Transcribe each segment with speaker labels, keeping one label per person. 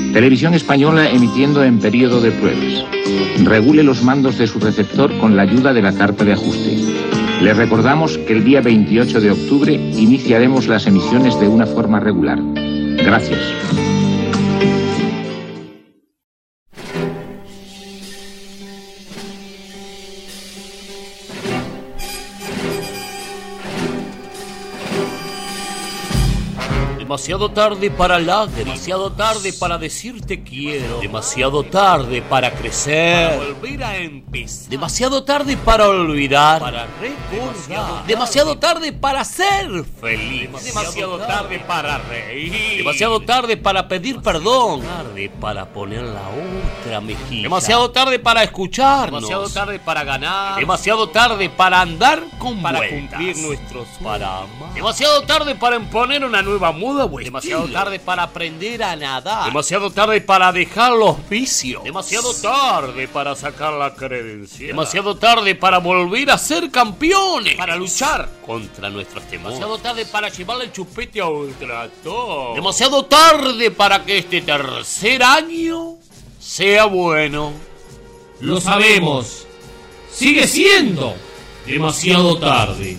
Speaker 1: Televisión Española emitiendo en periodo de pruebas. Regule los mandos de su receptor con la ayuda de la carta de ajuste. Les recordamos que el día 28 de octubre iniciaremos las emisiones de una forma regular. Gracias.
Speaker 2: Demasiado tarde para lágrimas, demasiado tarde para decirte quiero, demasiado tarde para crecer, para volver a empezar, demasiado tarde para olvidar, para recordar, demasiado tarde para ser feliz, demasiado tarde para reír, demasiado tarde para pedir perdón, tarde para poner la otra mejilla, demasiado tarde para escucharnos, demasiado tarde para ganar, demasiado tarde para andar con para vueltas, cumplir nuestros para amar, demasiado tarde para imponer una nueva moda. Demasiado tarde para aprender a nadar. Demasiado tarde para dejar los vicios. Demasiado tarde para sacar la credencial. Demasiado tarde para volver a ser campeones. Para luchar contra nuestros temores. Demasiado tarde para llevarle el chupete a Ultratop. Demasiado tarde para que este tercer año sea bueno. Lo sabemos. Sigue siendo demasiado tarde.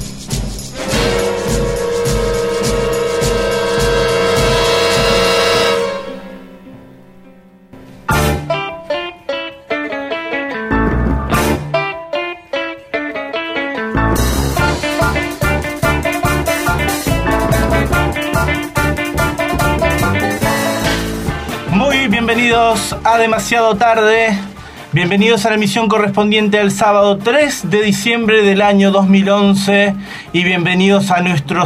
Speaker 3: Bienvenidos a Demasiado Tarde, bienvenidos a la emisión correspondiente al sábado 3 de diciembre del año 2011 y bienvenidos a nuestro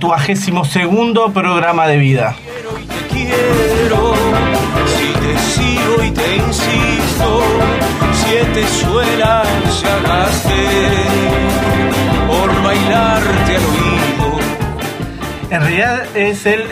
Speaker 3: 72º programa de vida.
Speaker 4: Quiero y te quiero, si te sigo y te insisto, 7 suelas ya gasté por bailarte al oído.
Speaker 3: En realidad es el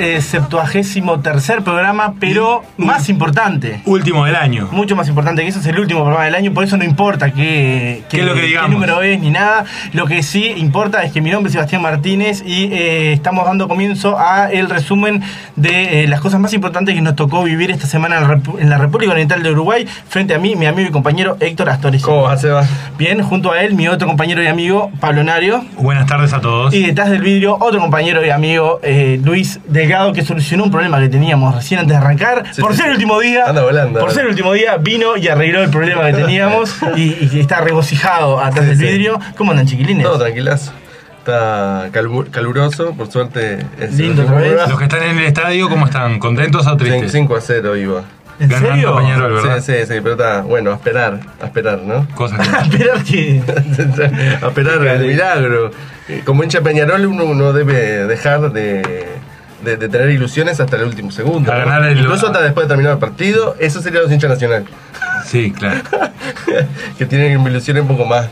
Speaker 3: 73º programa, pero más importante.
Speaker 5: Último del año.
Speaker 3: Mucho más importante que eso, es el último programa del año, por eso no importa qué número es ni nada. Lo que sí importa es que mi nombre es Sebastián Martínez y estamos dando comienzo a el resumen de las cosas más importantes que nos tocó vivir esta semana en la República Oriental de Uruguay. Frente a mí, mi amigo y compañero Héctor Astores.
Speaker 6: ¿Cómo va, Seba?
Speaker 3: Bien, junto a él, mi otro compañero y amigo Pablo Nario.
Speaker 5: Buenas tardes a todos.
Speaker 3: Y detrás del vidrio, otro compañero y amigo Luis Delgado, que solucionó un problema que teníamos recién antes de arrancar.
Speaker 6: Sí,
Speaker 3: por
Speaker 6: sí,
Speaker 3: ser el
Speaker 6: sí.
Speaker 3: último día,
Speaker 6: Anda volando,
Speaker 3: por ser el último día, vino y arregló el problema que teníamos y está regocijado atrás del vidrio. ¿Cómo andan, chiquilines?
Speaker 6: Todo tranquilazo. Está caluroso, por suerte. Es
Speaker 3: Lindo otra vez.
Speaker 5: Los que están en el estadio, ¿cómo están? ¿Contentos o tristes?
Speaker 6: 5-0 iba.
Speaker 3: ¿En
Speaker 5: Ganando
Speaker 3: serio?
Speaker 5: Peñarol, ¿verdad?
Speaker 6: Sí, pero está bueno, a esperar, ¿no?
Speaker 5: Cosas
Speaker 3: A esperar que...
Speaker 6: A esperar el milagro. Como hincha Peñarol uno debe dejar de tener ilusiones hasta el último segundo.
Speaker 5: A
Speaker 6: ¿no?
Speaker 5: ganar
Speaker 6: Incluso hasta después de terminar el partido, eso sería los hinchas nacionales.
Speaker 5: Sí, claro.
Speaker 6: Que tienen ilusiones un poco más.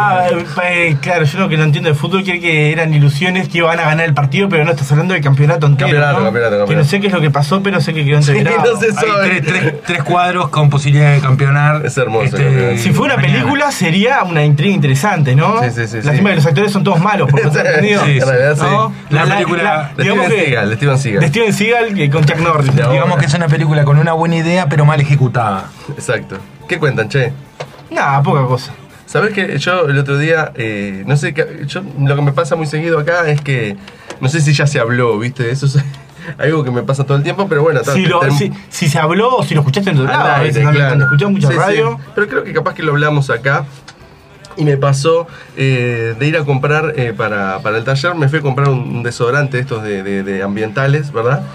Speaker 3: Claro, yo lo que no entiendo de fútbol creo que eran ilusiones que iban a ganar el partido, pero no estás hablando del campeonato entero.
Speaker 6: Campeonato.
Speaker 3: Que no sé qué es lo que pasó, pero sé que quedó integrado.
Speaker 6: No se sabe.
Speaker 5: Hay tres cuadros con posibilidad de campeonar.
Speaker 6: Es hermoso.
Speaker 3: Si fuera una película sería una intriga interesante, ¿no?
Speaker 6: Sí.
Speaker 3: Lástima que los actores son todos malos, por lo que he entendido.
Speaker 5: Sí,
Speaker 6: En realidad,
Speaker 3: ¿no?
Speaker 6: sí.
Speaker 5: La película
Speaker 6: De Steven Seagal.
Speaker 3: De Steven Seagal que con Chuck Norris.
Speaker 5: Digamos que es una película con una buena idea, pero mal ejecutada.
Speaker 6: Exacto. ¿Qué cuentan, che?
Speaker 3: Nada, poca cosa.
Speaker 6: ¿Sabés que yo el otro día, no sé, lo que me pasa muy seguido acá es que, no sé si ya se habló, ¿viste? Eso es algo que me pasa todo el tiempo, pero bueno.
Speaker 3: Si se habló o si lo escuchaste en tu lado, a veces
Speaker 6: claro.
Speaker 3: cuando escuchás mucha
Speaker 6: Sí,
Speaker 3: radio.
Speaker 6: sí. Pero creo que capaz que lo hablamos acá. Y me pasó de ir a comprar para el taller, me fui a comprar un desodorante estos de ambientales, ¿verdad?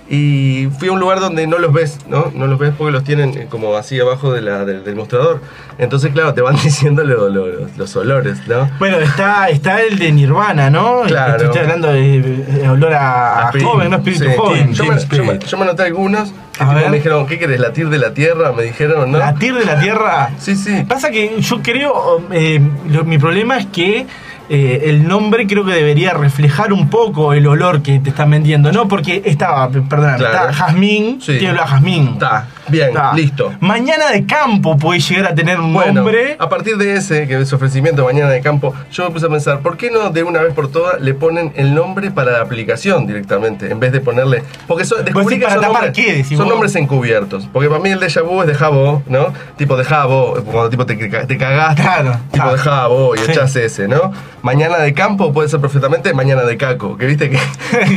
Speaker 6: Y fui a un lugar donde no los ves, ¿no? No los ves porque los tienen como así abajo del mostrador. Entonces, claro, te van diciendo los olores, ¿no?
Speaker 3: Bueno, está el de Nirvana, ¿no?
Speaker 6: Claro.
Speaker 3: Estoy hablando de olor a joven, ¿no? Espíritu
Speaker 6: Sí.
Speaker 3: joven.
Speaker 6: Yo me anoté algunos. Que
Speaker 3: A ver.
Speaker 6: me dijeron, ¿qué querés? ¿La tir de la tierra? Me dijeron, ¿no?
Speaker 3: ¿La tir de la tierra?
Speaker 6: Sí.
Speaker 3: Pasa que yo creo, mi problema es que el nombre creo que debería reflejar un poco el olor que te están vendiendo, ¿no? Porque estaba, perdóname,
Speaker 6: Claro.
Speaker 3: está jazmín,
Speaker 6: Sí.
Speaker 3: tiene olor a jazmín.
Speaker 6: Está. Bien, listo.
Speaker 3: Mañana de campo puede llegar a tener un nombre.
Speaker 6: A partir de ese ofrecimiento Mañana de Campo, yo me puse a pensar, ¿por qué no de una vez por todas le ponen el nombre para la aplicación directamente? En vez de ponerle... Porque descubrí que son nombres encubiertos. Porque para mí el déjà vu es de jabo, ¿no? Tipo de jabo, cuando tipo te cagaste, tipo de jabo y echás ese, ¿no? Mañana de Campo puede ser perfectamente Mañana de Caco, que viste que...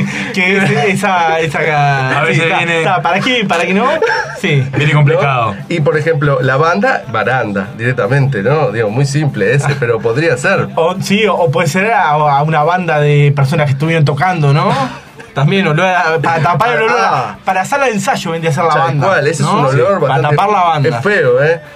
Speaker 3: que esa
Speaker 5: a veces viene...
Speaker 3: ¿Para qué no? Sí.
Speaker 5: Viene complicado.
Speaker 6: ¿No? Y por ejemplo, la banda, Baranda, directamente, ¿no? Digo, muy simple ese, pero podría ser.
Speaker 3: O puede ser a una banda de personas que estuvieron tocando, ¿no? También para tapar el olor para sala de ensayo vendría a ser la banda.
Speaker 6: Igual, ese
Speaker 3: ¿no?
Speaker 6: es un olor bastante...
Speaker 3: Para tapar la banda.
Speaker 6: Es feo,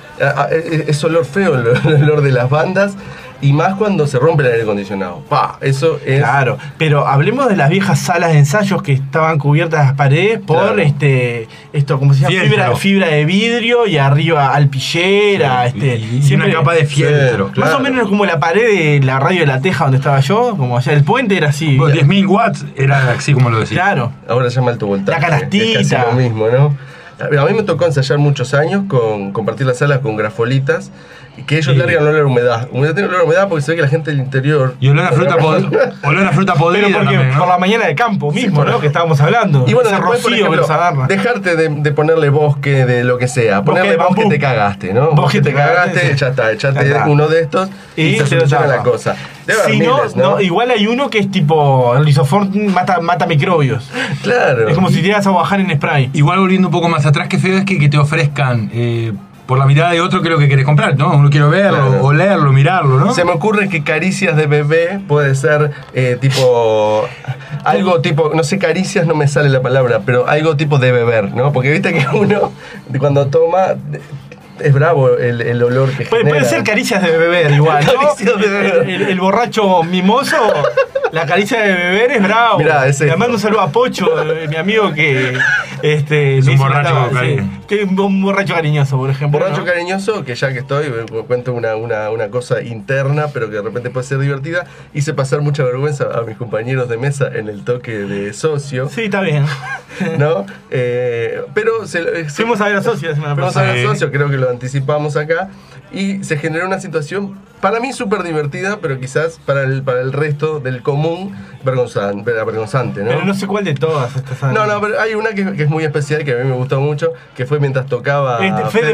Speaker 6: es olor feo el olor de las bandas. Y más cuando se rompe el aire acondicionado. Eso es...
Speaker 3: Claro, pero hablemos de las viejas salas de ensayos que estaban cubiertas las paredes por esto, como se llama, fibra de vidrio y arriba alpillera,
Speaker 5: y una capa de fieltro.
Speaker 3: Más o menos como la pared de la radio de La Teja donde estaba yo, como allá el puente era así.
Speaker 5: 10.000 watts era así como lo decía.
Speaker 3: Claro.
Speaker 6: Ahora se llama alto voltaje.
Speaker 3: La canastita.
Speaker 6: Es casi lo mismo, ¿no? A mí me tocó ensayar muchos años con compartir las salas con grafolitas y que ellos largan olor a humedad. Tiene olor a humedad porque se ve que la gente del interior...
Speaker 5: Y olor a fruta podrida.
Speaker 3: Pero porque
Speaker 5: también, ¿no?
Speaker 3: por la mañana de campo mismo, ¿no? Que estábamos hablando.
Speaker 6: Y bueno,
Speaker 3: ese
Speaker 6: después, por
Speaker 3: rocío que nos agarra.
Speaker 6: dejarte de ponerle bosque de lo que sea. Ponerle bosque te cagaste, ¿no? Bosque te cagaste, ya está. Echate uno de estos y se soluciona la cosa.
Speaker 3: Si no, igual hay uno que es tipo el lisofort mata microbios.
Speaker 6: Claro.
Speaker 3: Es como si tiras a bajar en spray.
Speaker 5: Igual volviendo un poco más atrás, qué feo es que te ofrezcan por la mirada de otro que es lo que querés comprar, ¿no? Uno quiere verlo, olerlo, mirarlo, ¿no?
Speaker 6: Se me ocurre que caricias de bebé puede ser tipo... Algo tipo, no sé, caricias no me sale la palabra, pero algo tipo de beber, ¿no? Porque viste que uno cuando toma... Es bravo el olor que genera.
Speaker 3: Puede ser caricias de beber igual, ¿no?
Speaker 6: Caricias de beber.
Speaker 3: El borracho mimoso, la caricia de beber es bravo.
Speaker 6: Mirá,
Speaker 3: le mando un saludo a Pocho, mi amigo que...
Speaker 5: es un borracho
Speaker 3: un borracho cariñoso, por ejemplo.
Speaker 6: Borracho cariñoso, que ya que estoy, cuento una cosa interna, pero que de repente puede ser divertida. Hice pasar mucha vergüenza a mis compañeros de mesa en el toque de socio.
Speaker 3: Sí, está bien.
Speaker 6: ¿No? Pero...
Speaker 3: Fuimos a ver a socio la semana pasada.
Speaker 6: Fuimos a ver a socio, creo que lo anticipamos acá. Y se generó una situación, para mí súper divertida, pero quizás para el resto del común, vergonzante, ¿no?
Speaker 3: Pero no sé cuál de todas estas años.
Speaker 6: No, pero hay una que es muy especial, que a mí me gustó mucho, que fue mientras tocaba
Speaker 3: Fede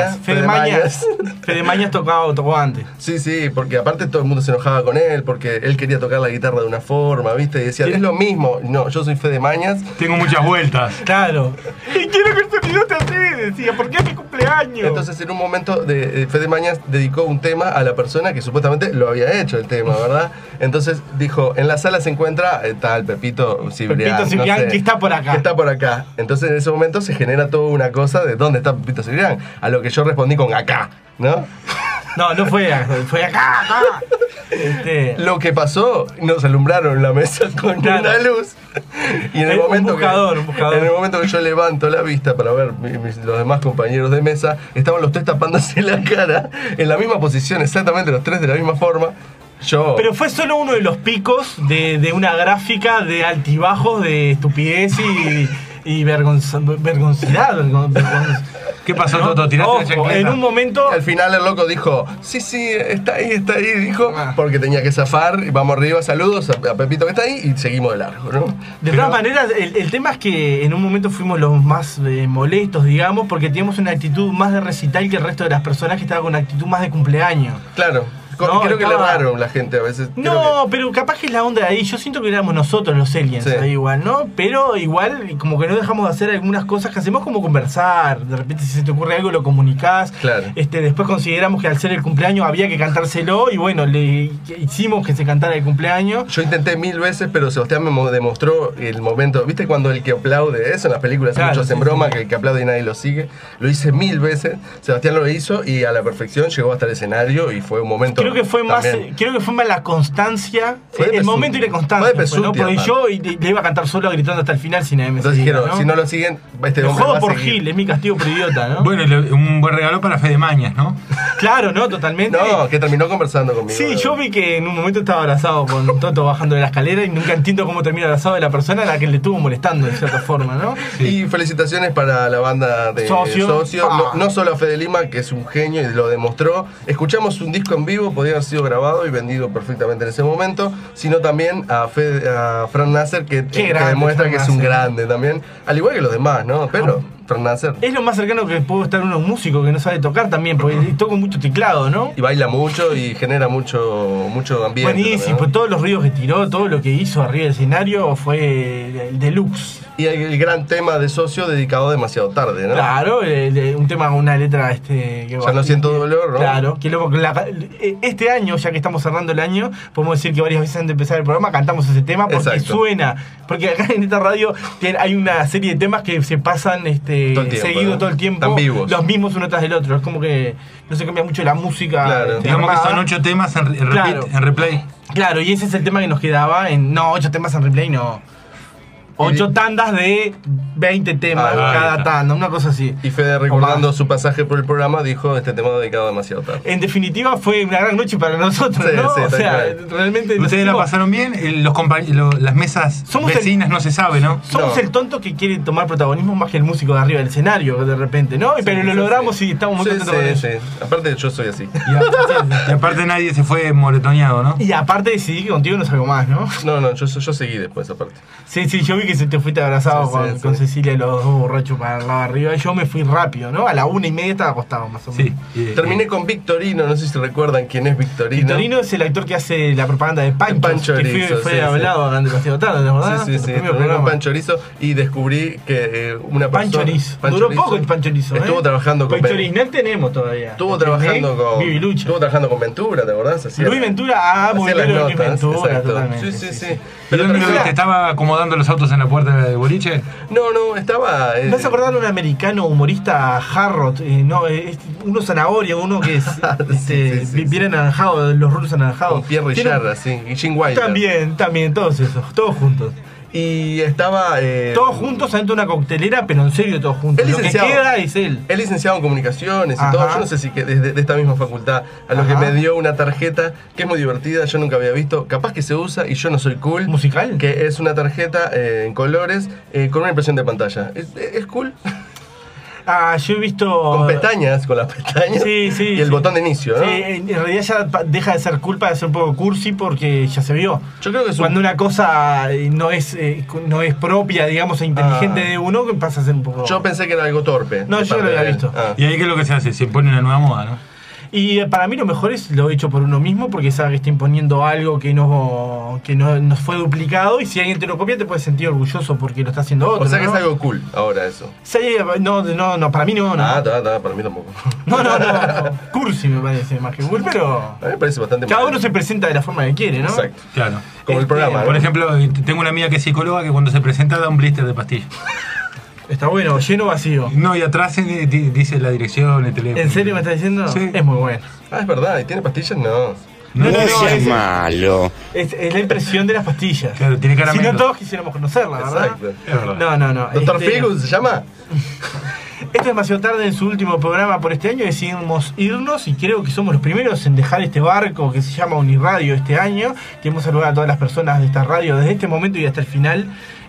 Speaker 3: Mañas tocó antes.
Speaker 6: Sí, porque aparte todo el mundo se enojaba con él, porque él quería tocar la guitarra de una forma, ¿viste? Y decía, es lo mismo. No, yo soy Fede Mañas.
Speaker 5: Tengo muchas vueltas.
Speaker 3: Claro. Y quiero que el sonido te así, decía, ¿por qué es mi cumpleaños?
Speaker 6: Entonces en un momento Fede Mañas dedicó un tema a la persona que supuestamente lo había hecho el tema, ¿verdad? Entonces dijo, en la sala se encuentra tal Pepito Cibrián,
Speaker 3: no sé, que está por acá.
Speaker 6: Que está por acá. Entonces en ese momento se genera toda una cosa de dónde está Pepito Cibrián, a lo que yo respondí con acá, ¿no?
Speaker 3: No fue acá.
Speaker 6: Lo que pasó, nos alumbraron la mesa con una luz. Y en el momento en el momento que yo levanto la vista para ver los demás compañeros de mesa, estaban los tres tapándose la cara en la misma posición, exactamente los tres de la misma forma.
Speaker 3: Pero fue solo uno de los picos de una gráfica de altibajos, de estupidez y vergoncidad.
Speaker 5: ¿Qué pasó, Toto? ¿Tiraste la chancleta?
Speaker 3: En un momento...
Speaker 6: Al final el loco dijo, sí, está ahí, dijo, porque tenía que zafar, y vamos arriba, saludos a Pepito que está ahí, y seguimos de largo, ¿no?
Speaker 3: De todas maneras, el tema es que en un momento fuimos los más molestos, digamos, porque teníamos una actitud más de recital que el resto de las personas que estaban con una actitud más de cumpleaños.
Speaker 6: Claro. Creo que le erraron la gente a veces.
Speaker 3: No, pero capaz que es la onda de ahí. Yo siento que éramos nosotros los aliens ahí igual, ¿no? Pero igual como que no dejamos de hacer algunas cosas que hacemos, como conversar. De repente si se te ocurre algo lo comunicás.
Speaker 6: Claro.
Speaker 3: Después consideramos que al ser el cumpleaños había que cantárselo y bueno, le hicimos que se cantara el cumpleaños.
Speaker 6: Yo intenté 1000 veces, pero Sebastián me demostró el momento. ¿Viste cuando el que aplaude? Eso en las películas muchos en broma, que el que aplaude y nadie lo sigue. Lo hice 1000 veces. Sebastián lo hizo y a la perfección llegó hasta el escenario y fue un momento
Speaker 3: Creo que fue más la constancia, el momento y la constancia. ¿No? Porque yo le iba a cantar solo gritando hasta el final sin AM.
Speaker 6: Entonces dijeron, ¿no? Si no lo siguen, este
Speaker 3: lo
Speaker 6: hombre
Speaker 3: juego
Speaker 6: va
Speaker 3: por
Speaker 6: a seguir.
Speaker 3: Gil, es mi castigo por idiota, ¿no?
Speaker 5: Bueno, un buen regalo para Fede Mañas, ¿no?
Speaker 3: Claro, ¿no? Totalmente.
Speaker 6: No, que terminó conversando conmigo.
Speaker 3: Sí, yo vi que en un momento estaba abrazado con Toto bajando de la escalera y nunca entiendo cómo termina abrazado de la persona a la que le estuvo molestando de cierta forma, ¿no?
Speaker 6: Sí. Y felicitaciones para la banda de Socio. No solo a Fede Lima, que es un genio y lo demostró. Escuchamos un disco en vivo, podría haber sido grabado y vendido perfectamente en ese momento, sino también a Fran Nasser, que demuestra que es un grande también, al igual que los demás, ¿no? Pero Fran Nasser
Speaker 3: es lo más cercano que puede estar uno músico que no sabe tocar también, porque toca mucho teclado, ¿no?
Speaker 6: Y baila mucho y genera mucho ambiente.
Speaker 3: Buenísimo, también, ¿no? Pues todos los ruidos que tiró, todo lo que hizo arriba del escenario fue el deluxe.
Speaker 6: Y el gran tema de Socio dedicado demasiado tarde, ¿no?
Speaker 3: Claro, un tema con una letra que
Speaker 6: ya no siento dolor, ¿no?
Speaker 3: Claro, que este año, ya que estamos cerrando el año, podemos decir que varias veces antes de empezar el programa cantamos ese tema porque
Speaker 6: Exacto.
Speaker 3: suena. Porque acá en esta radio hay una serie de temas que se pasan seguido, ¿no? Todo el tiempo.
Speaker 6: Están vivos.
Speaker 3: Los mismos uno tras del otro. Es como que no se cambia mucho la música.
Speaker 6: Claro.
Speaker 5: Digamos que son 8 temas en replay.
Speaker 3: Claro, y ese es el tema que nos quedaba. 8 temas en replay, no. 8 tandas de 20 temas cada tanda, una cosa así.
Speaker 6: Y Fede, recordando su pasaje por el programa, dijo: este tema dedicado demasiado tarde.
Speaker 3: En definitiva, fue una gran noche para nosotros,
Speaker 6: sí,
Speaker 3: ¿no?
Speaker 6: Sí,
Speaker 3: o sea, realmente.
Speaker 5: ¿Ustedes la pasaron bien? Las mesas vecinas no se sabe, ¿no?
Speaker 3: Somos el tonto que quiere tomar protagonismo más que el músico de arriba del escenario, de repente, ¿no? Sí, pero lo logramos y estamos muy contentos con eso.
Speaker 6: Aparte, yo soy así.
Speaker 5: Y aparte, nadie se fue moretoneado, ¿no?
Speaker 3: Y aparte, decidí que contigo no salgo más, ¿no?
Speaker 6: No, yo seguí después, aparte.
Speaker 3: Sí, yo vi que te fuiste abrazado con Cecilia, los dos borrachos para el lado de arriba. Y yo me fui rápido, ¿no? A la 1:30 estaba acostado, más o menos.
Speaker 6: Sí. Terminé con Victorino, no sé si recuerdan quién es Victorino.
Speaker 3: Victorino es el actor que hace la propaganda de Pancho, que fue hablado durante demasiado tarde, ¿verdad?
Speaker 6: Sí. Terminé con Panchorizo y descubrí que una persona...
Speaker 3: Panchorizo. Duró poco el Panchorizo,
Speaker 6: Estuvo trabajando con...
Speaker 3: Panchorisnel tenemos todavía.
Speaker 6: Estuvo trabajando con Ventura, ¿te acordás?
Speaker 3: Luis Ventura, muy bien Luis Ventura, totalmente.
Speaker 6: Sí.
Speaker 5: Pero ¿te estaba acomodando los autos en la puerta de boliche?
Speaker 6: No, estaba...
Speaker 3: ¿No se acordaron un americano humorista, Harrod? Uno zanahoria, uno que es bien anaranjado, los rulos anaranjados.
Speaker 6: Con Pierre Richard, así, y Gene Wilder.
Speaker 3: También, todos esos, todos juntos.
Speaker 6: Y estaba...
Speaker 3: todos juntos adentro de una coctelera, pero en serio todos juntos. Lo que queda es él.
Speaker 6: Es licenciado en comunicaciones y todo. Yo no sé si que de esta misma facultad, a lo que me dio una tarjeta que es muy divertida, yo nunca había visto, capaz que se usa y yo no soy cool.
Speaker 3: ¿Musical?
Speaker 6: Que es una tarjeta en colores con una impresión de pantalla. ¿Es cool?
Speaker 3: Yo he visto...
Speaker 6: Con pestañas, con las pestañas.
Speaker 3: Sí.
Speaker 6: Y el botón de inicio, ¿no?
Speaker 3: Sí, en realidad ya deja de ser cool para ser un poco cursi porque ya se vio.
Speaker 6: Yo creo que
Speaker 3: cuando una cosa no es propia, digamos, e inteligente de uno, pasa a ser un poco...
Speaker 6: Yo pensé que era algo torpe.
Speaker 3: No, yo lo había visto.
Speaker 5: ¿Y ahí qué es lo que se hace? Se impone una nueva moda, ¿no?
Speaker 3: Y para mí lo mejor es lo hecho por uno mismo porque sabe que está imponiendo algo que no fue duplicado y si alguien te lo copia te puedes sentir orgulloso porque lo está haciendo otro.
Speaker 6: O sea que es algo cool ahora eso.
Speaker 3: Sí, no, para mí no.
Speaker 6: Para mí tampoco.
Speaker 3: No. Cursi me parece más que cool, pero...
Speaker 6: A mí me parece bastante
Speaker 3: cada uno se presenta de la forma que quiere, ¿no?
Speaker 6: Exacto.
Speaker 5: Claro.
Speaker 6: Como el programa, ¿no?
Speaker 5: Por ejemplo, tengo una amiga que es psicóloga que cuando se presenta da un blister de pastillas.
Speaker 3: Está bueno, lleno o vacío.
Speaker 5: No, y atrás dice la dirección, el teléfono.
Speaker 3: ¿En serio me estás diciendo?
Speaker 5: Sí.
Speaker 3: Es muy bueno.
Speaker 6: Es verdad, ¿y tiene pastillas? No.
Speaker 7: No es malo.
Speaker 3: Es la impresión de las pastillas.
Speaker 5: Claro, tiene caramelo.
Speaker 3: Si no todos quisiéramos conocerla, ¿verdad?
Speaker 6: Exacto.
Speaker 5: Es verdad.
Speaker 3: No.
Speaker 6: ¿Doctor Feelgood se llama?
Speaker 3: Esto es demasiado tarde en su último programa por este año. Decidimos irnos y creo que somos los primeros en dejar este barco que se llama Uniradio este año. Queremos saludar a todas las personas de esta radio desde este momento y hasta el final.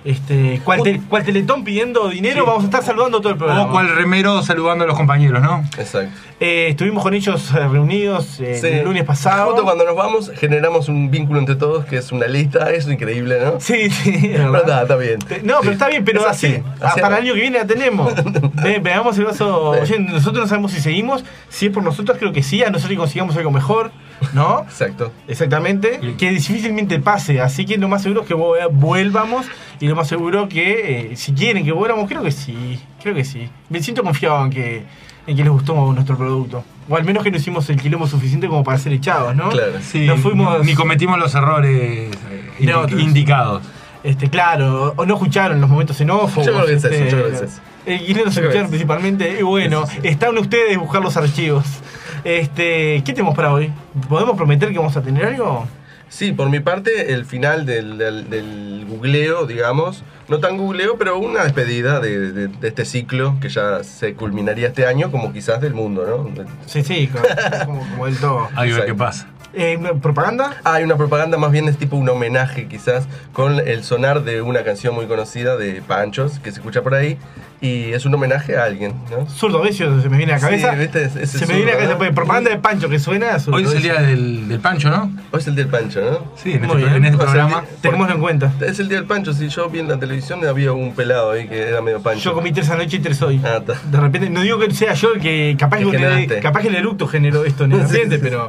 Speaker 3: ¿Cuál Teletón pidiendo dinero? Sí. Vamos a estar saludando todo el programa.
Speaker 5: O cual remero saludando a los compañeros, ¿no?
Speaker 6: Exacto.
Speaker 3: Estuvimos con ellos reunidos el lunes pasado.
Speaker 6: Justo cuando nos vamos generamos un vínculo entre todos que es una lista, es increíble, ¿no?
Speaker 3: Sí,
Speaker 6: pero está bien.
Speaker 3: No, pero está bien, pero así para el año que viene la tenemos. Veamos el vaso. Oye, nosotros no sabemos si seguimos, si es por nosotros creo que sí, a nosotros que consigamos algo mejor, ¿no?
Speaker 6: Exacto.
Speaker 3: Exactamente, que difícilmente pase, así que lo más seguro es que vuelvamos y lo más seguro que si quieren que volvamos, creo que sí. Me siento confiado en que les gustó nuestro producto. O al menos que no hicimos el quilombo suficiente como para ser echados, ¿no?
Speaker 6: Claro.
Speaker 5: Sí, ni cometimos los errores indicados.
Speaker 3: Claro, o no escucharon los momentos xenófobos.
Speaker 6: Yo creo que es eso.
Speaker 3: Y no nos escucharon principalmente. Y bueno, están ustedes buscar los archivos. ¿Qué tenemos para hoy? ¿Podemos prometer que vamos a tener algo?
Speaker 6: Sí, por mi parte, el final del googleo, digamos, no tan googleo, pero una despedida de este ciclo que ya se culminaría este año, como quizás del mundo, ¿no?
Speaker 3: Sí, como del todo.
Speaker 5: Hay que ver qué pasa.
Speaker 3: ¿Propaganda?
Speaker 6: Hay una propaganda, más bien es tipo un homenaje quizás, con el sonar de una canción muy conocida de Panchos, que se escucha por ahí, y es un homenaje a alguien, ¿no?
Speaker 3: Zurdo Besio se me viene a la cabeza.
Speaker 6: Sí, ¿viste?
Speaker 3: Se me viene a la cabeza, pues, propaganda de Pancho que suena.
Speaker 5: Hoy es el día del Pancho, ¿no?
Speaker 6: Hoy es el día del Pancho, ¿no?
Speaker 5: Sí, en este programa.
Speaker 3: Tengámoslo en cuenta.
Speaker 6: Es el día del Pancho, si yo vi en la televisión había un pelado ahí que era medio Pancho.
Speaker 3: Yo comí 3 anoche y 3 hoy.
Speaker 6: Está.
Speaker 3: De repente, no digo que sea yo el que capaz que el eructo generó esto en el ambiente, pero...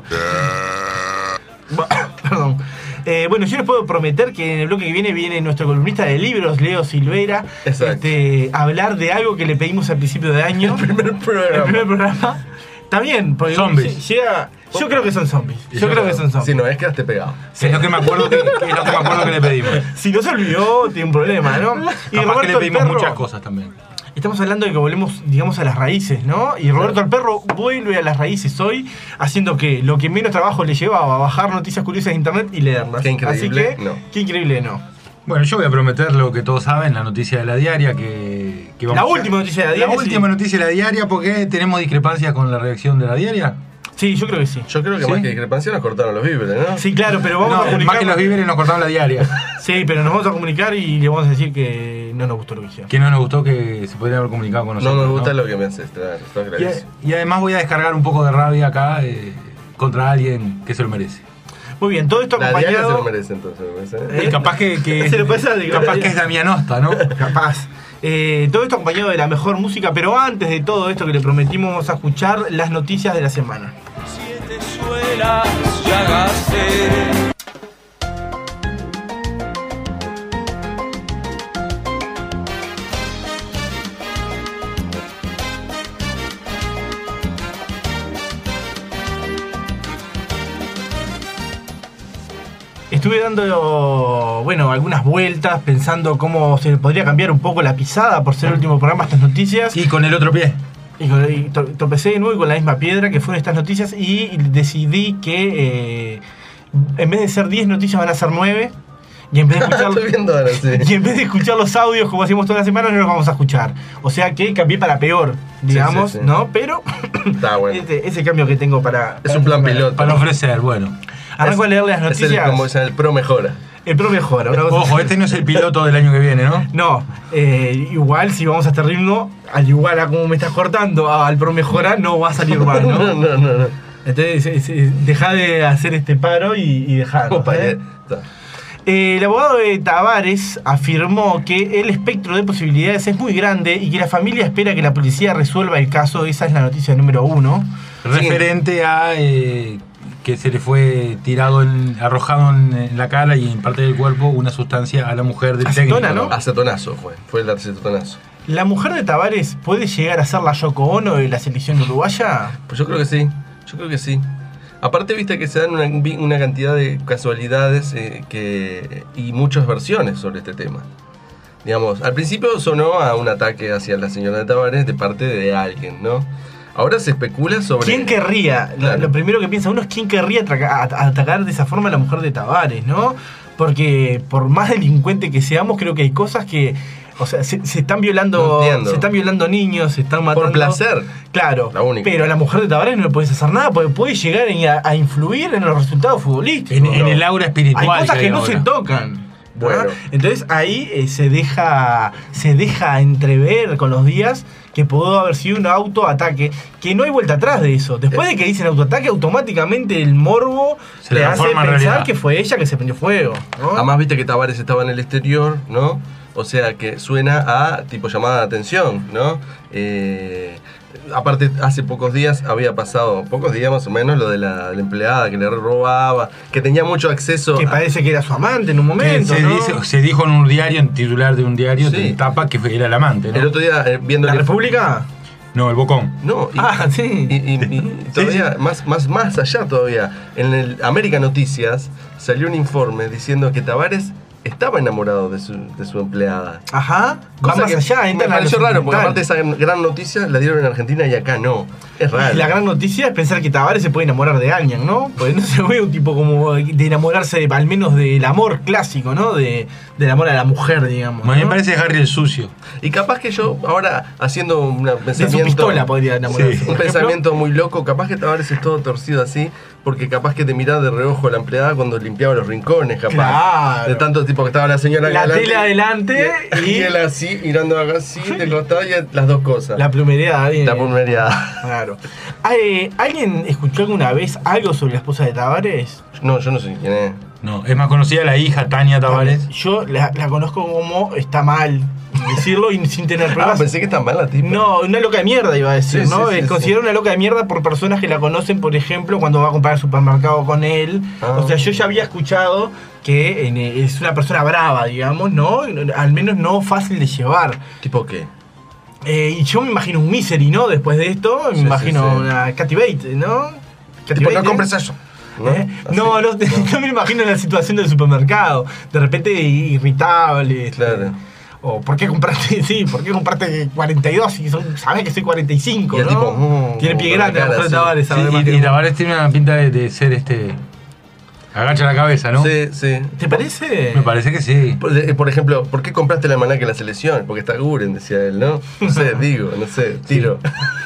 Speaker 3: Perdón. Bueno, yo les puedo prometer que en el bloque que viene nuestro columnista de libros, Leo Silveira, a hablar de algo que le pedimos al principio de año.
Speaker 6: El primer programa.
Speaker 3: Está bien, porque
Speaker 5: zombies.
Speaker 3: Yo creo que son zombies. Yo creo que son zombies.
Speaker 6: Si no es, quedaste pegado.
Speaker 5: Sí. Es lo que me acuerdo que le pedimos.
Speaker 3: Si no se olvidó, tiene un problema, ¿no?
Speaker 5: Y capaz que le pedimos muchas cosas también.
Speaker 3: Estamos hablando de que volvemos, digamos, a las raíces, ¿no? Y Roberto el Perro vuelve a las raíces hoy, haciendo que lo que menos trabajo le llevaba a bajar noticias curiosas de internet y leerlas.
Speaker 6: Qué increíble.
Speaker 3: Así que, qué increíble, no.
Speaker 5: Bueno, yo voy a prometer lo que todos saben, la noticia de la diaria, que vamos
Speaker 3: la última noticia de la diaria.
Speaker 5: La última noticia de la diaria, porque tenemos discrepancia con la redacción de la diaria.
Speaker 3: Sí, yo creo que sí.
Speaker 6: Yo creo que más que discrepancia nos cortaron los víveres, ¿no?
Speaker 3: Sí, claro, pero vamos a comunicar.
Speaker 5: Más que los víveres nos cortaron la diaria.
Speaker 3: Sí, pero nos vamos a comunicar y le vamos a decir que no nos gustó lo que hicieron.
Speaker 5: Que no nos gustó, que se podría haber comunicado con nosotros.
Speaker 6: No nos gusta lo que me haces, claro.
Speaker 5: Y además voy a descargar un poco de rabia acá contra alguien que se lo merece.
Speaker 3: Muy bien, todo esto acompañado...
Speaker 6: La diaria se lo merece, entonces.
Speaker 5: Capaz que
Speaker 3: se lo puede
Speaker 5: capaz que es Damianosta, ¿no?
Speaker 3: Capaz. Todo esto acompañado de la mejor música, pero antes de todo esto que le prometimos, vamos a escuchar las noticias de la semana.
Speaker 4: 7 suelas ya gasté.
Speaker 3: Estuve dando, algunas vueltas pensando cómo se podría cambiar un poco la pisada por ser el último programa de estas noticias.
Speaker 5: Y con el otro pie.
Speaker 3: Y tropecé de nuevo con la misma piedra que fueron estas noticias y decidí que en vez de ser 10 noticias van a ser 9. Y en vez de escuchar los audios como hacemos todas las semanas, no los vamos a escuchar. O sea que cambié para peor, digamos, sí. ¿No? Pero
Speaker 6: está bueno.
Speaker 3: Ese cambio que tengo para...
Speaker 6: Es un plan piloto.
Speaker 5: Para ofrecer, bueno.
Speaker 3: Arranco a leer las noticias.
Speaker 6: Como dicen, el pro mejora.
Speaker 3: El pro mejora.
Speaker 5: Ojo, este no es el piloto del año que viene, ¿no?
Speaker 3: No, igual si vamos a este ritmo, al igual a como me estás cortando al pro mejora, no va a salir mal, ¿no?
Speaker 6: No.
Speaker 3: Entonces, deja de hacer este paro y dejarlo. El abogado de Tavares afirmó que el espectro de posibilidades es muy grande y que la familia espera que la policía resuelva el caso. Esa es la noticia número 1.
Speaker 5: Referente a que se le fue arrojado en la cara y en parte del cuerpo una sustancia a la mujer del técnico.
Speaker 6: ¿No? Acetonazo fue el acetonazo.
Speaker 3: ¿La mujer de Tavares puede llegar a ser la Yoko Ono de la selección uruguaya?
Speaker 6: Pues yo creo que sí. Aparte, viste que se dan una cantidad de casualidades y muchas versiones sobre este tema. Digamos, al principio sonó a un ataque hacia la señora de Tavares de parte de alguien, ¿no? Ahora se especula sobre...
Speaker 3: ¿Quién querría? Claro. Lo primero que piensa uno es quién querría atacar de esa forma a la mujer de Tavares, ¿no? Porque por más delincuente que seamos, creo que hay cosas que... O sea, se están violando, se están violando niños, se están matando.
Speaker 6: Por placer.
Speaker 3: Claro. Pero a la mujer de Tavares no le puedes hacer nada porque puede llegar a influir en los resultados futbolísticos.
Speaker 5: En el aura espiritual.
Speaker 3: Hay cosas que no se tocan.
Speaker 6: Bueno.
Speaker 3: Entonces ahí se deja entrever con los días que pudo haber sido un autoataque, que no hay vuelta atrás de eso. Después de que dicen autoataque, automáticamente el morbo le hace pensar que fue ella que se prendió fuego, ¿no?
Speaker 6: Además, viste que Tavares estaba en el exterior, ¿no? O sea que suena a tipo llamada de atención, ¿no? Aparte, hace pocos días había pasado, pocos días más o menos, lo de la empleada que le robaba, que tenía mucho acceso.
Speaker 3: Que parece que era su amante en un momento.
Speaker 5: Se dijo en un diario, en titular de un diario, de tapa, que era el amante, ¿no?
Speaker 6: El otro día viendo
Speaker 3: ¿La República?
Speaker 5: No, el Bocón.
Speaker 6: No,
Speaker 3: sí.
Speaker 6: Y todavía, más allá todavía, en el América Noticias salió un informe diciendo que Tavares estaba enamorado de su empleada.
Speaker 3: Ajá. Va más allá.
Speaker 6: Me pareció raro, porque aparte esa gran noticia la dieron en Argentina y acá no. Es raro.
Speaker 3: Y la gran noticia es pensar que Tavares se puede enamorar de alguien, ¿no? Porque no se ve un tipo como de enamorarse al menos del amor clásico, ¿no? Del amor a la mujer, digamos.
Speaker 5: A mí me
Speaker 3: ¿no?
Speaker 5: parece Harry el sucio.
Speaker 6: Y capaz que yo, ahora haciendo un pensamiento.
Speaker 3: De su pistola podría enamorarse.
Speaker 6: Sí. Un pensamiento muy loco, capaz que Tavares es todo torcido así, porque capaz que te miraba de reojo a la empleada cuando limpiaba los rincones, capaz.
Speaker 3: Claro.
Speaker 6: De tanto tipo que estaba la señora
Speaker 3: La
Speaker 6: acá
Speaker 3: tela adelante
Speaker 6: y él así, mirando acá así, de costado y las dos cosas.
Speaker 3: La plumería.
Speaker 6: La plumería.
Speaker 3: Claro. ¿Alguien escuchó alguna vez algo sobre la esposa de Tavares?
Speaker 6: No, yo no sé quién es.
Speaker 5: No, es más conocida la hija Tania Tavares.
Speaker 3: Yo la conozco como está mal decirlo y sin tener pruebas.
Speaker 6: Pensé que está mal la tipa.
Speaker 3: No, una loca de mierda iba a decir,
Speaker 6: Sí,
Speaker 3: ¿no?
Speaker 6: sí, sí,
Speaker 3: Considero una loca de mierda por personas que la conocen, por ejemplo, cuando va a comprar al supermercado con él. O sea, yo ya había escuchado que es una persona brava, digamos, ¿no? Al menos no fácil de llevar.
Speaker 6: ¿Tipo qué?
Speaker 3: Y yo me imagino un Misery, ¿no? Después de esto, me imagino una Kathy Bates, ¿no?
Speaker 6: Tipo, no compres eso.
Speaker 3: No me imagino en la situación del supermercado. De repente irritable.
Speaker 6: Claro.
Speaker 3: O ¿por qué compraste 42 y sabes que soy 45?
Speaker 6: Y el
Speaker 3: ¿no?
Speaker 6: tipo,
Speaker 3: tiene pie grande a lo mejor Tavares.
Speaker 5: Sí, y Tavares tiene una pinta de ser agacha la cabeza, ¿no?
Speaker 6: Sí, sí.
Speaker 3: ¿Te parece?
Speaker 5: Me parece que sí.
Speaker 6: Por ejemplo, ¿por qué compraste el almanaque de la selección? Porque está Guren, decía él, ¿no? No sé, tiro.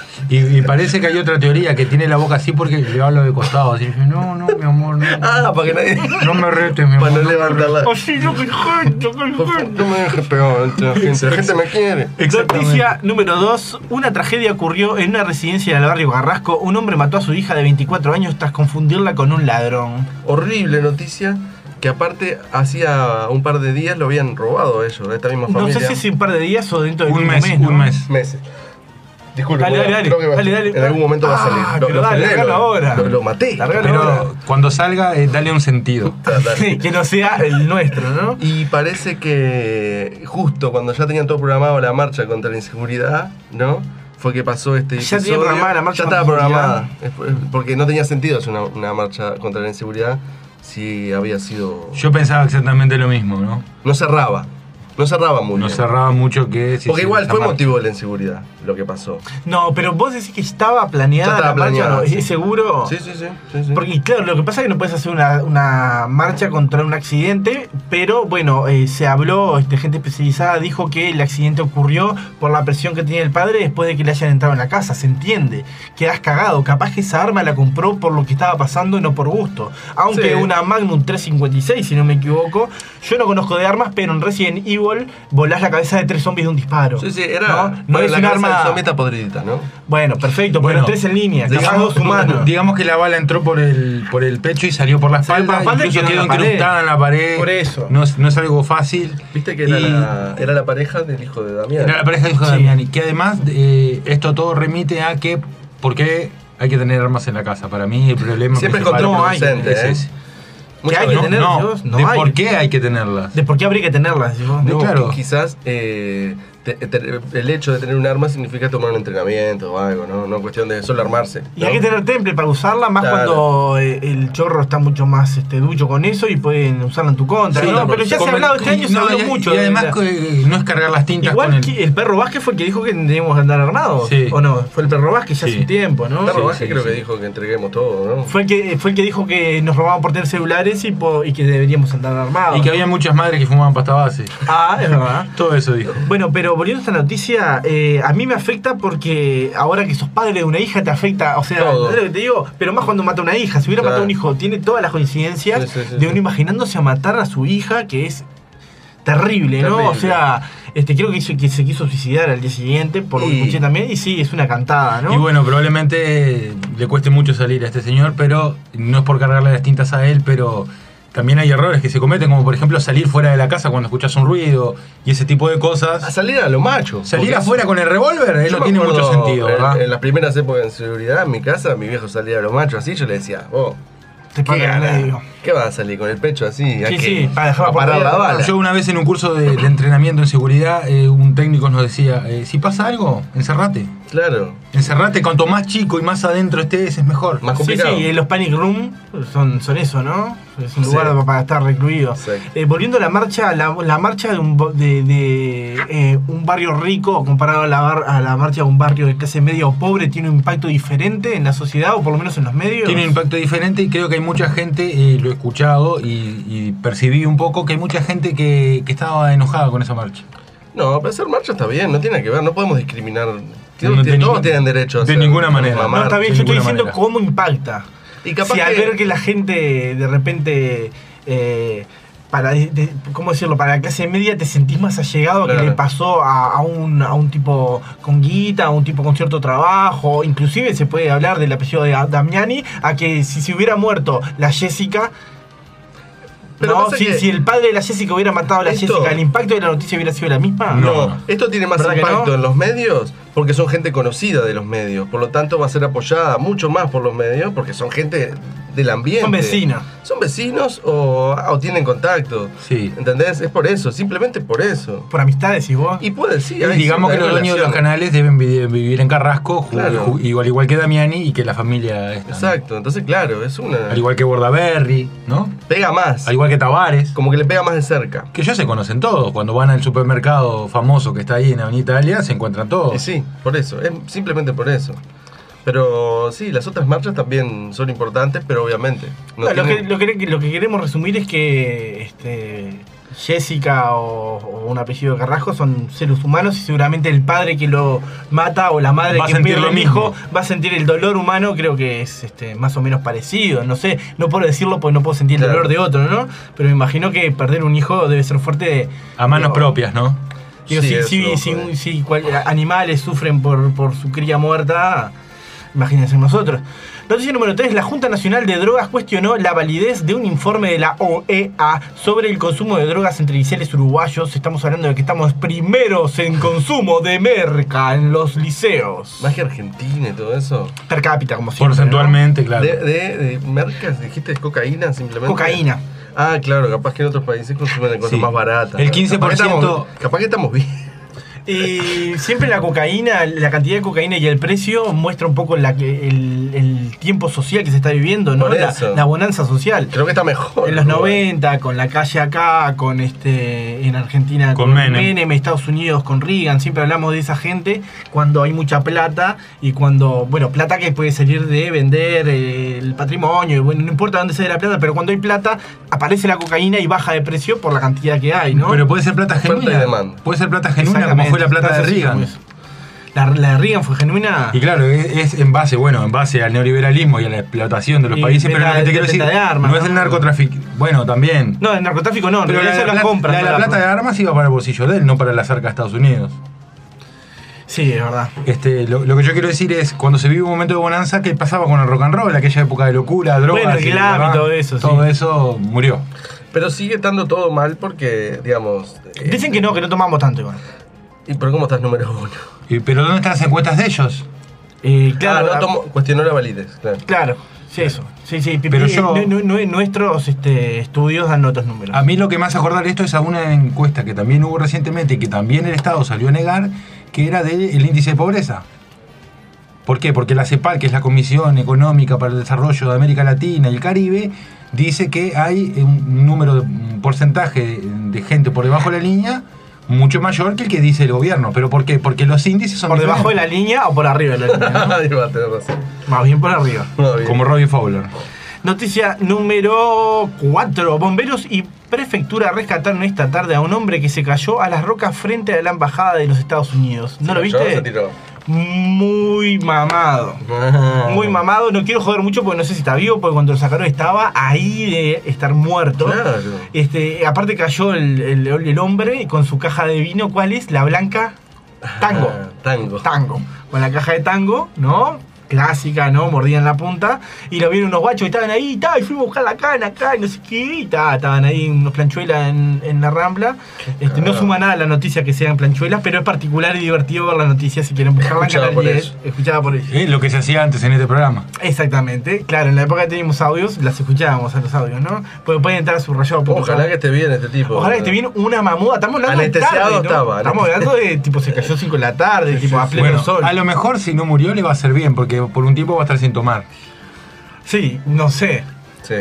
Speaker 5: Y parece que hay otra teoría, que tiene la boca así porque le hablo de costado. Así, no, mi amor, no.
Speaker 6: Para que nadie...
Speaker 5: No me retes, mi amor.
Speaker 6: Para no levantarla.
Speaker 3: Así no me gente.
Speaker 6: No me dejes pegar entre la gente. La gente me quiere.
Speaker 3: Noticia número 2. Una tragedia ocurrió en una residencia del barrio Carrasco. Un hombre mató a su hija de 24 años tras confundirla con un ladrón.
Speaker 6: Horrible noticia. Que aparte, hacía un par de días lo habían robado ellos, de esta misma familia.
Speaker 3: No sé si hace un par de días o dentro de
Speaker 5: un mes.
Speaker 6: Meses. Disculpe,
Speaker 3: dale.
Speaker 6: creo que en algún momento va a salir.
Speaker 3: Largalo ahora.
Speaker 6: Lo maté.
Speaker 5: Pero cuando salga, dale un sentido.
Speaker 3: Que no sea el nuestro, ¿no?
Speaker 6: Y parece que justo cuando ya tenían todo programado la marcha contra la inseguridad, ¿no? Fue que pasó este
Speaker 3: ya
Speaker 6: episodio.
Speaker 3: tenía programada la marcha.
Speaker 6: Ya estaba programada. Porque no tenía sentido hacer una marcha contra la inseguridad si había sido...
Speaker 5: Yo pensaba exactamente lo mismo, ¿no?
Speaker 6: No cerraba muy bien.
Speaker 5: No cerraba mucho que...
Speaker 6: Porque igual fue motivo de la inseguridad lo que pasó.
Speaker 3: No, pero vos decís que estaba planeada la marcha, ¿no? ¿Es seguro?
Speaker 6: Sí.
Speaker 3: Porque claro, lo que pasa es que no puedes hacer una marcha contra un accidente, pero bueno, se habló, gente especializada dijo que el accidente ocurrió por la presión que tenía el padre después de que le hayan entrado en la casa, se entiende. Quedás cagado, capaz que esa arma la compró por lo que estaba pasando y no por gusto. Aunque una Magnum 356, si no me equivoco, yo no conozco de armas, pero en Resident Evil volás la cabeza de 3 zombies de un disparo.
Speaker 6: Sí, era...
Speaker 3: No es un arma...
Speaker 6: Someta podridita, ¿no?
Speaker 3: Bueno, perfecto, pero 3 en línea,
Speaker 5: digamos,
Speaker 3: humanos.
Speaker 5: Digamos que la bala entró por el pecho y salió por la espalda, incluso quedó incrustada en la pared.
Speaker 3: Por eso.
Speaker 5: No es algo fácil.
Speaker 6: Viste que era la pareja del hijo de Damián.
Speaker 5: Era la pareja del hijo de Damián. Y que además esto todo remite a que ¿por qué hay que tener armas en la casa? Para mí el problema
Speaker 6: siempre es
Speaker 5: contraproducente,
Speaker 6: es ese.
Speaker 3: ¿Qué hay que tener?
Speaker 5: No hay. ¿Por qué hay que tenerlas?
Speaker 3: ¿De por qué habría que tenerlas?
Speaker 6: Claro. Quizás el hecho de tener un arma significa tomar un entrenamiento o algo, ¿no? No cuestión de solo armarse, ¿no?
Speaker 3: Y hay que tener temple para usarla, más cuando el chorro está mucho más ducho con eso y pueden usarla en tu contra.
Speaker 6: Sí,
Speaker 3: pero ya se ha hablado este año, se habló mucho.
Speaker 5: Y además no es cargar las tintas
Speaker 3: igual
Speaker 5: con
Speaker 3: el perro Vázquez fue el que dijo que teníamos que andar armados.
Speaker 5: Sí.
Speaker 3: ¿O no? Fue el perro Vázquez ya hace un tiempo, ¿no?
Speaker 6: El perro Vázquez creo que dijo que entreguemos todo, ¿no?
Speaker 3: Fue el que dijo que nos robaban por tener celulares y que deberíamos andar armados.
Speaker 5: Y que había muchas madres que fumaban pasta base.
Speaker 3: Es verdad.
Speaker 5: Todo eso dijo.
Speaker 3: Bueno, pero volviendo a esta noticia, a mí me afecta porque ahora que sos padre de una hija te afecta, o sea,
Speaker 6: todo.
Speaker 3: ¿no es lo que te digo? Pero más cuando mata a una hija. Si hubiera matado a un hijo, tiene todas las coincidencias de uno imaginándose a matar a su hija, que es terrible, ¿no? O sea, creo que se quiso suicidar al día siguiente, por lo que escuché también, y sí, es una cantada, ¿no?
Speaker 5: Y bueno, probablemente le cueste mucho salir a este señor, pero no es por cargarle las tintas a él, pero también hay errores que se cometen, como por ejemplo salir fuera de la casa cuando escuchas un ruido y ese tipo de cosas.
Speaker 6: A salir a lo macho.
Speaker 5: Salir afuera con el revólver, eso tiene mucho sentido, ¿verdad?
Speaker 6: En las primeras épocas de seguridad, en mi casa, mi viejo salía a lo macho así, yo le decía, ¿qué vas a salir con el pecho así?
Speaker 3: Sí, para dejar
Speaker 6: parar la bala.
Speaker 5: Yo una vez en un curso de entrenamiento en seguridad, un técnico nos decía, si pasa algo, encerrate.
Speaker 6: Claro.
Speaker 5: Encerrate, cuanto más chico y más adentro estés, es mejor.
Speaker 6: Más complicado.
Speaker 3: Sí, los panic room son eso, ¿no? Es un lugar para estar recluido. Volviendo a la marcha, la marcha de un barrio rico comparado a la marcha de un barrio de clase media o pobre, ¿tiene un impacto diferente en la sociedad o por lo menos en los medios?
Speaker 5: Tiene un impacto diferente y creo que hay mucha gente, lo he escuchado y percibí un poco que hay mucha gente que estaba enojada con esa marcha.
Speaker 6: No, pero hacer marcha está bien, no tiene que ver, no podemos discriminar. Todos tienen derecho a hacer.
Speaker 5: De ninguna manera.
Speaker 3: No, está bien, yo estoy diciendo cómo impacta. Y capaz si al ver que la gente de repente, ¿cómo decirlo? Para la clase media te sentís más allegado a que le pasó a un tipo con guita, a un tipo con cierto trabajo. Inclusive se puede hablar del apellido de Damiani, a que si se hubiera muerto la Jessica... Pero no, si el padre de la Jessica hubiera matado a la Jessica, ¿el impacto de la noticia hubiera sido la misma?
Speaker 6: No. Esto tiene más impacto en los medios porque son gente conocida de los medios. Por lo tanto, va a ser apoyada mucho más por los medios porque son gente del ambiente.
Speaker 3: Son vecinos.
Speaker 6: Son vecinos o tienen contacto.
Speaker 5: Sí.
Speaker 6: ¿Entendés? Es por eso, simplemente por eso.
Speaker 3: Por amistades, ¿y vos?
Speaker 6: Y puede, sí.
Speaker 5: Digamos que los dueños de los canales deben vivir en Carrasco, claro. igual que Damiani y que la familia esta.
Speaker 6: Exacto, ¿no? Entonces claro, es una...
Speaker 5: Al igual que Bordaberry, ¿no?
Speaker 6: Pega más.
Speaker 5: Al igual que Tavares.
Speaker 6: Como que le pega más de cerca.
Speaker 5: Que ya se conocen todos. Cuando van al supermercado famoso que está ahí en Avenida Italia, se encuentran todos.
Speaker 6: Y sí, por eso. Es simplemente por eso. Pero sí, las otras marchas también son importantes, pero obviamente...
Speaker 3: Lo que queremos resumir es que Jessica o un apellido de Carrasco son seres humanos y seguramente el padre que lo mata o la madre que pierde el hijo va a sentir el dolor humano. Creo que es más o menos parecido. No sé, no puedo decirlo porque no puedo sentir el dolor de otro, ¿no? Pero me imagino que perder un hijo debe ser fuerte.
Speaker 5: A manos propias, ¿no?
Speaker 3: Digo, si animales sufren por su cría muerta, imagínense nosotros. Noticia número 3. La Junta Nacional de Drogas cuestionó la validez de un informe de la OEA sobre el consumo de drogas entre liceales uruguayos. Estamos hablando de que estamos primeros en consumo de merca en los liceos.
Speaker 6: Más que Argentina y todo eso.
Speaker 3: Per cápita, como siempre.
Speaker 5: Porcentualmente, ¿no? Claro.
Speaker 6: ¿De mercas? ¿Dijiste cocaína simplemente?
Speaker 3: Cocaína.
Speaker 6: Ah, claro, capaz que en otros países consumen cosas más baratas.
Speaker 5: El 15%.
Speaker 6: Capaz que estamos bien.
Speaker 3: Y siempre la cocaína, la cantidad de cocaína y el precio muestra un poco el tiempo social que se está viviendo, ¿no? La bonanza social.
Speaker 6: Creo que está mejor.
Speaker 3: En los 90, con la calle acá, con en Argentina
Speaker 5: con Menem,
Speaker 3: Estados Unidos con Reagan, siempre hablamos de esa gente cuando hay mucha plata y cuando, plata que puede salir de vender el patrimonio, no importa dónde sea la plata, pero cuando hay plata aparece la cocaína y baja de precio por la cantidad que hay, ¿no?
Speaker 5: Pero puede ser plata genuina. Puede ser plata genuina como fue la plata de Reagan.
Speaker 3: La de Reagan fue genuina.
Speaker 5: Y claro, es en base al neoliberalismo y a la explotación de los países, pero lo que te quiero decir, no es el narcotráfico. Bueno, también.
Speaker 3: No, el narcotráfico no,
Speaker 5: pero la plata de armas iba para el bolsillo de él, no para la arcas de Estados Unidos.
Speaker 3: Sí, es verdad.
Speaker 5: Lo que yo quiero decir es, cuando se vive un momento de bonanza, ¿qué pasaba con el rock and roll? Aquella época de locura, drogas,
Speaker 3: el glam y todo eso.
Speaker 5: Todo eso murió.
Speaker 6: Pero sigue estando todo mal porque, digamos...
Speaker 3: Dicen que no tomamos tanto igual.
Speaker 6: ¿Pero cómo estás número 1?
Speaker 5: ¿Pero dónde están las encuestas de ellos?
Speaker 3: Claro,
Speaker 6: cuestionó la validez, claro.
Speaker 3: Claro, sí, eso. Sí,
Speaker 5: pero
Speaker 3: nuestros estudios dan otros números.
Speaker 5: A mí lo que me hace acordar esto es a una encuesta que también hubo recientemente y que también el Estado salió a negar, que era del índice de pobreza. ¿Por qué? Porque la CEPAL, que es la Comisión Económica para el Desarrollo de América Latina y el Caribe, dice que hay un porcentaje de gente por debajo de la línea mucho mayor que el que dice el gobierno. ¿Pero por qué? Porque los índices son...
Speaker 3: ¿Por debajo de la línea o por arriba de la línea? ¿No?
Speaker 6: Va a tener razón.
Speaker 3: Más bien por arriba.
Speaker 5: Como Robbie Fowler.
Speaker 3: Noticia número 4. Bomberos y prefectura rescataron esta tarde a un hombre que se cayó a las rocas frente a la embajada de los Estados Unidos. ¿No lo viste?
Speaker 6: Se tiró.
Speaker 3: Muy mamado. Muy mamado. No quiero joder mucho porque no sé si está vivo, porque cuando lo sacaron estaba ahí de estar muerto.
Speaker 6: Claro.
Speaker 3: Aparte cayó el hombre con su caja de vino. ¿Cuál es? La blanca Tango. Tango. Con la caja de Tango, ¿no? Clásica, ¿no? Mordían la punta. Y lo vieron unos guachos que estaban ahí, y fuimos a buscar la cana acá, y no sé qué. Y estaban ahí unos planchuelas en la Rambla. No suma nada la noticia que sean planchuelas, pero es particular y divertido ver la noticia si quieren buscarla en Canal 10. Escuchada por ellos.
Speaker 5: Es lo que se hacía antes en este programa.
Speaker 3: Exactamente. Claro, en la época que teníamos audios, las escuchábamos a los audios, ¿no? Porque pueden entrar a subrayado.com.
Speaker 6: Ojalá que esté bien este tipo.
Speaker 3: Ojalá que esté bien una mamuda. Estamos hablando
Speaker 6: anestesiado
Speaker 3: de tarde, ¿no? Estamos hablando de tipo se cayó 5 de la tarde, tipo a pleno sol.
Speaker 5: A lo mejor si no murió le va a hacer bien, porque por un tiempo va a estar sin tomar.
Speaker 3: Sí, no sé.
Speaker 6: Sí.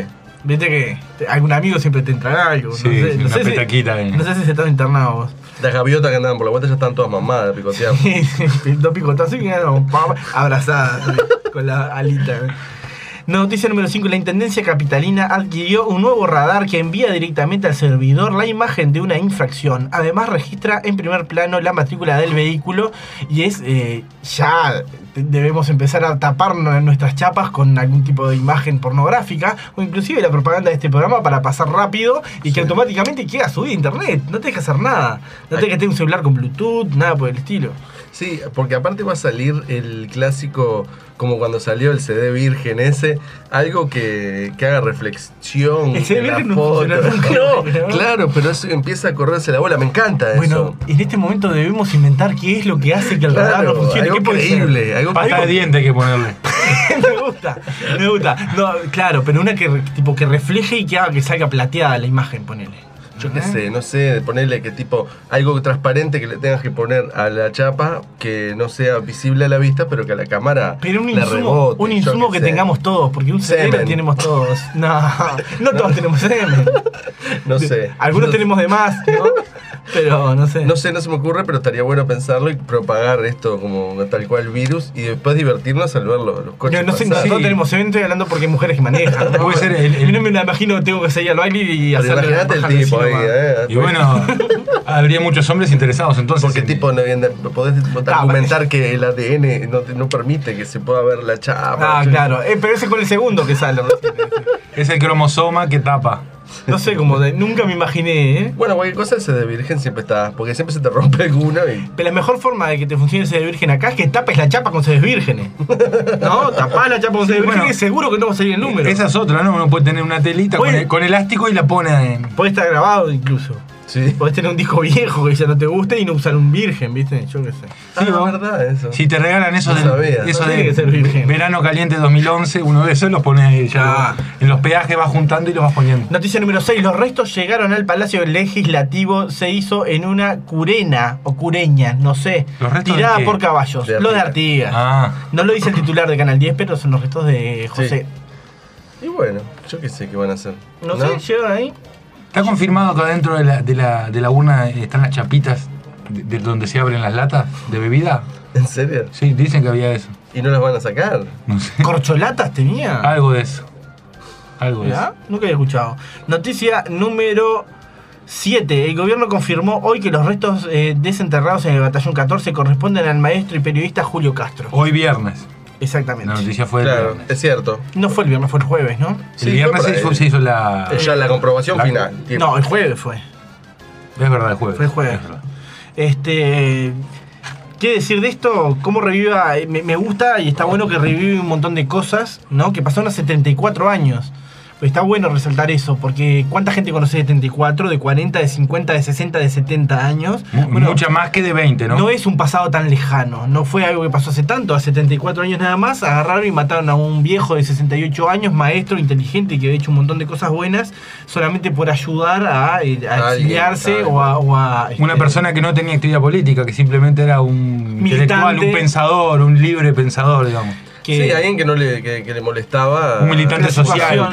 Speaker 3: Viste que algún amigo siempre te entrará algo.
Speaker 5: Sí, no sé, una petaquita.
Speaker 3: No sé si se están internados vos.
Speaker 6: Las gaviotas que andaban por la vuelta ya están todas mamadas, picoteadas.
Speaker 3: Dos picotazos y quedaron abrazadas con la alita. Noticia número 5. La Intendencia Capitalina adquirió un nuevo radar que envía directamente al servidor la imagen de una infracción. Además registra en primer plano la matrícula del vehículo y es ya debemos empezar a taparnos nuestras chapas con algún tipo de imagen pornográfica o inclusive la propaganda de este programa para pasar rápido y que automáticamente queda subido a internet. No tenés que hacer nada. No tenés que tener un celular con Bluetooth, nada por el estilo.
Speaker 6: Sí, porque aparte va a salir el clásico, como cuando salió el CD virgen ese, algo que haga reflexión.
Speaker 3: El CD virgen no funciona nunca.
Speaker 6: No, claro, pero eso empieza a correrse la bola, me encanta eso.
Speaker 3: Bueno, en este momento debemos inventar qué es lo que hace que el radar no funcione.
Speaker 6: Algo increíble. Algo
Speaker 5: pasta de diente hay que ponerle.
Speaker 3: me gusta. No, claro, pero una que tipo que refleje y que haga que salga plateada la imagen, ponele.
Speaker 6: Yo qué sé, no sé, ponerle que tipo algo transparente que le tengas que poner a la chapa que no sea visible a la vista, pero que a la cámara
Speaker 3: pero un
Speaker 6: le
Speaker 3: insumo,
Speaker 6: rebote.
Speaker 3: Un insumo que tengamos todos, porque un cerebro tenemos todos. No todos tenemos semen.
Speaker 6: No sé.
Speaker 3: Algunos tenemos de más, ¿no? Pero no sé.
Speaker 6: No se me ocurre, pero estaría bueno pensarlo y propagar esto como tal cual virus y después divertirnos al ver los coches.
Speaker 3: No sé, nosotros tenemos semen, estoy hablando porque hay mujeres que manejan. ¿No?
Speaker 5: Puede ser
Speaker 3: yo no me la imagino que tengo que salir al baile y hacerle.
Speaker 6: Imagínate el tipo ahí,
Speaker 5: Y bueno, habría muchos hombres interesados entonces.
Speaker 6: Porque tipo podés argumentar que el ADN no permite que se pueda ver la chapa.
Speaker 3: Claro, pero ese con el segundo que sale.
Speaker 5: Es el cromosoma que tapa.
Speaker 3: No sé, nunca me imaginé, ¿eh?
Speaker 6: Bueno, cualquier cosa ese de virgen siempre está, porque siempre se te rompe alguna y...
Speaker 3: Pero la mejor forma de que te funcione ese de virgen acá es que tapes la chapa con sedes vírgenes. ¿No? Tapás la chapa con sedes vírgenes y seguro que no va a salir el número.
Speaker 5: Esa es otra, ¿no? Uno puede tener una telita con elástico y la pone en...
Speaker 3: Puede estar grabado incluso. Sí. Podés tener un disco viejo que ya no te guste y no usar un virgen, ¿viste? Yo qué sé.
Speaker 6: Sí, es verdad eso.
Speaker 5: Si te regalan eso
Speaker 3: de ser virgen.
Speaker 5: Verano Caliente 2011, uno de esos los pones ahí ya. En los peajes vas juntando y los vas poniendo.
Speaker 3: Noticia número 6. Los restos llegaron al Palacio Legislativo. Se hizo en una curena o cureña, no sé. Tirada por caballos. Lo de Artigas. No lo dice el titular de Canal 10, pero son los restos de José.
Speaker 6: Sí. Y bueno, yo qué sé qué van a hacer.
Speaker 3: No sé, llegan ahí.
Speaker 5: ¿Está confirmado que adentro de la urna están las chapitas de donde se abren las latas de bebida?
Speaker 6: ¿En serio?
Speaker 5: Sí, dicen que había eso.
Speaker 6: ¿Y no las van a sacar?
Speaker 5: No sé.
Speaker 3: ¿Corcholatas tenía?
Speaker 5: Algo de eso.
Speaker 3: Nunca había escuchado. Noticia número 7. El gobierno confirmó hoy que los restos desenterrados en el batallón 14 corresponden al maestro y periodista Julio Castro.
Speaker 5: Hoy viernes.
Speaker 3: Exactamente.
Speaker 5: La noticia fue el viernes.
Speaker 6: Es cierto.
Speaker 3: No fue el viernes, fue el jueves, ¿no?
Speaker 5: Sí, el viernes se hizo la...
Speaker 6: Ya la comprobación final.
Speaker 3: No, el jueves fue.
Speaker 5: Es verdad, el jueves.
Speaker 3: Fue el jueves. ¿Qué decir de esto? ¿Cómo reviva? Me gusta y está bueno que revive un montón de cosas, ¿no? Que pasaron hace 74 años. Está bueno resaltar eso, porque ¿cuánta gente conoce de 74, de 40, de 50, de 60, de 70 años?
Speaker 5: Bueno, mucha más que de 20, ¿no?
Speaker 3: No es un pasado tan lejano, no fue algo que pasó hace tanto, hace 74 años nada más, agarraron y mataron a un viejo de 68 años, maestro, inteligente, que había hecho un montón de cosas buenas, solamente por ayudar a exiliarse o a
Speaker 5: una persona que no tenía actividad política, que simplemente era un intelectual, un pensador, un libre pensador, digamos.
Speaker 6: Sí, alguien que le molestaba.
Speaker 5: Un militante social.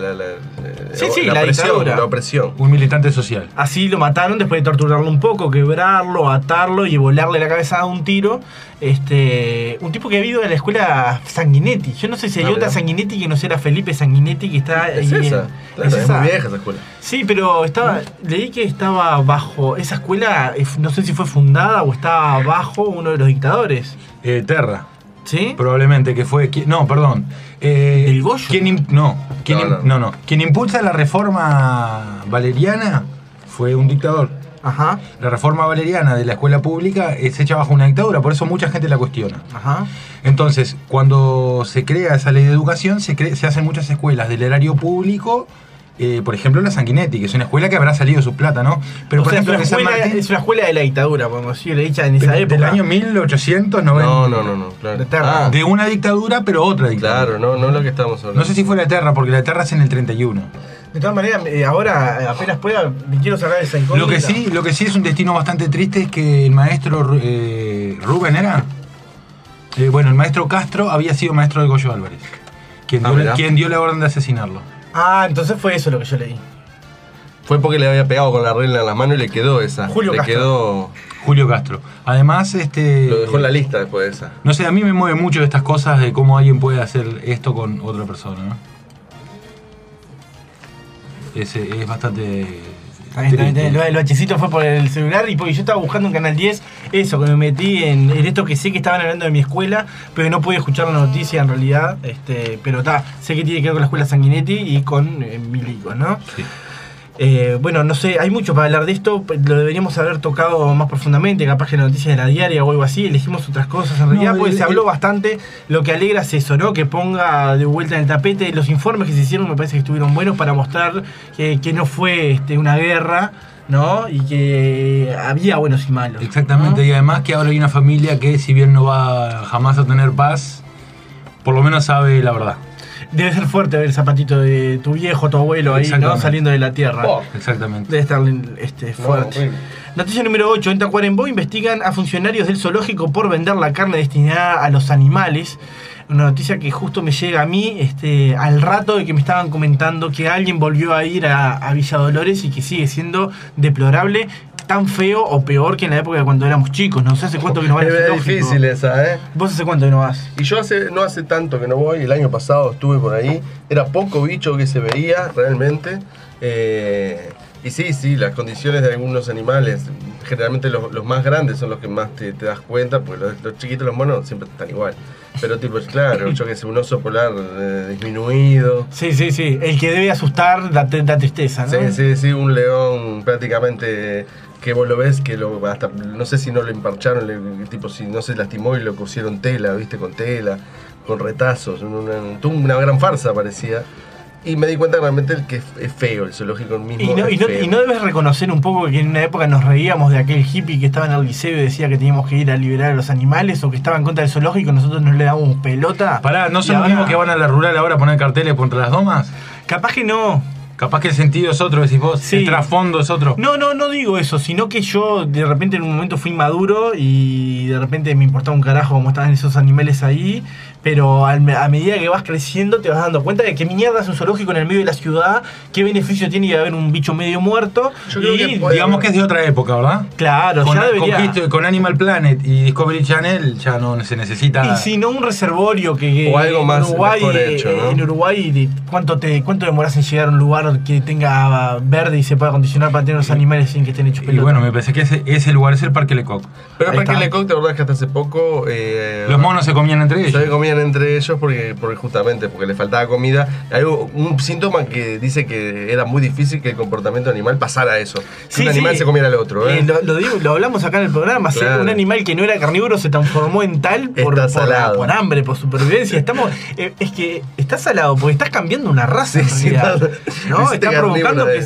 Speaker 6: La opresión.
Speaker 5: Un militante social.
Speaker 3: Así lo mataron después de torturarlo un poco, quebrarlo, atarlo y volarle la cabeza a un tiro. Un tipo que ha ido a la escuela Sanguinetti. Yo no sé si hay otra Sanguinetti que no sea Felipe Sanguinetti que está
Speaker 6: ahí. Es muy vieja esa escuela.
Speaker 3: Sí, pero leí que estaba bajo. Esa escuela, no sé si fue fundada o estaba bajo uno de los dictadores.
Speaker 5: Terra.
Speaker 3: ¿Sí?
Speaker 5: Probablemente que fue... No, perdón.
Speaker 3: ¿El Goyo?
Speaker 5: Quien impulsa la reforma valeriana fue un dictador.
Speaker 3: Ajá.
Speaker 5: La reforma valeriana de la escuela pública es hecha bajo una dictadura, por eso mucha gente la cuestiona.
Speaker 3: Ajá.
Speaker 5: Entonces, cuando se crea esa ley de educación, se hacen muchas escuelas del erario público. Por ejemplo, la Sanguinetti, que es una escuela que habrá salido de su plata, ¿no? Pero
Speaker 3: por ejemplo,
Speaker 5: es
Speaker 3: una escuela de la dictadura, podemos decir, le dicha en esa época.
Speaker 5: Del año 1890.
Speaker 6: No, claro.
Speaker 5: De una dictadura, pero otra dictadura.
Speaker 6: Claro, no lo que estamos hablando.
Speaker 5: No sé si fue la Terra, porque la Terra es en el 31.
Speaker 3: De todas maneras, ahora apenas pueda, me quiero sacar esa incógnita.
Speaker 5: Lo que sí es un destino bastante triste es que el maestro Rubén era. El maestro Castro había sido maestro de Goyo Álvarez, quien dio la orden de asesinarlo.
Speaker 3: Ah, entonces fue eso lo que yo leí.
Speaker 6: Fue porque le había pegado con la regla en las manos y le quedó esa.
Speaker 3: Julio
Speaker 5: Castro. Además,
Speaker 6: lo dejó en la lista después de esa.
Speaker 5: No sé, a mí me mueve mucho estas cosas de cómo alguien puede hacer esto con otra persona, ¿no? Es bastante...
Speaker 3: El bachecito fue por el celular y porque yo estaba buscando en Canal 10 eso, que me metí en esto que sé que estaban hablando de mi escuela, pero no pude escuchar la noticia en realidad, pero sé que tiene que ver con la escuela Sanguinetti y con Milico, ¿no?
Speaker 5: Sí.
Speaker 3: Bueno, no sé, hay mucho para hablar de esto, lo deberíamos haber tocado más profundamente, capaz que la noticia de la diaria o algo así, elegimos otras cosas en realidad, porque se habló bastante, lo que alegra es eso, ¿no? Que ponga de vuelta en el tapete los informes que se hicieron, me parece que estuvieron buenos para mostrar que no fue una guerra, ¿no? Y que había buenos y malos.
Speaker 5: Exactamente, ¿no? Y además que ahora hay una familia que si bien no va jamás a tener paz, por lo menos sabe la verdad.
Speaker 3: Debe ser fuerte ver el zapatito de tu viejo, tu abuelo ahí, ¿no? Saliendo de la tierra.
Speaker 5: Exactamente.
Speaker 3: Debe estar fuerte. Noticia número 8. En Tacuarembó investigan a funcionarios del zoológico por vender la carne destinada a los animales. Una noticia que justo me llega a mí al rato de que me estaban comentando que alguien volvió a ir a Villa Dolores y que sigue siendo deplorable. Tan feo o peor que en la época de cuando éramos chicos, no sé hace cuánto que no vas al zoológico.
Speaker 6: Es difícil esa, ¿eh?
Speaker 3: ¿Vos hace cuánto que no vas?
Speaker 6: Y yo no hace tanto que no voy, el año pasado estuve por ahí, era poco bicho que se veía realmente, y sí, las condiciones de algunos animales, generalmente los más grandes son los que más te das cuenta, porque los chiquitos, los monos siempre están igual. Pero tipo, claro, yo que sé, un oso polar disminuido.
Speaker 3: Sí, el que debe asustar da tristeza, ¿no?
Speaker 6: Sí, un león prácticamente que vos lo ves, que hasta no sé si no lo emparcharon, tipo si no se lastimó y lo cosieron tela, viste, con tela, con retazos, una gran farsa parecía. Y me di cuenta realmente que es feo el zoológico mismo.
Speaker 3: Y no debes reconocer un poco que en una época nos reíamos de aquel hippie que estaba en el liceo y decía que teníamos que ir a liberar a los animales, o que estaba en contra del zoológico y nosotros no le dábamos pelota.
Speaker 5: Pará, ¿no son los mismos que van a la rural ahora a poner carteles contra las domas?
Speaker 3: Capaz que no.
Speaker 5: Capaz que el sentido es otro, decís vos, sí. El trasfondo es otro.
Speaker 3: No digo eso, sino que yo de repente en un momento fui maduro y de repente me importaba un carajo cómo estaban esos animales ahí, pero a medida que vas creciendo te vas dando cuenta de que mierda es un zoológico en el medio de la ciudad, qué beneficio tiene de haber un bicho medio muerto.
Speaker 5: Yo creo que digamos que es de otra época, ¿verdad?
Speaker 3: Claro, ya debería.
Speaker 5: Con Animal Planet y Discovery Channel ya no se necesita.
Speaker 3: Y si no un reservorio que
Speaker 6: o algo más mejor hecho, ¿no?
Speaker 3: En Uruguay, ¿cuánto demorás en llegar a un lugar que tenga verde y se pueda acondicionar para tener los animales sin que estén hechos pelota?
Speaker 5: Y bueno, me parece que ese lugar es el Parque Lecoq.
Speaker 6: Pero el Parque Lecoq, te acordás que hasta hace poco
Speaker 5: los monos se comían entre ellos.
Speaker 6: Se comían entre ellos porque justamente porque les faltaba comida. Hay un síntoma que dice que era muy difícil que el comportamiento animal pasara eso. Que un animal se comiera al otro.
Speaker 3: Lo hablamos acá en el programa. Claro. Un animal que no era carnívoro se transformó en tal por hambre, por supervivencia. Es que está salado porque estás cambiando una raza en realidad. ¿No? Está provocando que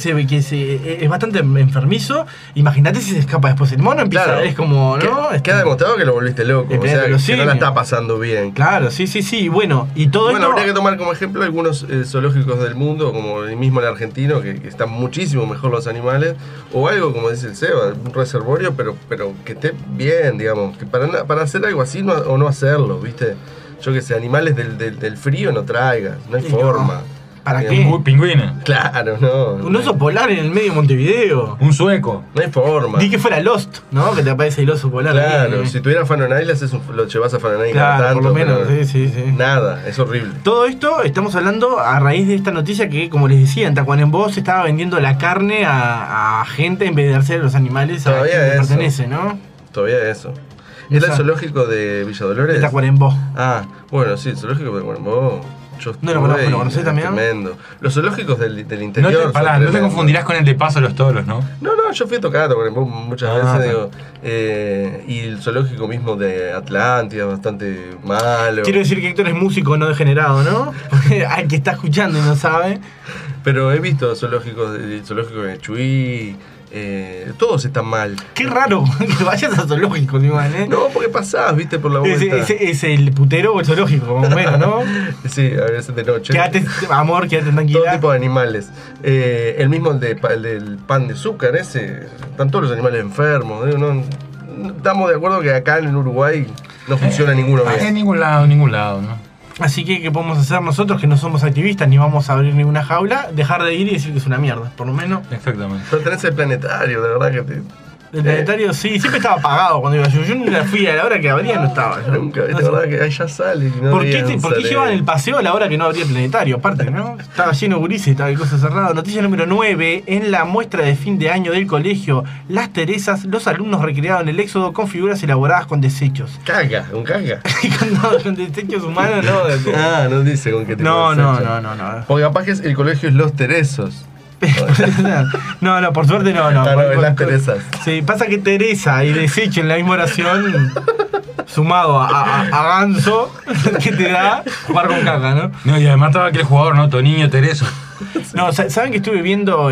Speaker 3: es bastante enfermizo. Imagínate si se escapa después el mono, empieza, claro. Es como, ¿no?
Speaker 6: Queda demostrado que lo volviste loco, o sea, que no la está pasando bien.
Speaker 3: Claro, sí. Bueno, y todo esto...
Speaker 6: habría que tomar como ejemplo algunos zoológicos del mundo, como el mismo el argentino, que están muchísimo mejor los animales, o algo como dice el Seba, un reservorio, pero que esté bien, digamos, que para hacer algo así o no hacerlo, ¿viste? Yo que sé, animales del frío no traigas, no hay forma.
Speaker 3: ¿Para qué?
Speaker 5: Un pingüino.
Speaker 6: Claro, no.
Speaker 3: Un oso polar en el medio de Montevideo.
Speaker 5: Un sueco.
Speaker 6: No hay forma.
Speaker 3: Di que fuera Lost, ¿no? Que te aparece el oso polar.
Speaker 6: Claro, si tuviera Fanon Island, lo llevas a Fanon Island.
Speaker 3: Claro, tanto, por lo menos, sí.
Speaker 6: Nada, es horrible.
Speaker 3: Todo esto estamos hablando a raíz de esta noticia que, como les decía, en Tacuarembó se estaba vendiendo la carne a gente en vez de darse a los animales a quien le pertenece, ¿no?
Speaker 6: Todavía eso. ¿Era el zoológico de Villa Dolores?
Speaker 3: De Tacuarembó.
Speaker 6: Ah, bueno, sí, el zoológico de Tacuarembó.
Speaker 3: No lo conozco, ¿lo conocés también?
Speaker 6: Tremendo. Los zoológicos del interior.
Speaker 5: No te confundirás con el de Paso a los Toros, ¿no?
Speaker 6: No, yo fui a tocar muchas veces, digo. Y el zoológico mismo de Atlántida, bastante malo.
Speaker 3: Quiero decir que Héctor es músico, no degenerado, ¿no? Al que está escuchando y no sabe.
Speaker 6: Pero he visto el zoológico de Chuy. Todos están mal.
Speaker 3: Qué raro que vayas al zoológico, igual, ¿eh?
Speaker 6: No, porque pasás, viste, por la vuelta.
Speaker 3: ¿Es el putero o el zoológico? Como bueno, ¿no?
Speaker 6: Sí, a veces de noche.
Speaker 3: Quédate tranquila.
Speaker 6: Todo tipo de animales. El mismo el del pan de azúcar, están todos los animales enfermos. No estamos de acuerdo que acá en Uruguay no funciona ninguno bien.
Speaker 5: En ningún lado, ¿no?
Speaker 3: Así que, ¿qué podemos hacer nosotros que no somos activistas ni vamos a abrir ninguna jaula? Dejar de ir y decir que es una mierda, por lo menos.
Speaker 5: Exactamente.
Speaker 6: Pero tenés el planetario, de verdad que te...
Speaker 3: El planetario sí, siempre estaba apagado cuando iba yo. Yo nunca fui a la hora que abría, no estaba.
Speaker 6: Nunca, de verdad que ahí ya sale. Y no
Speaker 3: ¿Por qué llevaban el paseo a la hora que no abría el planetario? Aparte, ¿no? Estaba lleno de gurises, estaba el coso cerrado. Noticia número 9. En la muestra de fin de año del colegio Las Teresas, los alumnos recrearon el éxodo con figuras elaboradas con desechos.
Speaker 6: Caga, un caga.
Speaker 3: Con desechos humanos, no.
Speaker 6: Ah, no dice con qué tipo
Speaker 3: No.
Speaker 6: de desecho. Porque capaz que el colegio es Los Teresos.
Speaker 3: No, por suerte no.
Speaker 6: Es Las Teresas.
Speaker 3: Sí, pasa que Teresa y desecho en la misma oración, sumado a ganso, que te da jugar con caca, ¿no?
Speaker 5: No, y además estaba aquel jugador, ¿no? Toniño Tereso.
Speaker 3: No, ¿saben que estuve viendo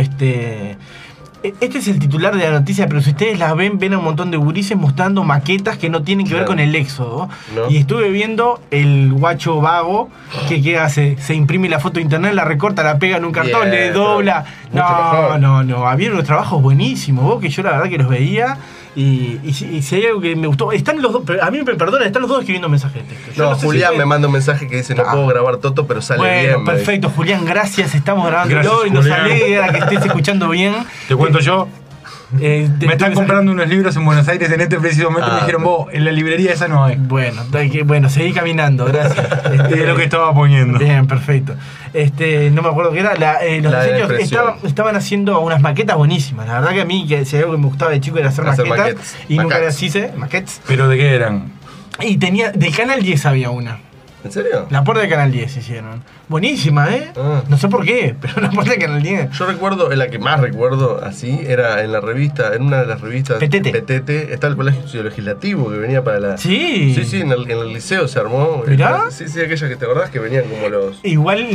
Speaker 3: Este es el titular de la noticia, pero si ustedes la ven a un montón de gurises mostrando maquetas que no tienen que ver con el éxodo. ¿No? Y estuve viendo el guacho vago que hace, se imprime la foto de internet, la recorta, la pega en un cartón, le dobla. No, había unos trabajos buenísimos, vos, que yo la verdad que los veía. Y si hay algo que me gustó, están los dos, a mí me perdonan, están los dos escribiendo mensajes de texto.
Speaker 6: No, Julián me manda un mensaje que dice: no puedo grabar Toto, pero sale bien.
Speaker 3: Bueno, perfecto, Julián, gracias, estamos grabándolo y nos alegra que estés escuchando bien.
Speaker 5: Te cuento yo. Me están comprando unos libros en Buenos Aires en este preciso momento. Me dijeron, vos, en la librería esa no hay.
Speaker 3: Bueno, seguí caminando, gracias.
Speaker 5: Es lo que estaba poniendo.
Speaker 3: Bien, perfecto. No me acuerdo qué era. Los diseños estaban haciendo unas maquetas buenísimas. La verdad que a mí, si algo que me gustaba de chico era hacer maquetas. Y nunca las hice, maquetas.
Speaker 5: ¿Pero de qué eran?
Speaker 3: Y del Canal 10 había una.
Speaker 6: ¿En serio?
Speaker 3: La puerta de Canal 10 hicieron. Buenísima, ¿eh? No sé por qué, pero la puerta de Canal 10.
Speaker 6: Yo recuerdo, la que más recuerdo así, era en la revista, en una de las revistas Petete, está el colegio legislativo que venía para la...
Speaker 3: Sí.
Speaker 6: Sí, en el liceo se armó.
Speaker 3: ¿Mirá?
Speaker 6: Sí, aquella que te acordás que venían como los...
Speaker 3: Igual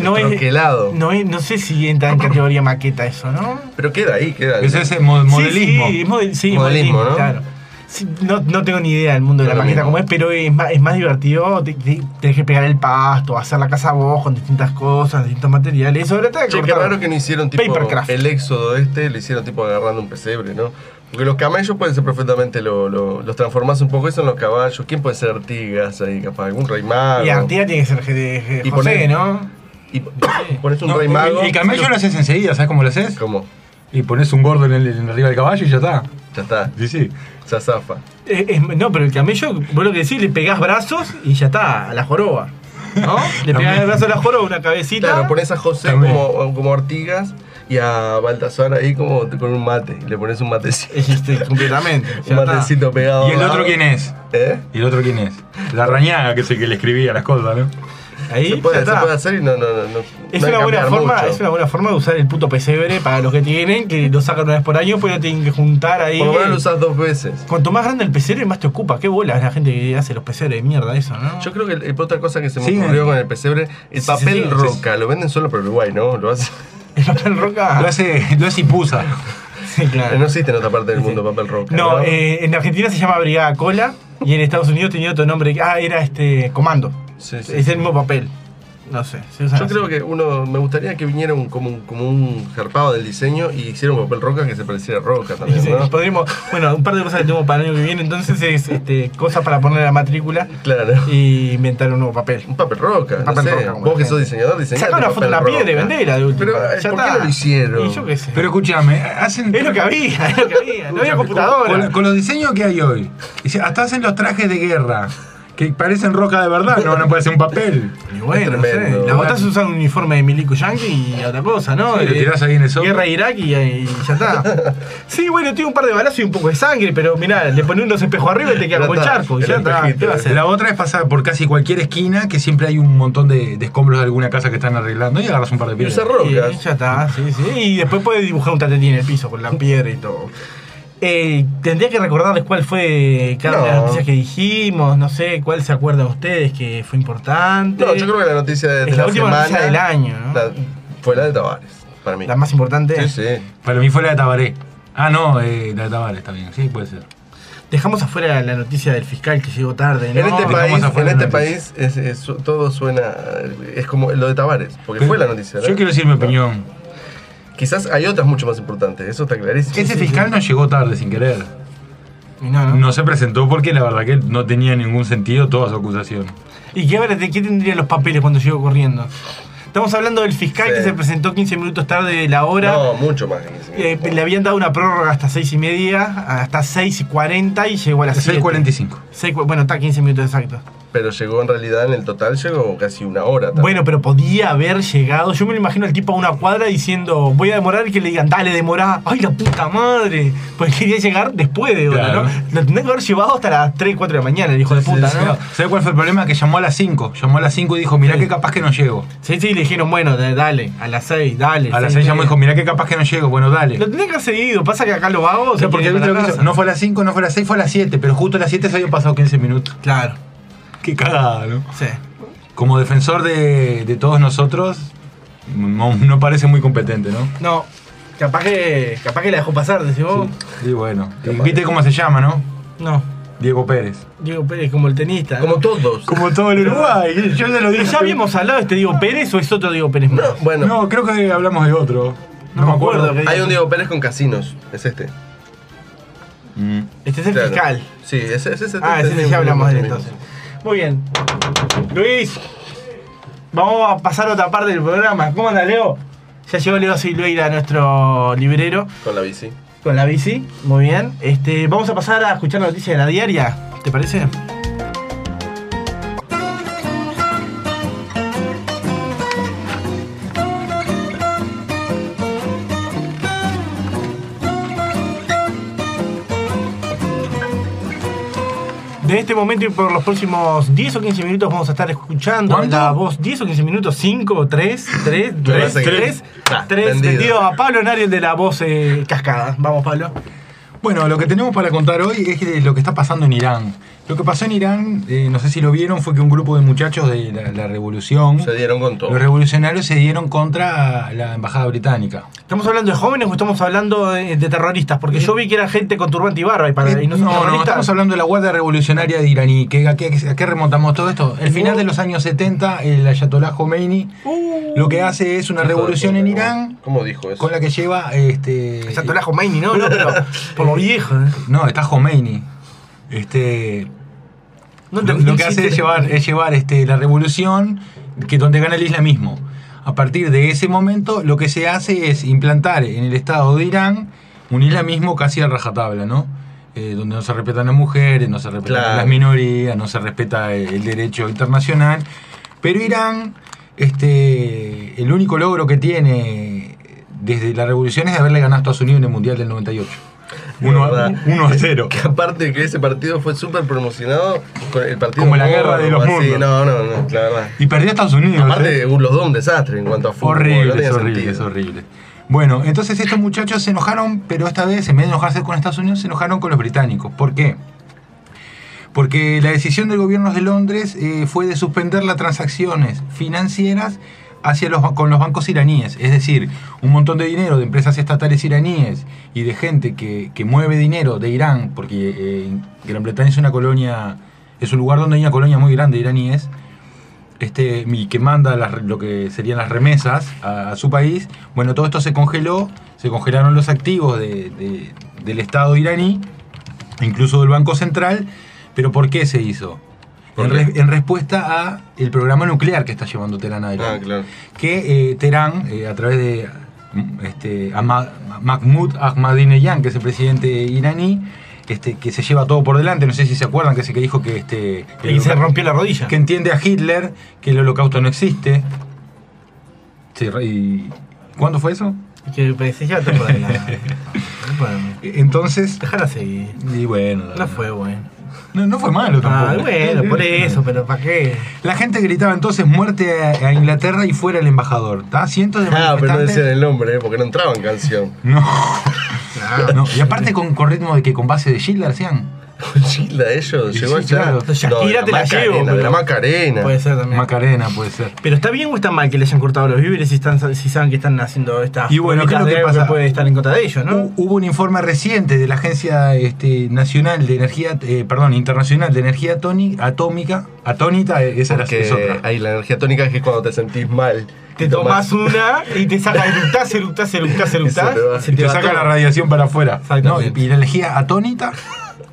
Speaker 3: no sé si entra en categoría maqueta eso, ¿no?
Speaker 6: Pero queda ahí.
Speaker 5: Es ese modelismo.
Speaker 3: Sí, modelismo, ¿no? Claro. Sí, no tengo ni idea del mundo de la maqueta como es, pero es más divertido. Tenés que pegar el pasto, hacer la casa vos con distintas cosas, distintos materiales. Eso ahora
Speaker 6: qué raro que no hicieron tipo Papercraft. El éxodo lo hicieron tipo agarrando un pesebre, ¿no? Porque los camellos pueden ser perfectamente, los transformás un poco, eso en los caballos. ¿Quién puede ser Artigas ahí, capaz? ¿Algún rey mago?
Speaker 3: Y Artigas tiene que ser José, ¿no?
Speaker 6: Y pones un rey mago.
Speaker 5: El camello lo haces enseguida, ¿sabes cómo lo haces?
Speaker 6: ¿Cómo?
Speaker 5: Y pones un gordo en arriba del caballo y ya está.
Speaker 6: Ya está.
Speaker 5: Sí.
Speaker 6: Se zafa.
Speaker 3: No, pero el camello, vos lo que decís, le pegás brazos y ya está, a la joroba. ¿No? Le pegás el brazo a la joroba, una cabecita.
Speaker 6: Claro, pones a José como Artigas y a Baltasar ahí como con un mate. Le pones un matecito.
Speaker 3: Completamente.
Speaker 6: Un matecito pegado.
Speaker 5: ¿Y el otro quién es? ¿Y el otro quién es? La Rañaga, que es el que le escribía las cosas, ¿no?
Speaker 3: Ahí
Speaker 6: se puede hacer y no
Speaker 3: es una buena forma de usar el puto pesebre para los que tienen, que lo sacan una vez por año, pues no tienen que juntar ahí.
Speaker 6: Por lo menos lo usas 2 veces.
Speaker 3: Cuanto más grande el pesebre, más te ocupa. Qué bola es la gente que hace los pesebres de mierda, eso, ¿no?
Speaker 6: Yo creo que otra cosa que se me ocurrió con el pesebre, el papel roca, lo venden solo por Uruguay, ¿no? Lo hace.
Speaker 3: ¿El papel roca?
Speaker 5: Lo hace Ipusa.
Speaker 3: Sí, claro.
Speaker 6: No existe en otra parte del mundo papel roca.
Speaker 3: No, en Argentina se llama Brigada Cola y en Estados Unidos tenía otro nombre. Era Comando.
Speaker 6: Sí.
Speaker 3: Es el mismo papel. No sé.
Speaker 6: Yo creo que me gustaría que viniera como un zarpado del diseño y hiciera un papel roca que se pareciera a roca también, ¿no?
Speaker 3: Un par de cosas que tengo para el año que viene, entonces es cosas para poner a la matrícula.
Speaker 6: Claro.
Speaker 3: Y inventar un nuevo papel.
Speaker 6: Un papel roca. Vos que sos diseñador,
Speaker 3: Saca una foto de una piedra y vendela de última.
Speaker 6: Pero, ¿por qué no lo hicieron?
Speaker 3: Y yo qué sé.
Speaker 5: Pero escúchame,
Speaker 3: Es lo que había. No había computadora.
Speaker 5: Con los diseños que hay hoy, hasta hacen los trajes de guerra. Que parecen roca de verdad, no puede ser un papel.
Speaker 3: Y bueno, no sé. La botás usando un uniforme de milico yankee y otra cosa, ¿no?
Speaker 5: Sí, le tirás ahí en el sol.
Speaker 3: Guerra de Irak y ya está. Sí, bueno, tiene un par de balazos y un poco de sangre, pero mirá, le pones unos espejos arriba y te queda como el charco. Y ya está. ¿Qué va a hacer?
Speaker 5: La otra es pasar por casi cualquier esquina que siempre hay un montón de escombros de alguna casa que están arreglando y agarras un par de piedras.
Speaker 6: Y rocas.
Speaker 3: Y ya está, sí. Y después puedes dibujar un tatetí en el piso con la piedra y todo. Tendría que recordarles cuál fue cada una de las noticias que dijimos, no sé, cuál se acuerdan ustedes que fue importante.
Speaker 6: No, yo creo que la noticia de la
Speaker 3: última
Speaker 6: semana,
Speaker 3: noticia del año, ¿no?
Speaker 6: Fue la de Tavares, para mí.
Speaker 3: La más importante.
Speaker 6: Sí.
Speaker 5: Para mí fue la de Tabaré. La de Tavares está bien, sí, puede ser.
Speaker 3: Dejamos afuera la noticia del fiscal que llegó tarde, ¿no?
Speaker 6: En este país todo suena, es como lo de Tavares, porque fue la noticia, ¿no?
Speaker 5: Yo quiero decir mi opinión.
Speaker 6: Quizás hay otras mucho más importantes, eso está clarísimo.
Speaker 5: Ese fiscal no llegó tarde sin querer. No se presentó porque la verdad que no tenía ningún sentido toda su acusación.
Speaker 3: ¿Y de qué tendrían los papeles cuando llegó corriendo? Estamos hablando del fiscal que se presentó 15 minutos tarde de la hora.
Speaker 6: No, mucho más de 15 minutos.
Speaker 3: Le habían dado una prórroga hasta 6:30, hasta 6:40 y llegó a las
Speaker 5: 6:45.
Speaker 3: Bueno, está 15 minutos exactos.
Speaker 6: Pero llegó en realidad, en el total llegó casi una hora también.
Speaker 3: Bueno, pero podía haber llegado. Yo me lo imagino al tipo a una cuadra diciendo, voy a demorar, y que le digan, dale, demorá. ¡Ay, la puta madre! Pues quería llegar después de hora,
Speaker 5: claro,
Speaker 3: ¿no? Lo tendría que haber llevado hasta las 3, 4 de la mañana, el hijo de puta, ¿no?
Speaker 5: ¿Sabes cuál fue el problema? Que llamó a las 5. Llamó a las 5 y dijo, mirá que capaz que no llego.
Speaker 3: Sí, le dijeron, bueno, dale, a las 6, dale.
Speaker 5: A las 6 llamó y dijo, mirá que capaz que no llego. Bueno, dale.
Speaker 3: Lo tendría que haber seguido. Pasa que acá lo hago.
Speaker 5: O sea, porque lo que hizo, no fue a las 5, no fue a las 6, fue a las 7. Pero justo a las 7 se habían pasado 15 minutos.
Speaker 3: Claro.
Speaker 5: Qué cagada, ¿no?
Speaker 3: Sí.
Speaker 5: Como defensor de todos nosotros, no parece muy competente, ¿no?
Speaker 3: No. Capaz que la dejó pasar, decís vos.
Speaker 5: Sí, bueno. ¿Viste cómo se llama, no?
Speaker 3: No.
Speaker 5: Diego Pérez.
Speaker 3: Diego Pérez, como el tenista, ¿no?
Speaker 6: Como todos.
Speaker 5: Como todo el Uruguay. Yo ya lo dije.
Speaker 3: ¿Ya habíamos hablado de este Diego Pérez o es otro Diego Pérez más?
Speaker 6: No, bueno.
Speaker 5: No, creo que hablamos de otro. No me acuerdo.
Speaker 6: Hay un Diego Pérez con casinos. Es este.
Speaker 3: Este es el fiscal.
Speaker 6: Sí, ese.
Speaker 3: Ese ya hablamos de él entonces. Muy bien. Luis, vamos a pasar a otra parte del programa. ¿Cómo anda, Leo? Ya llegó Leo Silveira, nuestro librero.
Speaker 6: Con la bici.
Speaker 3: Con la bici, muy bien. Vamos a pasar a escuchar noticias de la diaria, ¿te parece? De este momento y por los próximos 10 o 15 minutos vamos a estar escuchando la voz. 10 o 15 minutos, 5, 3, vendido a Pablo Nari, el de la voz cascada. Vamos, Pablo.
Speaker 5: Bueno, lo que tenemos para contar hoy es lo que está pasando en Irán. Lo que pasó en Irán, no sé si lo vieron, fue que un grupo de muchachos de la revolución...
Speaker 6: Se dieron con todo.
Speaker 5: Los revolucionarios se dieron contra la embajada británica.
Speaker 3: ¿Estamos hablando de jóvenes o estamos hablando de terroristas? Porque yo vi que era gente con turbante y barba y no son terroristas.
Speaker 5: No, estamos hablando de la Guardia Revolucionaria de iraní. ¿A qué remontamos todo esto? El final de los años 70, el Ayatollah Khomeini lo que hace es una revolución en Irán.
Speaker 6: ¿Cómo dijo eso?
Speaker 5: Con la que lleva...
Speaker 3: Ayatollah Khomeini, ¿no? Pero por lo viejo.
Speaker 5: No, está Khomeini. Lo que hace es llevar la revolución donde gana el islamismo. A partir de ese momento lo que se hace es implantar en el Estado de Irán un islamismo casi a rajatabla, ¿no? Donde no se respetan las mujeres, no se respetan las minorías, no se respeta el derecho internacional. Pero Irán, el único logro que tiene desde la revolución es de haberle ganado a Estados Unidos en el Mundial del 98. 1-0.
Speaker 6: Que aparte de que ese partido fue súper promocionado, el partido
Speaker 5: como la guerra de los mundos.
Speaker 6: No, la verdad.
Speaker 5: Y perdió a Estados Unidos.
Speaker 6: Aparte, los dos un desastre en cuanto a fútbol.
Speaker 5: Es horrible. Bueno, entonces estos muchachos se enojaron, pero esta vez, en vez de enojarse con Estados Unidos, se enojaron con los británicos. ¿Por qué? Porque la decisión del gobierno de Londres fue de suspender las transacciones financieras con los bancos iraníes, es decir, un montón de dinero de empresas estatales iraníes y de gente que mueve dinero de Irán, porque Gran Bretaña es una colonia, es un lugar donde hay una colonia muy grande de iraníes, y que manda lo que serían las remesas a su país. Bueno, todo esto se congeló, se congelaron los activos del Estado iraní, incluso del Banco Central. ¿Pero por qué se hizo? En respuesta a el programa nuclear que está llevando Teherán adelante.
Speaker 6: Claro.
Speaker 5: Que Teherán, a través de Mahmoud Ahmadinejad, que es el presidente iraní, que se lleva todo por delante, no sé si se acuerdan, que dijo que
Speaker 3: y se rompió la rodilla.
Speaker 5: Que entiende a Hitler, que el holocausto no existe. ¿Y cuándo fue eso?
Speaker 3: Que ya te puede
Speaker 5: Entonces...
Speaker 3: Déjala seguir.
Speaker 5: Y bueno...
Speaker 3: No fue bueno.
Speaker 5: No fue malo tampoco.
Speaker 3: Bueno, por eso, pero ¿para qué?
Speaker 5: La gente gritaba entonces muerte a Inglaterra y fuera el embajador. Cientos de manifestantes.
Speaker 6: Pero no decían el nombre, porque no entraba en canción.
Speaker 5: No. Y aparte con ritmo con base de Schiller hacían.
Speaker 6: Gilda, ellos llegó
Speaker 5: sí, claro.
Speaker 3: Shakira te la llevo.
Speaker 6: De la Macarena.
Speaker 3: Puede ser también.
Speaker 5: Macarena puede ser.
Speaker 3: Pero ¿está bien o está mal que le hayan cortado los víveres si saben que están haciendo estas...
Speaker 5: Y bueno, ¿qué es lo que pasa?
Speaker 3: Puede estar en contra de ellos, ¿no?
Speaker 5: Hubo un informe reciente de la Agencia Nacional de Energía, Internacional de Energía Atómica. Atónita, esa es otra.
Speaker 6: Ahí la energía atónica es que cuando te sentís mal.
Speaker 3: Te tomás una y te saca eructás.
Speaker 5: Y te saca la radiación para afuera. ¿No? Y la energía atónita...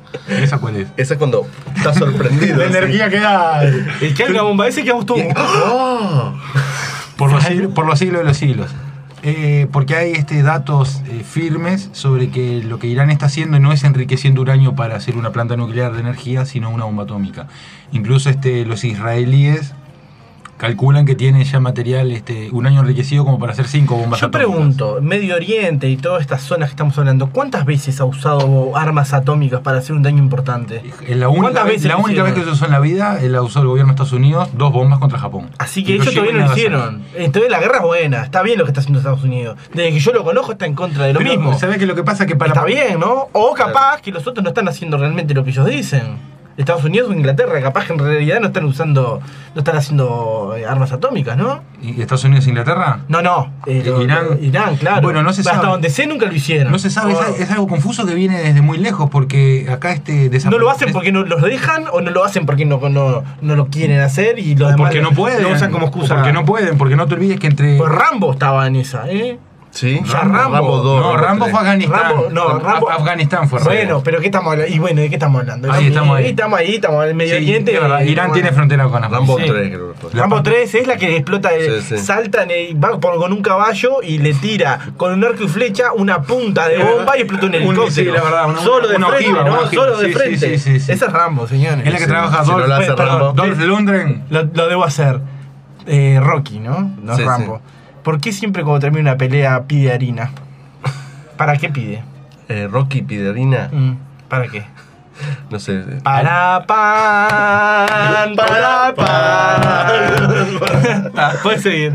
Speaker 5: ¿Esa cuál es?
Speaker 6: Esa es cuando estás sorprendido.
Speaker 3: La
Speaker 6: así.
Speaker 3: energía que da. El que hay una bomba ese quedamos todos.
Speaker 6: ¡Oh!
Speaker 5: Por los siglos de los siglos. Porque hay datos firmes sobre que lo que Irán está haciendo no es enriqueciendo uranio para hacer una planta nuclear de energía, sino una bomba atómica. Incluso los israelíes calculan que tienen ya material, uranio enriquecido como para hacer 5 bombas atómicas.
Speaker 3: Yo pregunto, Medio Oriente y todas estas zonas que estamos hablando, ¿cuántas veces ha usado armas atómicas para hacer un daño importante?
Speaker 5: La única vez que se usó en la vida la usó el gobierno de Estados Unidos, 2 bombas contra Japón.
Speaker 3: Así que ellos todavía no lo hicieron. Entonces la guerra es buena, está bien lo que está haciendo Estados Unidos. Desde que yo lo conozco está en contra de lo mismo.
Speaker 5: ¿Sabes que lo que pasa es que para...
Speaker 3: Está bien, ¿no? O capaz que los otros no están haciendo realmente lo que ellos dicen. Estados Unidos o Inglaterra, capaz que en realidad no están haciendo armas atómicas, ¿no?
Speaker 5: ¿Y Estados Unidos e Inglaterra?
Speaker 3: No.
Speaker 5: Irán,
Speaker 3: claro.
Speaker 5: Bueno, no se sabe.
Speaker 3: Hasta donde sé nunca lo hicieron.
Speaker 5: No se sabe, es algo confuso que viene desde muy lejos, porque acá
Speaker 3: ¿No lo hacen porque no los dejan o no lo hacen porque no lo quieren hacer y los demás
Speaker 5: porque no pueden?
Speaker 3: lo usan como excusa?
Speaker 5: Porque no pueden, porque no te olvides que entre...
Speaker 3: Pues Rambo estaba en esa, ¿eh?
Speaker 6: Sí,
Speaker 3: ya Rambo
Speaker 6: 2.
Speaker 5: No, Rambo fue Afganistán.
Speaker 3: Rambo
Speaker 5: Afganistán fue Rambo.
Speaker 3: Bueno, pero ¿qué estamos hablando? Y bueno, ¿de qué estamos hablando?
Speaker 5: Estamos
Speaker 3: en el Medio Oriente.
Speaker 5: Irán tiene frontera con Afganistán.
Speaker 6: Rambo 3, creo que fue.
Speaker 3: Rambo 3 es la que explota,
Speaker 6: Sí.
Speaker 3: saltan y va con un caballo y le tira con un arco y flecha una punta de bomba y explota un helicóptero.
Speaker 5: Sí, la verdad.
Speaker 3: Solo de frente, ¿no? Solo de frente.
Speaker 5: Sí.
Speaker 3: Esa es Rambo, señores.
Speaker 5: Es la que trabaja
Speaker 6: Si no lo hace Rambo.
Speaker 5: Dolph Lundgren.
Speaker 3: Lo debo hacer. Rocky, ¿no? No
Speaker 6: Sí,
Speaker 3: Rambo. ¿Por qué siempre cuando termina una pelea pide harina? ¿Para qué pide?
Speaker 6: Rocky pide harina.
Speaker 3: ¿Para qué?
Speaker 6: No sé.
Speaker 3: Para pan. Puedes seguir.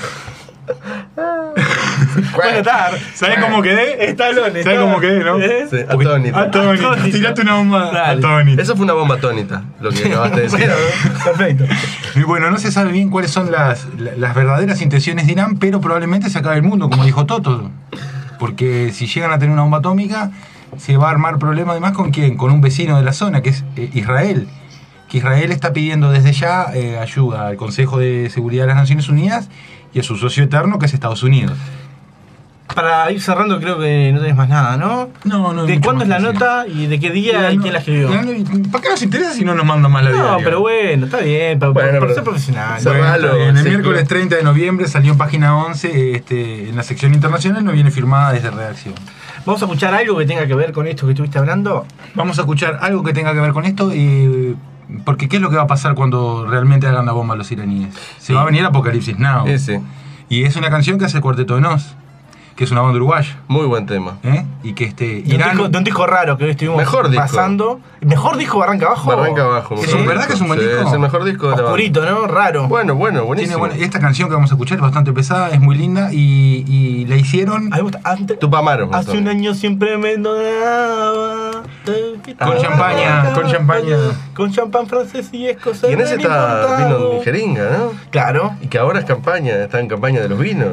Speaker 3: Bueno, está.
Speaker 5: ¿Sabes cómo quedé?
Speaker 3: ¿Sabes
Speaker 5: cómo quedé, no?
Speaker 6: Sí, atónito.
Speaker 5: Tirate una bomba atónita.
Speaker 6: Eso fue una bomba atónita, lo que acabaste de decir.
Speaker 3: Bueno, perfecto.
Speaker 5: Y bueno, no se sabe bien cuáles son las verdaderas intenciones de Irán, pero probablemente se acabe el mundo, como dijo Toto. Porque si llegan a tener una bomba atómica, se va a armar problema además con quién, con un vecino de la zona, que es Israel. Que Israel está pidiendo desde ya ayuda al Consejo de Seguridad de las Naciones Unidas y a su socio eterno, que es Estados Unidos.
Speaker 3: Para ir cerrando, creo que no tenés más nada, ¿no?
Speaker 5: No.
Speaker 3: ¿De cuándo es la nota y de qué día y quién la escribió?
Speaker 5: ¿Para qué nos interesa si no nos mandan más la diaria?
Speaker 3: No, pero bueno, está bien, para ser profesional.
Speaker 5: En el miércoles 30 de noviembre salió en página 11, en la sección internacional, no viene firmada desde redacción.
Speaker 3: ¿Vamos a escuchar algo que tenga que ver con esto que estuviste hablando?
Speaker 5: Vamos a escuchar algo que tenga que ver con esto porque ¿qué es lo que va a pasar cuando realmente hagan la bomba los iraníes? Se va a venir Apocalipsis Now.
Speaker 6: Sí.
Speaker 5: Y es una canción que hace el Cuarteto de Nos, que es una banda uruguaya.
Speaker 6: Muy buen tema.
Speaker 5: Y que Irán...
Speaker 3: De un disco raro que hoy estuvimos
Speaker 6: mejor
Speaker 3: pasando. ¿Mejor disco Barranca Abajo?
Speaker 6: Barranca Abajo.
Speaker 5: ¿Es verdad que es un buen disco?
Speaker 6: Es el mejor disco de la banda.
Speaker 3: Oscurito, ¿no? Raro.
Speaker 6: Bueno, buenísimo.
Speaker 5: Esta canción que vamos a escuchar es bastante pesada, es muy linda y la hicieron...
Speaker 3: A mí me gusta.
Speaker 6: Tupamaro.
Speaker 3: Hace un año siempre me donaba.
Speaker 5: Con champaña.
Speaker 3: Con champán francés y escocés.
Speaker 6: Y en ese está vino en jeringa, ¿no?
Speaker 3: Claro.
Speaker 6: Y que ahora está en campaña de los vinos.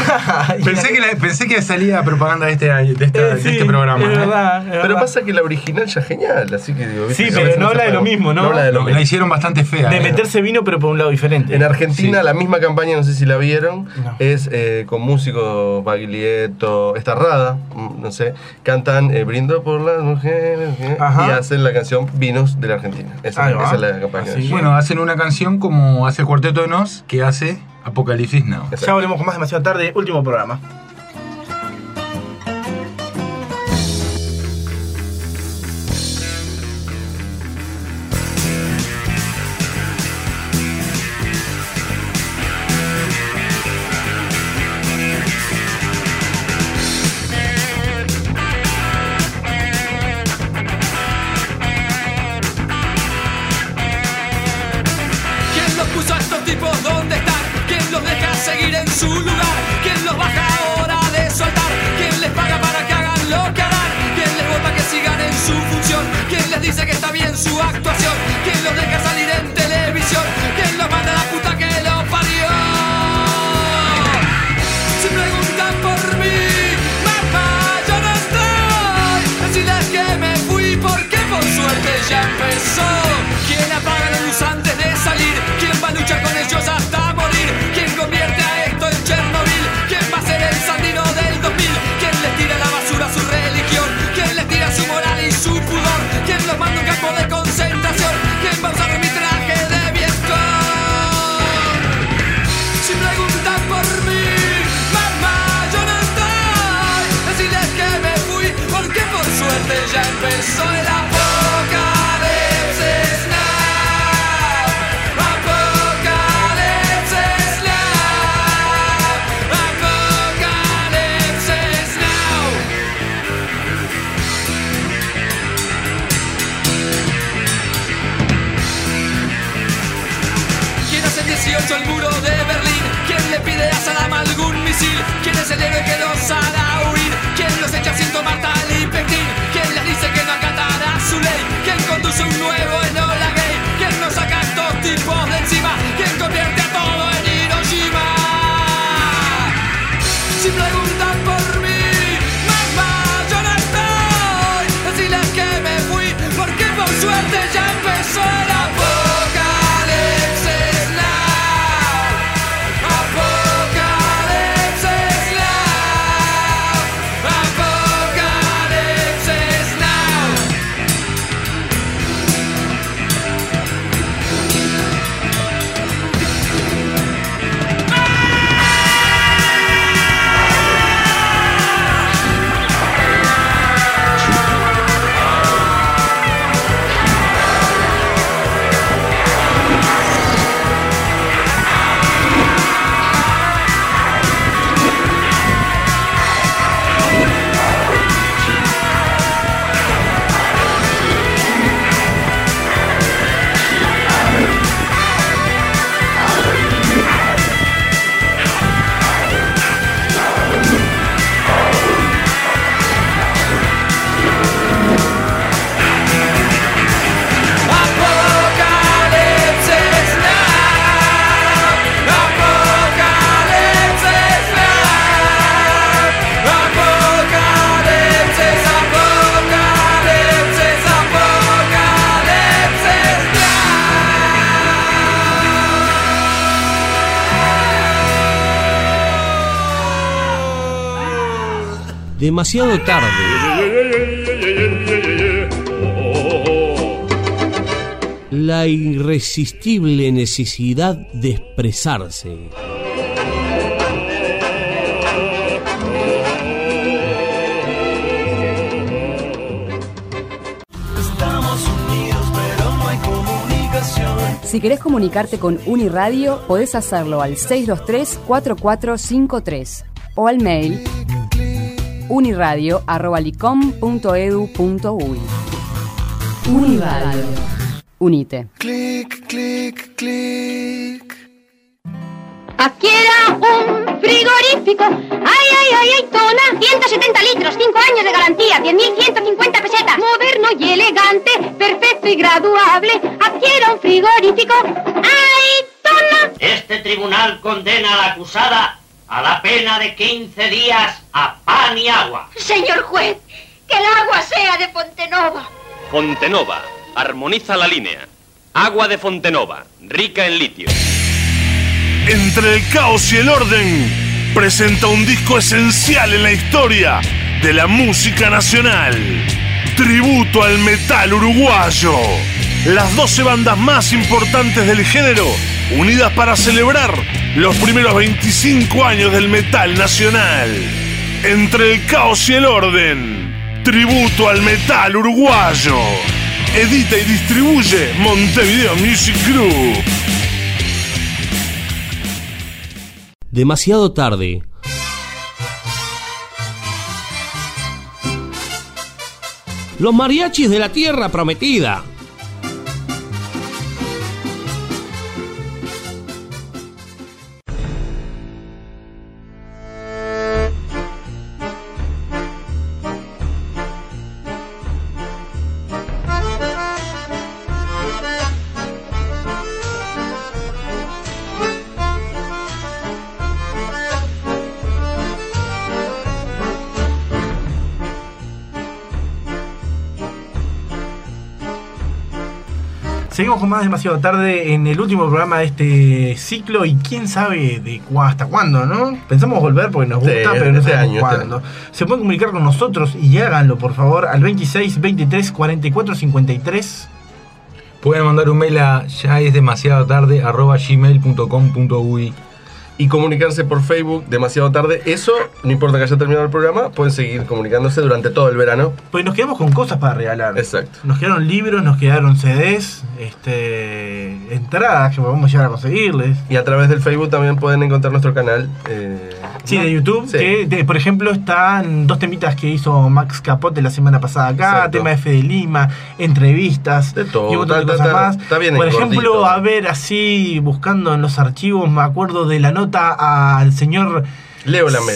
Speaker 5: Pensé que salía propaganda de este programa.
Speaker 3: Es verdad.
Speaker 6: Pero pasa que la original ya es genial, así que digo,
Speaker 3: sí, pero no habla de lo mismo, ¿no?
Speaker 5: La hicieron bastante fea.
Speaker 3: De meterse vino, pero por un lado diferente.
Speaker 6: En Argentina, la misma campaña, no sé si la vieron, es con músicos, Baglietto, Estarrada, no sé, cantan Brindo por las mujeres y hacen la canción Vinos de la Argentina. Esa es la campaña.
Speaker 5: Bueno, hacen una canción como hace el Cuarteto de Nos, que hace Apocalipsis Now.
Speaker 3: Ya volvemos con más demasiado tarde, último programa.
Speaker 8: ¿Dónde están? ¿Quién los deja seguir en su lugar? ¿Quién los baja ahora? hizo el muro de Berlín? ¿Quién le pide a Saddam algún misil? ¿Quién es el héroe que los hará huir? ¿Quién los echa sin tomar talipectín? ¿Quién les dice que no acatará su ley? ¿Quién conduce un nuevo Enola Gay? ¿Quién nos saca a estos tipos de encima? ¿Quién convierte a todo en Hiroshima? Si preguntan por mí, mamá, yo no estoy. Decirles que me fui, porque por suerte ya empezó el apocalipsis now. Apocalipsis now. Apocalipsis now.
Speaker 2: Demasiado tarde. La irresistible necesidad de expresarse.
Speaker 4: Estamos unidos, pero no hay comunicación.
Speaker 9: Si querés comunicarte con Uniradio, podés hacerlo al 623-4453 o al mail uniradio@licom.edu.uy. Uniradio. Unite.
Speaker 4: Clic, clic, clic.
Speaker 10: Adquiera un frigorífico. Ay, Tona. 170 litros, 5 años de garantía, 10.150 pesetas. Moderno y elegante, perfecto y graduable. Adquiera un frigorífico. Ay, Tona.
Speaker 11: Este tribunal condena a la acusada a la pena de 15 días a pan y agua.
Speaker 10: Señor juez, que el agua sea de Fontenova.
Speaker 12: Fontenova, armoniza la línea. Agua de Fontenova, rica en litio.
Speaker 13: Entre el caos y el orden, presenta un disco esencial en la historia de la música nacional. Tributo al metal uruguayo. Las 12 bandas más importantes del género, unidas para celebrar los primeros 25 años del metal nacional. Entre el caos y el orden, tributo al metal uruguayo. Edita y distribuye Montevideo Music Group.
Speaker 2: Demasiado tarde. Los mariachis de la tierra prometida.
Speaker 3: Seguimos con más Demasiado Tarde en el último programa de este ciclo y quién sabe de hasta cuándo, ¿no? Pensamos volver porque nos gusta, pero no sabemos cuándo. Se pueden comunicar con nosotros y háganlo, por favor, al 26 23 44 53.
Speaker 5: Pueden mandar un mail a yaesdemasiadotarde@gmail.com.uy
Speaker 6: y comunicarse por Facebook Demasiado Tarde. Eso, no importa que haya terminado el programa, pueden seguir comunicándose durante todo el verano.
Speaker 3: Pues nos quedamos con cosas para regalar.
Speaker 6: Exacto.
Speaker 3: Nos quedaron libros, nos quedaron CDs, entradas que podemos llegar a conseguirles.
Speaker 6: Y a través del Facebook también pueden encontrar nuestro canal.
Speaker 3: Sí,
Speaker 6: ¿no?
Speaker 3: de YouTube,
Speaker 6: Sí.
Speaker 3: que por ejemplo están 2 temitas que hizo Max Capote la semana pasada acá,
Speaker 6: Exacto.
Speaker 3: tema de Fede Lima, entrevistas
Speaker 6: De todo,
Speaker 3: y un montón de
Speaker 6: está-
Speaker 3: cosas
Speaker 6: está-
Speaker 3: más.
Speaker 6: está bien
Speaker 3: por
Speaker 6: en
Speaker 3: ejemplo,
Speaker 6: cortito.
Speaker 3: a ver, así buscando en los archivos, me acuerdo de la nota al señor
Speaker 6: Leo Lamel.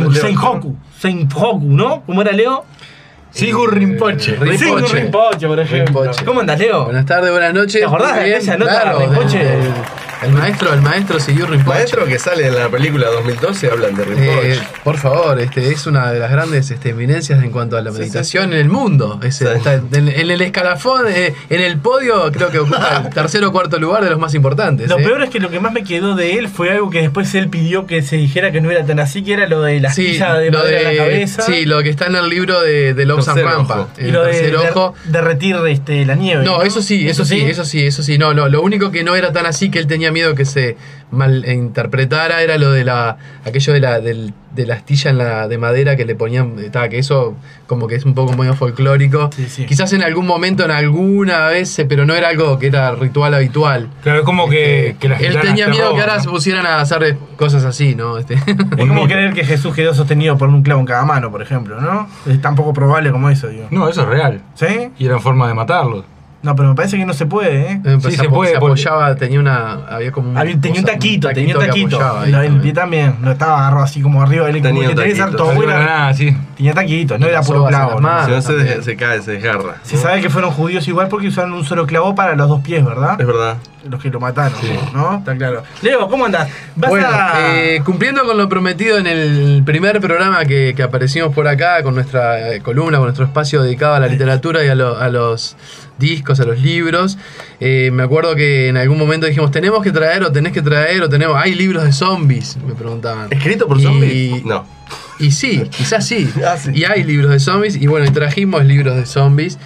Speaker 3: Senhoku, ¿no? ¿Cómo era Leo?
Speaker 5: Sigur Rinpoche.
Speaker 3: Sigur Rinpoche, por ejemplo.
Speaker 14: Rinpoche.
Speaker 3: ¿Cómo andas, Leo?
Speaker 14: Buenas tardes, buenas noches.
Speaker 3: ¿Te acordás
Speaker 14: Muy
Speaker 3: de
Speaker 14: bien,
Speaker 3: esa nota
Speaker 14: claro,
Speaker 3: de Rinpoche?
Speaker 14: El maestro Sigur Rinpoche.
Speaker 6: Maestro que sale en la película 2012 hablan de Rinpoche.
Speaker 14: Por favor, es una de las grandes eminencias en cuanto a la meditación en el mundo. Está en el escalafón, en el podio, creo que ocupa el tercer o cuarto lugar de los más importantes.
Speaker 3: Lo peor es que lo que más me quedó de él fue algo que después él pidió que se dijera que no era tan así, que era lo de la astilla de madera en la cabeza.
Speaker 14: Sí, lo que está en el libro de Lobsang
Speaker 6: Tercer
Speaker 14: Rampa.
Speaker 6: ojo.
Speaker 3: Y lo
Speaker 14: tercer ojo.
Speaker 3: derretir la nieve.
Speaker 14: No, eso sí. No, lo único que no era tan así, que él tenía miedo que se malinterpretara, era lo de aquello de la astilla de madera que le ponían, que eso como que es un poco medio folclórico.
Speaker 3: Sí.
Speaker 14: Quizás en algún momento, en alguna vez, pero no era algo que era ritual habitual.
Speaker 5: Claro, es como que la
Speaker 14: Él
Speaker 5: gitanas
Speaker 14: tenía
Speaker 5: te
Speaker 14: miedo que
Speaker 5: roban,
Speaker 14: ahora se
Speaker 5: ¿no?
Speaker 14: pusieran a hacer cosas así, ¿no?
Speaker 3: Es como creer que Jesús quedó sostenido por un clavo en cada mano, por ejemplo, ¿no? Es tan poco probable como eso, digo.
Speaker 5: No, eso es real.
Speaker 3: ¿Sí?
Speaker 5: Y era forma de matarlo.
Speaker 3: No, pero me parece que no se puede, ¿eh?
Speaker 14: Sí,
Speaker 5: se puede,
Speaker 14: se apoyaba, había como
Speaker 3: Tenía un taquito.
Speaker 14: que
Speaker 3: En
Speaker 14: apoyaba ahí
Speaker 3: el
Speaker 14: también.
Speaker 3: pie también. No estaba agarrado así como arriba. Él como
Speaker 6: Tenía
Speaker 3: que
Speaker 6: un
Speaker 3: tenía que ser
Speaker 6: taquito.
Speaker 3: todo
Speaker 5: Algo de
Speaker 3: buena.
Speaker 5: nada, sí.
Speaker 3: Tenía taquito, no era puro
Speaker 14: Sobas en
Speaker 3: clavo.
Speaker 14: las
Speaker 3: ¿no?
Speaker 14: manos.
Speaker 6: Si no
Speaker 14: también.
Speaker 6: se cae, se desgarra.
Speaker 3: Se sabe que fueron judíos igual porque usaron un solo clavo para los 2 pies, ¿verdad?
Speaker 6: Es verdad.
Speaker 3: Los que lo mataron, ¿no? Está claro. Leo, ¿cómo andás?
Speaker 14: Bueno, cumpliendo con lo prometido en el primer programa que aparecimos por acá, con nuestra columna, con nuestro espacio dedicado a la literatura y a los discos, a los libros, me acuerdo que en algún momento dijimos, tenés que traer, hay libros de zombies, me preguntaban.
Speaker 6: ¿Escrito por zombies? No.
Speaker 14: Y sí, quizás sí.
Speaker 6: Sí.
Speaker 14: Y hay libros de zombies, y bueno, y trajimos libros de zombies.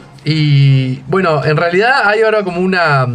Speaker 14: Y bueno, en realidad hay ahora como una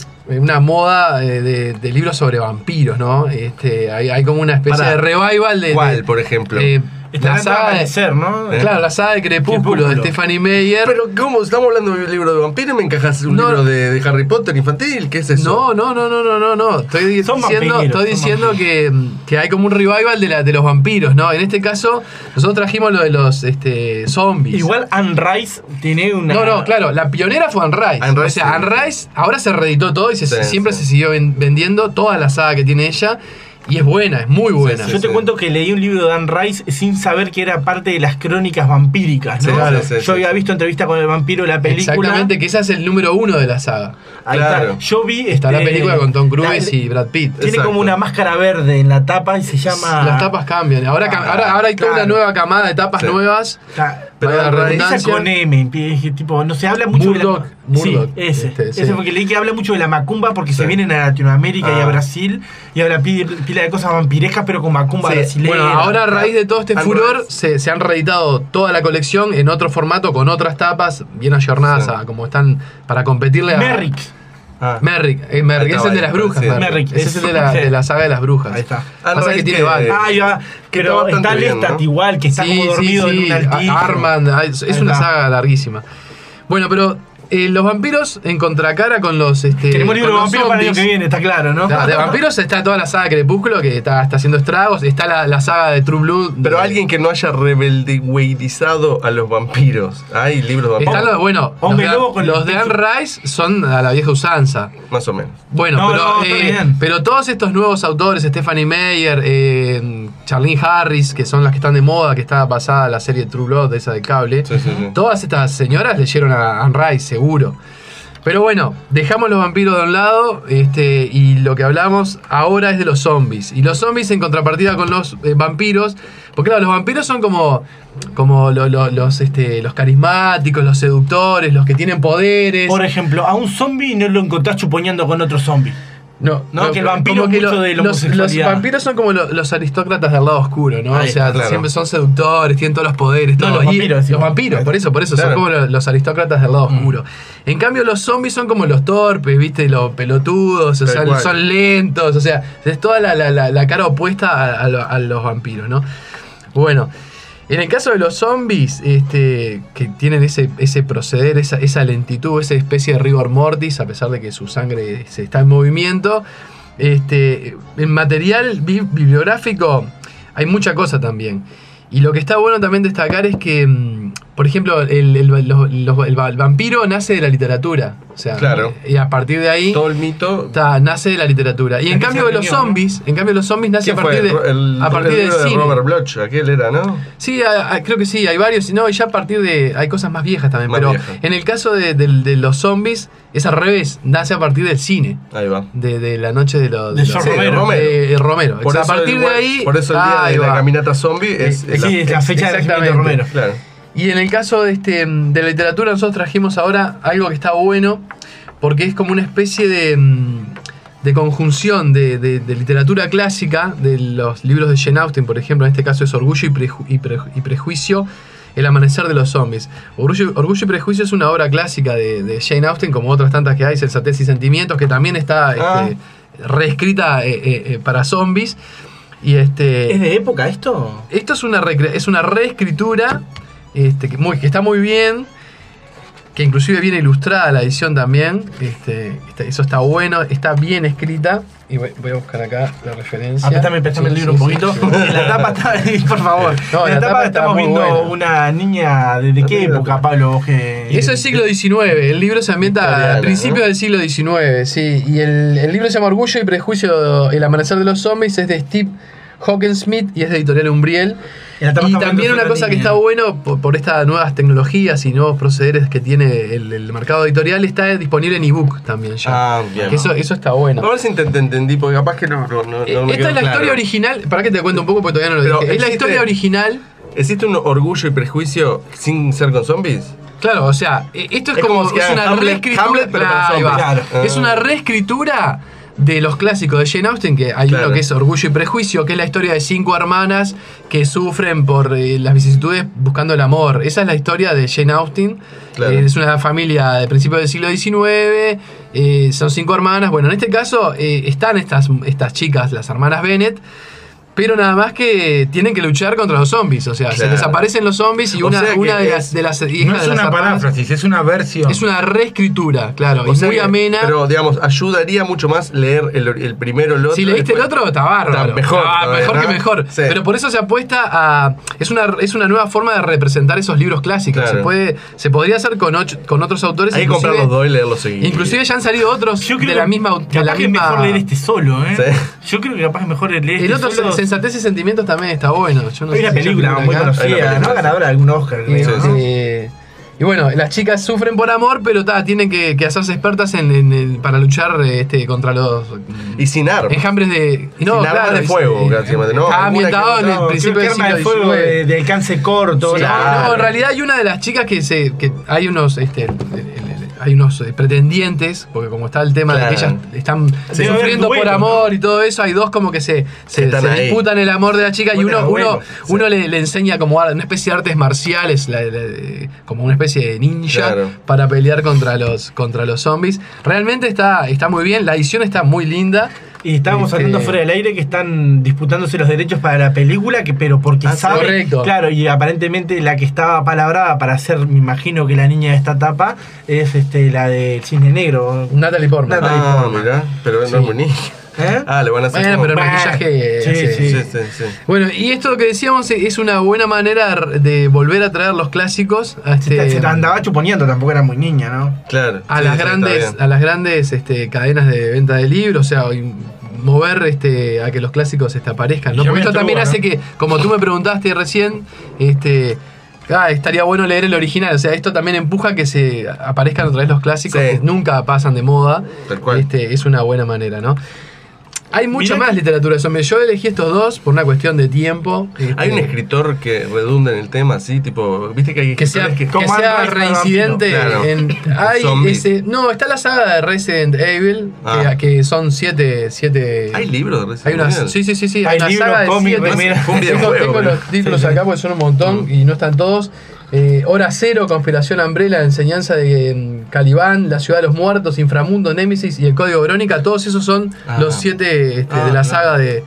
Speaker 14: moda de libros sobre vampiros, ¿no? Hay como una especie de revival de...
Speaker 6: ¿Cuál, por ejemplo?
Speaker 3: Está
Speaker 14: la saga de
Speaker 3: ser, ¿no?
Speaker 14: Claro, la saga de Crepúsculo de Stephanie Meyer.
Speaker 6: Pero, ¿cómo? ¿Estamos hablando de un libro de vampiros? ¿Me encajas un libro de Harry Potter infantil? ¿Qué es eso?
Speaker 14: No. Estoy diciendo que hay como un revival de los vampiros, ¿no? En este caso, nosotros trajimos lo de los zombies.
Speaker 3: Igual Anne Rice tiene una...
Speaker 14: No, claro, la pionera fue Anne Rice.
Speaker 6: Anne Rice,
Speaker 14: Anne Rice ahora se reeditó todo y siempre se siguió vendiendo toda la saga que tiene ella. Y es buena, es muy buena.
Speaker 3: Yo te cuento que leí un libro de Anne Rice sin saber que era parte de las crónicas vampíricas, ¿no? Yo había visto Entrevista con el vampiro, la película.
Speaker 14: Exactamente, que esa es el número 1 de la saga.
Speaker 3: Ahí está. Yo vi...
Speaker 14: Está la película con Tom Cruise y Brad Pitt.
Speaker 3: Tiene como una máscara verde en la tapa y se llama...
Speaker 14: Las tapas cambian. Ahora hay toda una nueva camada de tapas nuevas.
Speaker 3: Pero la redundancia con M, tipo, no se habla mucho
Speaker 14: Murdoch.
Speaker 3: Sí, ese porque leí que habla mucho de la macumba porque se vienen a Latinoamérica y a Brasil y habla pila de cosas vampirescas pero con macumba brasileña.
Speaker 14: Bueno, ahora a raíz de todo este furor se han reeditado toda la colección en otro formato con otras tapas bien ayornadas, como están para competirle a...
Speaker 3: Merrick.
Speaker 14: Merrick es el de las brujas. Merrick. Ese es el de la saga de las brujas.
Speaker 3: Ahí está.
Speaker 14: Pasa que tiene varios.
Speaker 3: Pero está Lestat igual, que está como dormido en un altillo.
Speaker 14: Armand, es una saga larguísima. Bueno, pero los vampiros en contracara con los
Speaker 3: tenemos libro de vampiros para el año que viene, está claro, ¿no?
Speaker 14: De vampiros está toda la saga de Crepúsculo que está haciendo estragos. Está la saga de True Blood.
Speaker 6: Pero alguien que no haya rebeldeizado a los vampiros. Hay libros de vampiros.
Speaker 14: Los de Anne Rice son a la vieja usanza.
Speaker 6: Más o menos.
Speaker 14: Bueno, pero todos estos nuevos autores, Stephanie Meyer, Charlene Harris, que son las que están de moda, que está basada la serie True Blood, esa de cable, todas estas señoras leyeron a Anne Rice, seguro. Pero bueno, dejamos los vampiros de un lado y lo que hablamos ahora es de los zombies. Y los zombies en contrapartida con los vampiros, porque claro, los vampiros son como los carismáticos, los seductores, los que tienen poderes.
Speaker 3: Por ejemplo, a un zombie no lo encontrás chuponeando con otro zombie.
Speaker 14: No,
Speaker 3: que el vampiro es mucho de la homosexualidad.
Speaker 14: Los vampiros son como los aristócratas del lado oscuro, ¿no?
Speaker 3: Ahí,
Speaker 14: o sea,
Speaker 3: claro.
Speaker 14: Siempre son seductores, tienen todos los poderes.
Speaker 3: No,
Speaker 14: todo.
Speaker 3: los vampiros.
Speaker 14: Los vampiros, por eso,
Speaker 3: claro.
Speaker 14: son como los aristócratas del lado oscuro. En cambio, los zombies son como los torpes, ¿viste? Los pelotudos, o sea, son lentos, o sea, es toda la cara opuesta a los vampiros, ¿no? Bueno. En el caso de los zombies, que tienen ese proceder, esa lentitud, esa especie de rigor mortis, a pesar de que su sangre se está en movimiento, en material bibliográfico hay mucha cosa también. Y lo que está bueno también destacar es que, por ejemplo, el vampiro nace de la literatura. O sea,
Speaker 6: claro.
Speaker 14: Y a partir de ahí
Speaker 6: todo el mito
Speaker 14: nace de la literatura. Y en cambio los zombies nace a partir del cine.
Speaker 6: Robert Bloch, aquel era, ¿no?
Speaker 14: Sí, creo que sí, hay varios. No, y ya a partir de hay cosas más viejas también, pero en el caso de los zombies es al revés, nace a partir del cine.
Speaker 6: Ahí va.
Speaker 14: De la noche de
Speaker 6: Romero.
Speaker 14: O sea, a partir de ahí.
Speaker 6: Por eso el día de la caminata zombie es
Speaker 3: la fecha de Romero.
Speaker 14: Claro. Y en el caso de la literatura, nosotros trajimos ahora algo que está bueno, porque es como una especie de conjunción de literatura clásica, de los libros de Jane Austen, por ejemplo, en este caso es Orgullo y Prejuicio, El amanecer de los zombies. Orgullo y Prejuicio es una obra clásica de Jane Austen, como otras tantas que hay, Sensatez y Sentimientos, que también está reescrita para zombies. Y
Speaker 3: ¿Es de época esto?
Speaker 14: Esto es una reescritura que está muy bien, que inclusive viene ilustrada la edición también. Eso está bueno, está bien escrita. Y voy a buscar acá la referencia.
Speaker 3: Préstame el libro un poquito. En la tapa está, por favor.
Speaker 14: No,
Speaker 3: en la tapa estamos viendo una niña. ¿De qué época, Pablo?
Speaker 14: Eso es siglo XIX. El libro se ambienta a principios del siglo XIX, sí. Y el libro se llama Orgullo y Prejuicio, El amanecer de los zombies, es de Steve Hawkins-Smith y es de Editorial Umbriel. Y también una cosa que está bueno por estas nuevas tecnologías y nuevos procederes que tiene el mercado editorial, está disponible en ebook también ya.
Speaker 6: Bien.
Speaker 14: Que eso está bueno.
Speaker 6: A ver si te entendí, porque capaz que no
Speaker 14: esta es la historia original. Para que te cuento un poco porque todavía no lo dije. Es la historia original.
Speaker 6: ¿Existe un Orgullo y Prejuicio sin ser con zombies?
Speaker 14: Claro, o sea, esto es como es una reescritura. Es una reescritura de los clásicos de Jane Austen, que hay uno que es Orgullo y Prejuicio, que es la historia de 5 hermanas que sufren por las vicisitudes buscando el amor. Esa es la historia de Jane Austen. Es una familia de principios del siglo XIX, son 5 hermanas. Bueno, en este caso están estas chicas, las hermanas Bennet, pero nada más que tienen que luchar contra los zombies. O sea, se les aparecen los zombies y una de las hijas
Speaker 5: no es una paráfrasis, es una versión.
Speaker 14: Es una reescritura, claro, y muy amena.
Speaker 6: Pero, digamos, ayudaría mucho más leer el primero, el otro.
Speaker 14: Si leíste el otro, está bárbaro.
Speaker 6: Mejor
Speaker 14: que mejor. Sí. Pero por eso se apuesta a... Es una nueva forma de representar esos libros clásicos. Claro. Se podría hacer con otros autores.
Speaker 6: Hay que comprar los dos y leerlos seguidos.
Speaker 14: Inclusive ya han salido otros de la misma...
Speaker 3: Capaz que es mejor leer solo, ¿eh? Sí. Yo creo que capaz es mejor leer
Speaker 14: el otro solo. Sensatez y Sentimientos también está bueno. Yo no
Speaker 3: hay una película muy conocida, ¿no? Ganadora de algún Oscar.
Speaker 14: Y bueno, las chicas sufren por amor, pero tienen que hacerse expertas para luchar contra los...
Speaker 6: Y sin armas.
Speaker 14: Enjambres de...
Speaker 6: No, sin armas de fuego.
Speaker 14: Está ambientado en el principio del siglo XIX.
Speaker 3: Fuego de alcance corto.
Speaker 14: No, en realidad hay una de las chicas que hay unos... hay unos pretendientes, porque como está el tema de que ellas están sufriendo por amor y todo eso, hay dos como que se disputan el amor de la chica y uno le enseña como una especie de artes marciales, como una especie de ninja para pelear contra los zombies. Realmente está muy bien, la edición está muy linda.
Speaker 3: Y estábamos hablando fuera del aire que están disputándose los derechos para la película, pero porque sabe,
Speaker 14: correcto.
Speaker 3: Claro, y aparentemente la que estaba palabrada para ser, me imagino que la niña de esta etapa es la de Cisne Negro,
Speaker 14: Natalie Portman.
Speaker 6: Mirá, pero no es muy niña. Le van a hacer
Speaker 14: pero el maquillaje.
Speaker 6: Sí.
Speaker 14: Bueno, y esto que decíamos es una buena manera de volver a traer los clásicos.
Speaker 3: Se andaba chuponeando, tampoco era muy niña, ¿no?
Speaker 6: Claro.
Speaker 14: A las grandes cadenas de venta de libros, o sea, mover a que los clásicos aparezcan, ¿no? Porque esto también hace que, como tú me preguntaste recién, estaría bueno leer el original. O sea, esto también empuja a que se aparezcan otra vez los clásicos que nunca pasan de moda.
Speaker 6: Tal cual.
Speaker 14: Es una buena manera, ¿no? Hay mucha más literatura de zombies. Yo elegí estos dos por una cuestión de tiempo.
Speaker 6: ¿Hay un escritor que redunda en el tema así? Tipo, ¿viste que hay
Speaker 14: que sea reincidente no, está la saga de Resident Evil, que son 7.
Speaker 6: ¿Hay libros de Resident
Speaker 14: Evil? Sí.
Speaker 3: Hay una saga de 7.
Speaker 14: Tengo los títulos acá porque son un montón y no están todos. Hora Cero, Conspiración Umbrella, Enseñanza de Caliban, La Ciudad de los Muertos, Inframundo, Némesis y El Código Verónica. Todos esos son los 7 de la saga de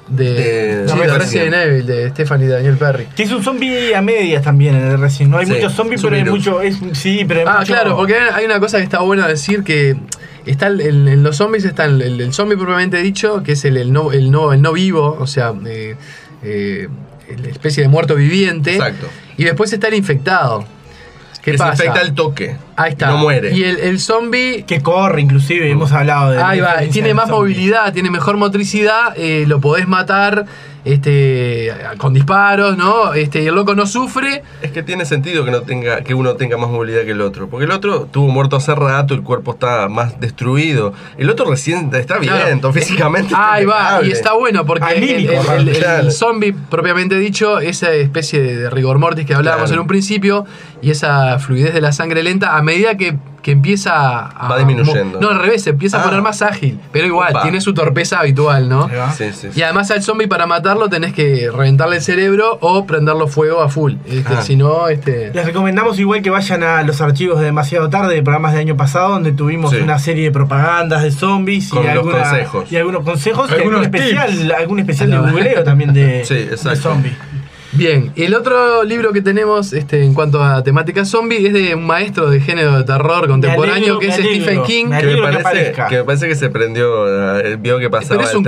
Speaker 14: Resident Evil, de Stephanie y Daniel Perry.
Speaker 3: Que es un zombie a medias también en el Resident. No hay muchos zombies, pero hay mucho.
Speaker 14: Claro, porque hay una cosa que está buena decir, que está en los zombies está el zombie propiamente dicho, que es el no vivo, o sea, la especie de muerto viviente.
Speaker 6: Exacto.
Speaker 14: Y después está el infectado. ¿Qué pasa?
Speaker 6: Se infecta al toque.
Speaker 14: Ahí está.
Speaker 6: No muere.
Speaker 14: Y el zombie...
Speaker 3: Que corre, inclusive, hemos hablado de...
Speaker 14: Ahí va, tiene más movilidad, tiene mejor motricidad, lo podés matar con disparos, ¿no? Y el loco no sufre.
Speaker 6: Es que tiene sentido que uno tenga más movilidad que el otro. Porque el otro estuvo muerto hace rato, el cuerpo está más destruido. El otro recién está bien, entonces físicamente
Speaker 14: ahí
Speaker 6: está
Speaker 14: va,
Speaker 6: impecable.
Speaker 14: y está bueno porque el zombie, propiamente dicho, esa especie de rigor mortis que hablábamos en un principio, y esa fluidez de la sangre lenta, a medida que empieza a...
Speaker 6: Va disminuyendo.
Speaker 14: No, al revés, se empieza a poner más ágil. Pero igual, tiene su torpeza habitual, ¿no?
Speaker 6: Sí.
Speaker 14: Y además al zombie, para matarlo, tenés que reventarle el cerebro o prenderlo fuego a full. Si no,
Speaker 3: Les recomendamos igual que vayan a los archivos de Demasiado Tarde, de programas del año pasado, donde tuvimos una serie de propagandas de zombies
Speaker 6: con
Speaker 3: y
Speaker 6: consejos.
Speaker 3: Y algunos consejos, y algún especial
Speaker 6: No.
Speaker 3: de googleo también de zombies.
Speaker 14: Bien, el otro libro que tenemos en cuanto a temática zombie es de un maestro de género de terror contemporáneo, que es Stephen King.
Speaker 6: Que me parece que se prendió, vio que pasaba.
Speaker 14: Pero es un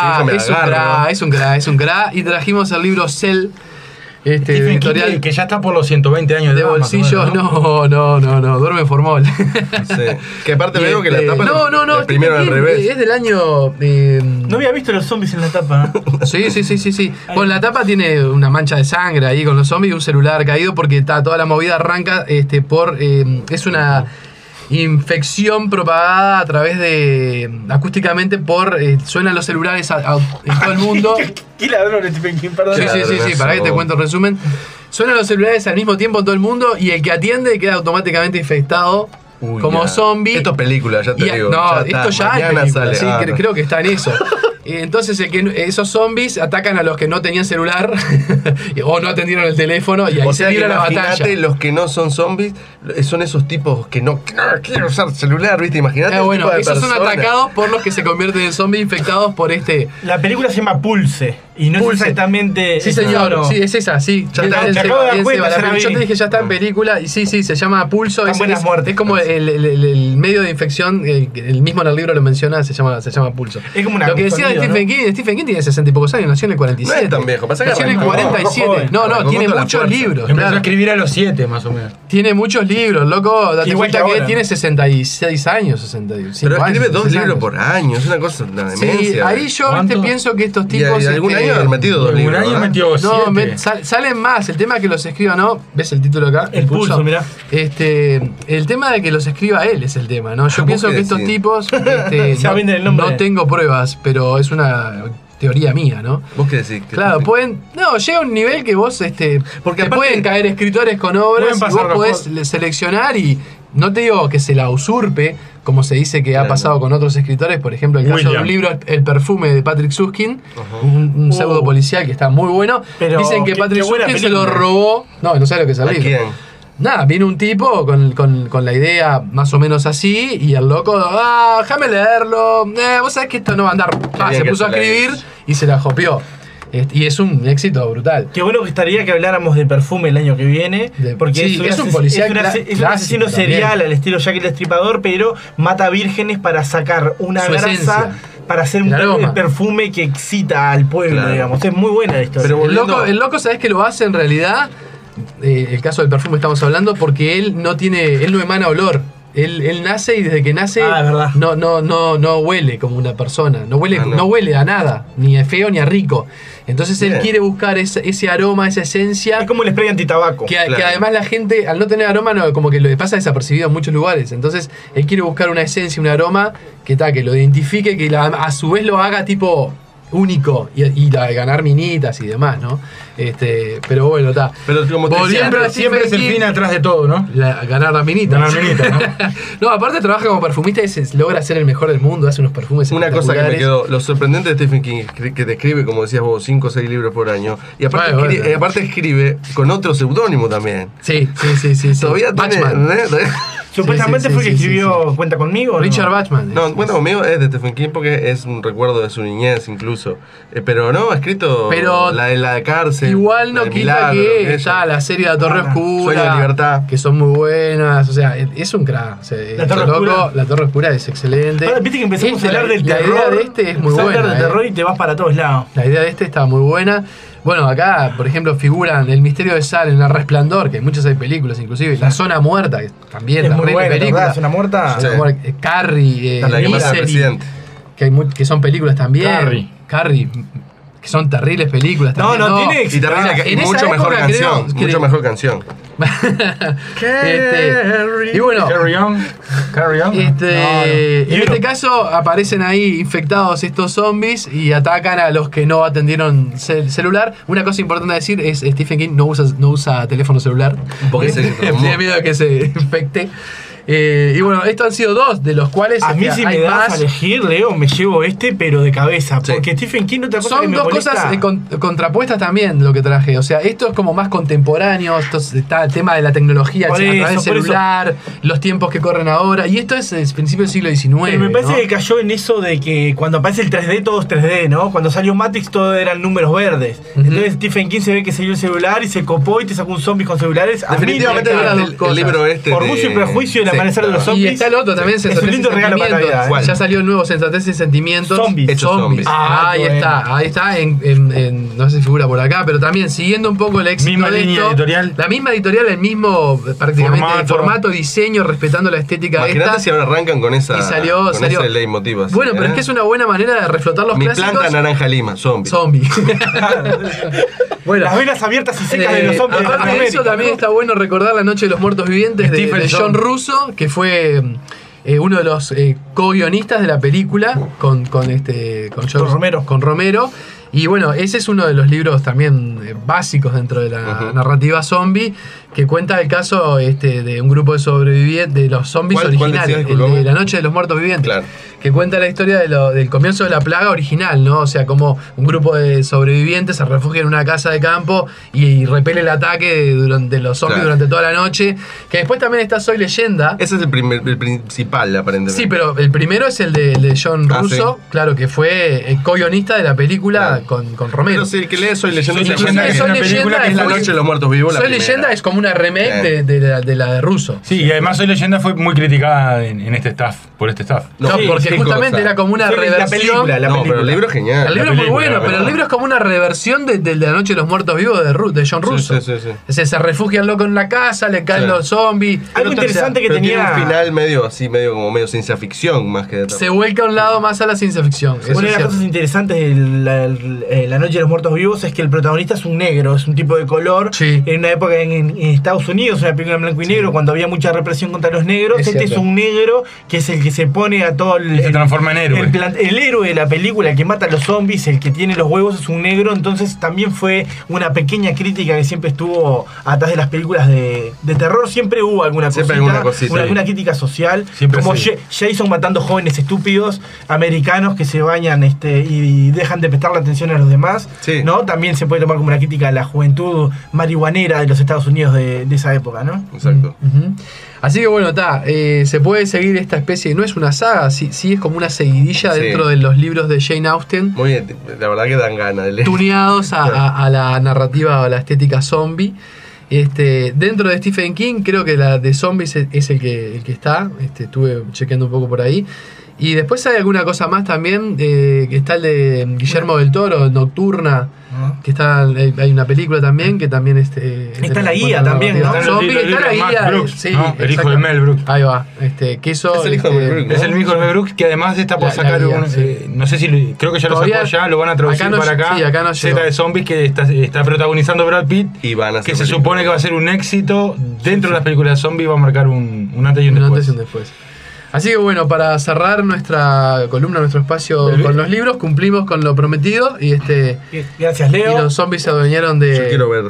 Speaker 14: crack. Y trajimos el libro Cell. Editorial
Speaker 5: King, que ya está por los 120 años
Speaker 14: de bolsillo. No, duerme en formol.
Speaker 6: Que aparte veo que la tapa
Speaker 14: el
Speaker 6: primero al revés.
Speaker 14: Es del año...
Speaker 3: No había visto los zombies en la tapa.
Speaker 14: Sí. Bueno, la tapa tiene una mancha de sangre ahí con los zombies y un celular caído, porque toda la movida arranca por... es una infección propagada a través de... acústicamente por... suenan los celulares en todo el mundo.
Speaker 3: ¿Qué ladrón Stephen King? Perdón.
Speaker 14: Sí, para que te cuento el resumen. Suenan los celulares al mismo tiempo en todo el mundo y el que atiende queda automáticamente infectado como zombie.
Speaker 6: Esto es película, ya te digo.
Speaker 14: No,
Speaker 6: ya
Speaker 14: esto ya es película,
Speaker 6: sale.
Speaker 14: creo que está en eso. Entonces esos zombies atacan a los que no tenían celular o no atendieron el teléfono, y ahí se libra la batalla.
Speaker 6: Los que no son zombies son esos tipos que no quieren usar celular, ¿viste? Imagínate.
Speaker 14: Bueno, esos son atacados por los que se convierten en zombies infectados por
Speaker 3: La película se llama Pulse. Y no es exactamente...
Speaker 14: Sí, señor. Sí, es esa, sí.
Speaker 3: Te acabo de dar cuenta,
Speaker 14: yo te dije, ya está en película. Y sí, se llama Pulso. Es como el medio de infección. El mismo en el libro lo menciona, se llama Pulso.
Speaker 3: Es como una...
Speaker 14: Lo que decía Stephen King tiene 60 y pocos años, nació en el 47.
Speaker 6: No es tan viejo, pasa que
Speaker 14: nació en el 47. No, tiene muchos libros.
Speaker 5: Empezó a escribir a los 7, más o menos.
Speaker 14: Tiene muchos libros, loco. Date cuenta que tiene 66 años, 65
Speaker 6: Pero escribe 2 libros
Speaker 14: años.
Speaker 6: por año, es una cosa, una demencia.
Speaker 14: Sí, ahí yo pienso que estos tipos...
Speaker 6: Y algún año han metido 2 libros.
Speaker 5: Algún año metió 7.
Speaker 14: Salen más. El tema de que los escriba, ¿no? ¿Ves el título acá?
Speaker 3: El pulso, mirá.
Speaker 14: El tema de que los escriba él es el tema, ¿no? Yo pienso que estos tipos... no tengo pruebas, pero es una... teoría mía, ¿no?
Speaker 6: ¿Vos qué decís?
Speaker 14: Claro, pueden... No, llega un nivel que vos... porque te pueden caer escritores con obras y vos podés seleccionar y... No te digo que se la usurpe, como se dice que ha pasado con otros escritores. Por ejemplo, el caso de un libro, El perfume, de Patrick Süskind, un pseudo policial que está muy bueno.
Speaker 3: Pero
Speaker 14: dicen que Patrick Süskind se lo robó... No sabe lo que es el libro.
Speaker 6: ¿Quién?
Speaker 14: Nada, viene un tipo con la idea más o menos así, y el loco, déjame leerlo, vos sabés que esto no va a andar. Se puso a escribir y se la jopeó. Y es un éxito brutal.
Speaker 3: Qué bueno que estaría que habláramos de Perfume el año que viene, porque
Speaker 14: es un policial,
Speaker 3: es un asesino serial al estilo Jack el Destripador, pero mata vírgenes para sacar una grasa, para hacer un perfume que excita al pueblo, digamos. Es muy buena la historia.
Speaker 14: Pero el loco, ¿sabés que lo hace en realidad? El caso del perfume estamos hablando, porque él no emana olor. Él nace y desde que nace no huele como una persona, no huele a nada, ni a feo ni a rico. Entonces él quiere buscar ese aroma, esa esencia.
Speaker 3: Es como el spray antitabaco.
Speaker 14: Que además la gente, al no tener aroma, como que le pasa desapercibido en muchos lugares. Entonces él quiere buscar una esencia, un aroma que lo identifique, que a su vez lo haga tipo único y ganar minitas y demás, ¿no? Pero bueno, está.
Speaker 6: Pero como
Speaker 5: siempre es el fin atrás de todo, ¿no?
Speaker 14: Ganar las minitas. ¿no? No, aparte trabaja como perfumista y logra ser el mejor del mundo, hace unos perfumes
Speaker 6: Una cosa que me quedó, lo sorprendente de Stephen King, que te escribe, como decías vos, 5 o 6 libros por año, y aparte escribe con otro seudónimo también.
Speaker 14: Sí.
Speaker 6: Todavía
Speaker 14: Bachman.
Speaker 3: Supuestamente fue que escribió Cuenta Conmigo.
Speaker 14: Richard Bachman.
Speaker 6: No, Cuenta Conmigo es de Stephen King porque es un recuerdo de su niñez incluso. Pero no, ha escrito la de cárcel.
Speaker 14: Igual no quita que está la serie de La Torre Oscura,
Speaker 6: Sueño de Libertad,
Speaker 14: que son muy buenas. O sea, es un crack.
Speaker 3: La
Speaker 14: Torre Oscura es excelente.
Speaker 3: Ahora, viste que empezamos a hablar del terror.
Speaker 14: La idea de este es muy buena.
Speaker 3: Hablar del terror y te vas para todos lados.
Speaker 14: La idea de este está muy buena. Bueno, acá, por ejemplo, figuran El misterio de Salem, El Resplandor, que muchas hay películas, inclusive. La Zona Muerta, que también
Speaker 3: es muy buena,
Speaker 14: película.
Speaker 3: La Zona Muerta.
Speaker 14: Carrie,
Speaker 6: La que mata al presidente.
Speaker 14: Que son películas también. Carrie, que son terribles películas también.
Speaker 6: Tiene éxito. Y mucho mejor canción. Mucho mejor canción.
Speaker 14: Y bueno,
Speaker 5: Carry on.
Speaker 14: En este caso aparecen ahí infectados estos zombies y atacan a los que no atendieron celular. Una cosa importante a decir es Stephen King no usa teléfono celular porque tiene miedo de que se infecte. Y bueno, estos han sido 2, de los cuales
Speaker 3: a mí si me das a elegir, Leo, me llevo pero de cabeza, porque Stephen King otra cosa
Speaker 14: son
Speaker 3: que me
Speaker 14: 2
Speaker 3: molesta.
Speaker 14: cosas contrapuestas también lo que traje, o sea, esto es como más contemporáneo, esto está el tema de la tecnología a través del celular, los tiempos que corren ahora, y esto es el principio del siglo XIX.
Speaker 3: Pero me parece que cayó en eso de que cuando aparece el 3D todo es 3D, ¿no? Cuando salió Matrix todo eran números verdes. Entonces Stephen King se ve que se dio el celular y se copó y te sacó un zombie con celulares.
Speaker 6: Definitivamente el libro
Speaker 3: Orgullo y Prejuicio y el amanecer de los zombies.
Speaker 14: Y está el otro también,
Speaker 3: es un lindo regalo para Navidad.
Speaker 14: Ya salió el nuevo Sensatez y Sentimientos.
Speaker 3: Zombies.
Speaker 14: Ahí está, no sé si figura por acá, pero también siguiendo un poco el éxito
Speaker 5: misma
Speaker 14: de
Speaker 5: línea
Speaker 14: esto,
Speaker 5: editorial.
Speaker 14: la misma editorial, el mismo prácticamente formato, diseño, respetando la estética de
Speaker 6: esta. Si ahora arrancan con esa,
Speaker 14: y salió.
Speaker 6: ese leitmotiv así,
Speaker 14: bueno, pero es que es una buena manera de reflotar los clásicos.
Speaker 6: Mi planta naranja lima, zombie.
Speaker 3: Bueno, las venas abiertas y secas de los zombies.
Speaker 14: Aparte de eso, también está bueno recordar La Noche de los Muertos Vivientes de John Russo, que fue uno de los co-guionistas de la película con Romero. Y bueno, ese es uno de los libros también básicos dentro de la narrativa zombie, que cuenta el caso de un grupo de sobrevivientes, de los zombies originales, el de La Noche de los Muertos Vivientes, que cuenta la historia del comienzo de la plaga original, ¿no? O sea, como un grupo de sobrevivientes se refugia en una casa de campo y repele el ataque de los zombies durante toda la noche, que después también está Soy Leyenda.
Speaker 6: Ese es el principal, aparentemente.
Speaker 14: Sí, pero el primero es el de John Russo, claro, que fue el co-guionista de la película con Romero.
Speaker 6: Pero sí, el que lee Soy Leyenda
Speaker 14: es una película que es La Noche de los Muertos Vivos. Soy Leyenda es como una remake de la de Russo.
Speaker 5: Sí, y además Soy Leyenda fue muy criticada en este staff, por este staff.
Speaker 14: No, porque justamente era como una reversión.
Speaker 6: La película. No, pero el libro es genial.
Speaker 14: El libro es muy bueno, pero el libro es como una reversión de La Noche de los Muertos Vivos de John Russo. Se refugia el loco en la casa, le caen los zombies.
Speaker 3: Algo interesante que tenía
Speaker 6: un final medio ciencia ficción más que de
Speaker 14: se vuelca a un lado más a la ciencia ficción.
Speaker 3: Una de las cosas interesantes de La Noche de los Muertos Vivos es que el protagonista es un negro, es un tipo de color. En una época en Estados Unidos, una película en blanco y negro, cuando había mucha represión contra los negros, es un negro que es el que se pone a todo
Speaker 5: se transforma en héroe.
Speaker 3: El héroe de la película, el que mata a los zombies, el que tiene los huevos, es un negro. Entonces también fue una pequeña crítica que siempre estuvo atrás de las películas de terror. Siempre hubo alguna alguna crítica social, siempre como Jason matando jóvenes estúpidos americanos que se bañan y dejan de prestarle atención a los demás, ¿no? También se puede tomar como una crítica a la juventud marihuanera de los Estados Unidos de esa época, ¿no?
Speaker 6: Exacto.
Speaker 14: Así que bueno, se puede seguir esta especie, no es una saga, sí es como una seguidilla dentro de los libros de Jane Austen.
Speaker 6: Muy bien, la verdad que dan ganas de leer.
Speaker 14: Tuneados a la narrativa o a la estética zombie. Dentro de Stephen King, creo que la de zombies es el que está. Estuve chequeando un poco por ahí. Y después hay alguna cosa más también, que está el de Guillermo del Toro, Nocturna, que hay una película también, que también
Speaker 3: está la guía también, ¿no?
Speaker 14: Zombie, está la guía.
Speaker 5: El hijo de Mel Brooks.
Speaker 14: Ahí va. Es el hijo de Mel Brooks.
Speaker 5: Es el hijo de Mel Brooks, que además está por sacar no sé si creo que ya lo sacó ya, lo van a traducir para acá.
Speaker 14: Sí, acá no
Speaker 5: Z de Zombies, que está protagonizando Brad Pitt, que se supone que va a ser un éxito dentro de las películas de zombies, va a marcar un antes y un después.
Speaker 14: Así que bueno, para cerrar nuestra columna, nuestro espacio con los libros, cumplimos con lo prometido y
Speaker 3: gracias, Leo.
Speaker 14: Y los zombies se adueñaron de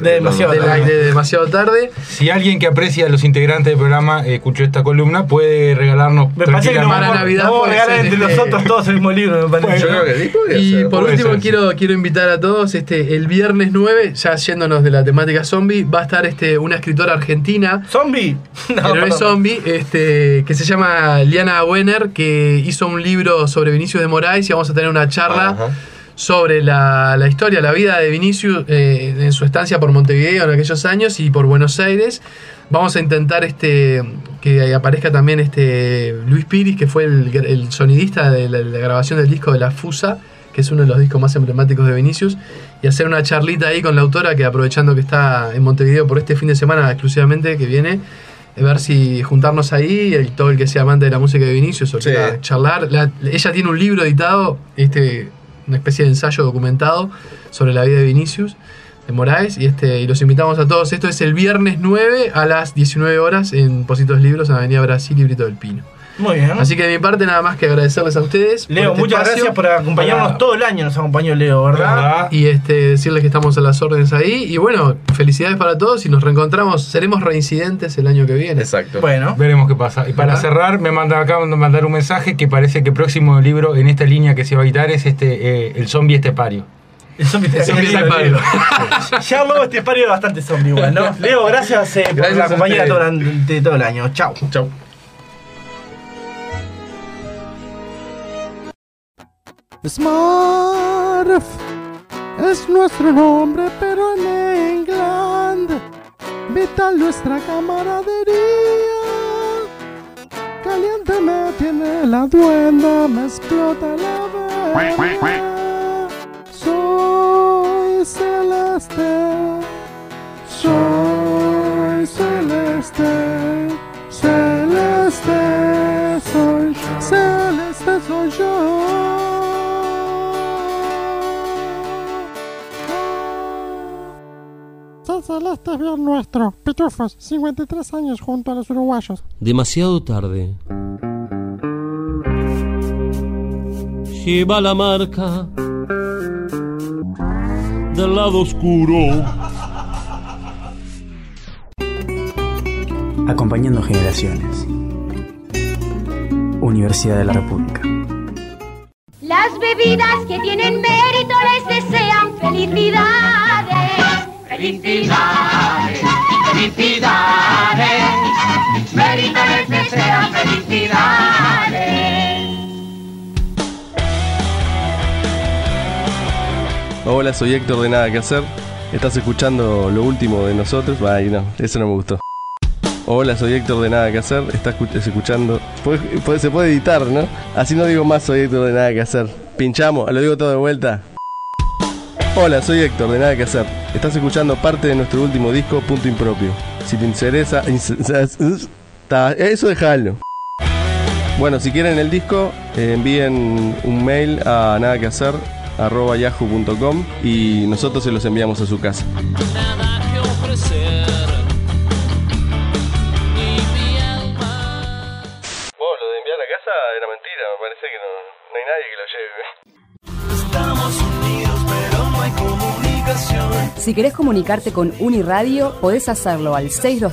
Speaker 14: demasiado tarde.
Speaker 5: Si alguien que aprecia a los integrantes del programa escuchó esta columna, puede regalarnos
Speaker 14: para Navidad.
Speaker 3: Vamos a regalar entre nosotros todos el mismo libro, me parece.
Speaker 6: Yo creo que
Speaker 14: y por último quiero invitar a todos, el viernes 9, ya yéndonos de la temática zombie, va a estar una escritora argentina.
Speaker 3: ¿Zombie?
Speaker 14: No es zombie, que se llama Liana Wenner, que hizo un libro sobre Vinicius de Moraes, y vamos a tener una charla sobre la historia, la vida de Vinicius en su estancia por Montevideo en aquellos años y por Buenos Aires. Vamos a intentar que aparezca también Luis Piris, que fue el sonidista de la grabación del disco de La Fusa, que es uno de los discos más emblemáticos de Vinicius, y hacer una charlita ahí con la autora, que aprovechando que está en Montevideo por este fin de semana exclusivamente que viene, ver si juntarnos ahí, todo el que sea amante de la música de Vinicius, o sea, charlar. Ella tiene un libro editado, una especie de ensayo documentado sobre la vida de Vinicius de Moraes, y los invitamos a todos. Esto es el viernes 9 a las 19 horas en Positos Libros, en Avenida Brasil y Brito del Pino.
Speaker 3: Muy bien.
Speaker 14: Así que de mi parte nada más que agradecerles a ustedes.
Speaker 3: Leo, muchas gracias por acompañarnos todo el año. Nos acompañó Leo, ¿verdad?
Speaker 14: Y decirles que estamos a las órdenes ahí. Y bueno, felicidades para todos y nos reencontramos. Seremos reincidentes el año que viene.
Speaker 6: Exacto.
Speaker 3: Bueno,
Speaker 5: veremos qué pasa. Y para cerrar, acaban de mandar un mensaje que parece que el próximo libro en esta línea que se va a editar es El zombie estepario.
Speaker 3: El zombie estepario. Ya habló estepario bastante zombie igual, ¿no? Leo, gracias por la compañía durante todo el año. Chau.
Speaker 6: Chau.
Speaker 15: Smurf es nuestro nombre, pero en England vital nuestra camaradería. Caliente me tiene la duenda, me explota la vena. Soy celeste, soy celeste, celeste, soy yo. Celeste es bien nuestro. Pitufos, 53 años junto a los uruguayos.
Speaker 2: Demasiado tarde. Lleva la marca del lado oscuro.
Speaker 16: Acompañando generaciones. Universidad de la República.
Speaker 10: Las bebidas que tienen mérito les desean felicidades. Felicidades, felicidades, mérito les desean felicidades.
Speaker 6: Hola, soy Héctor de Nada Que Hacer. Estás escuchando lo último de nosotros. Ay, no, eso no me gustó. Hola, soy Héctor de Nada Que Hacer. Estás escuchando. Se puede editar, ¿no? Así no digo más, soy Héctor de Nada Que Hacer. Pinchamos, lo digo todo de vuelta. Hola, soy Héctor de Nada Que Hacer. Estás escuchando parte de nuestro último disco, Punto Impropio. Si te interesa... Eso déjalo. Bueno, si quieren el disco, envíen un mail a nadaquehacer@yahoo.com y nosotros se los enviamos a su casa.
Speaker 2: Nada que ofrecer.
Speaker 6: Lo de enviar a casa era mentira, me parece que no hay nadie que lo lleve.
Speaker 8: Estamos unidos, pero no hay comunicación.
Speaker 9: Si querés comunicarte con Uniradio, podés hacerlo al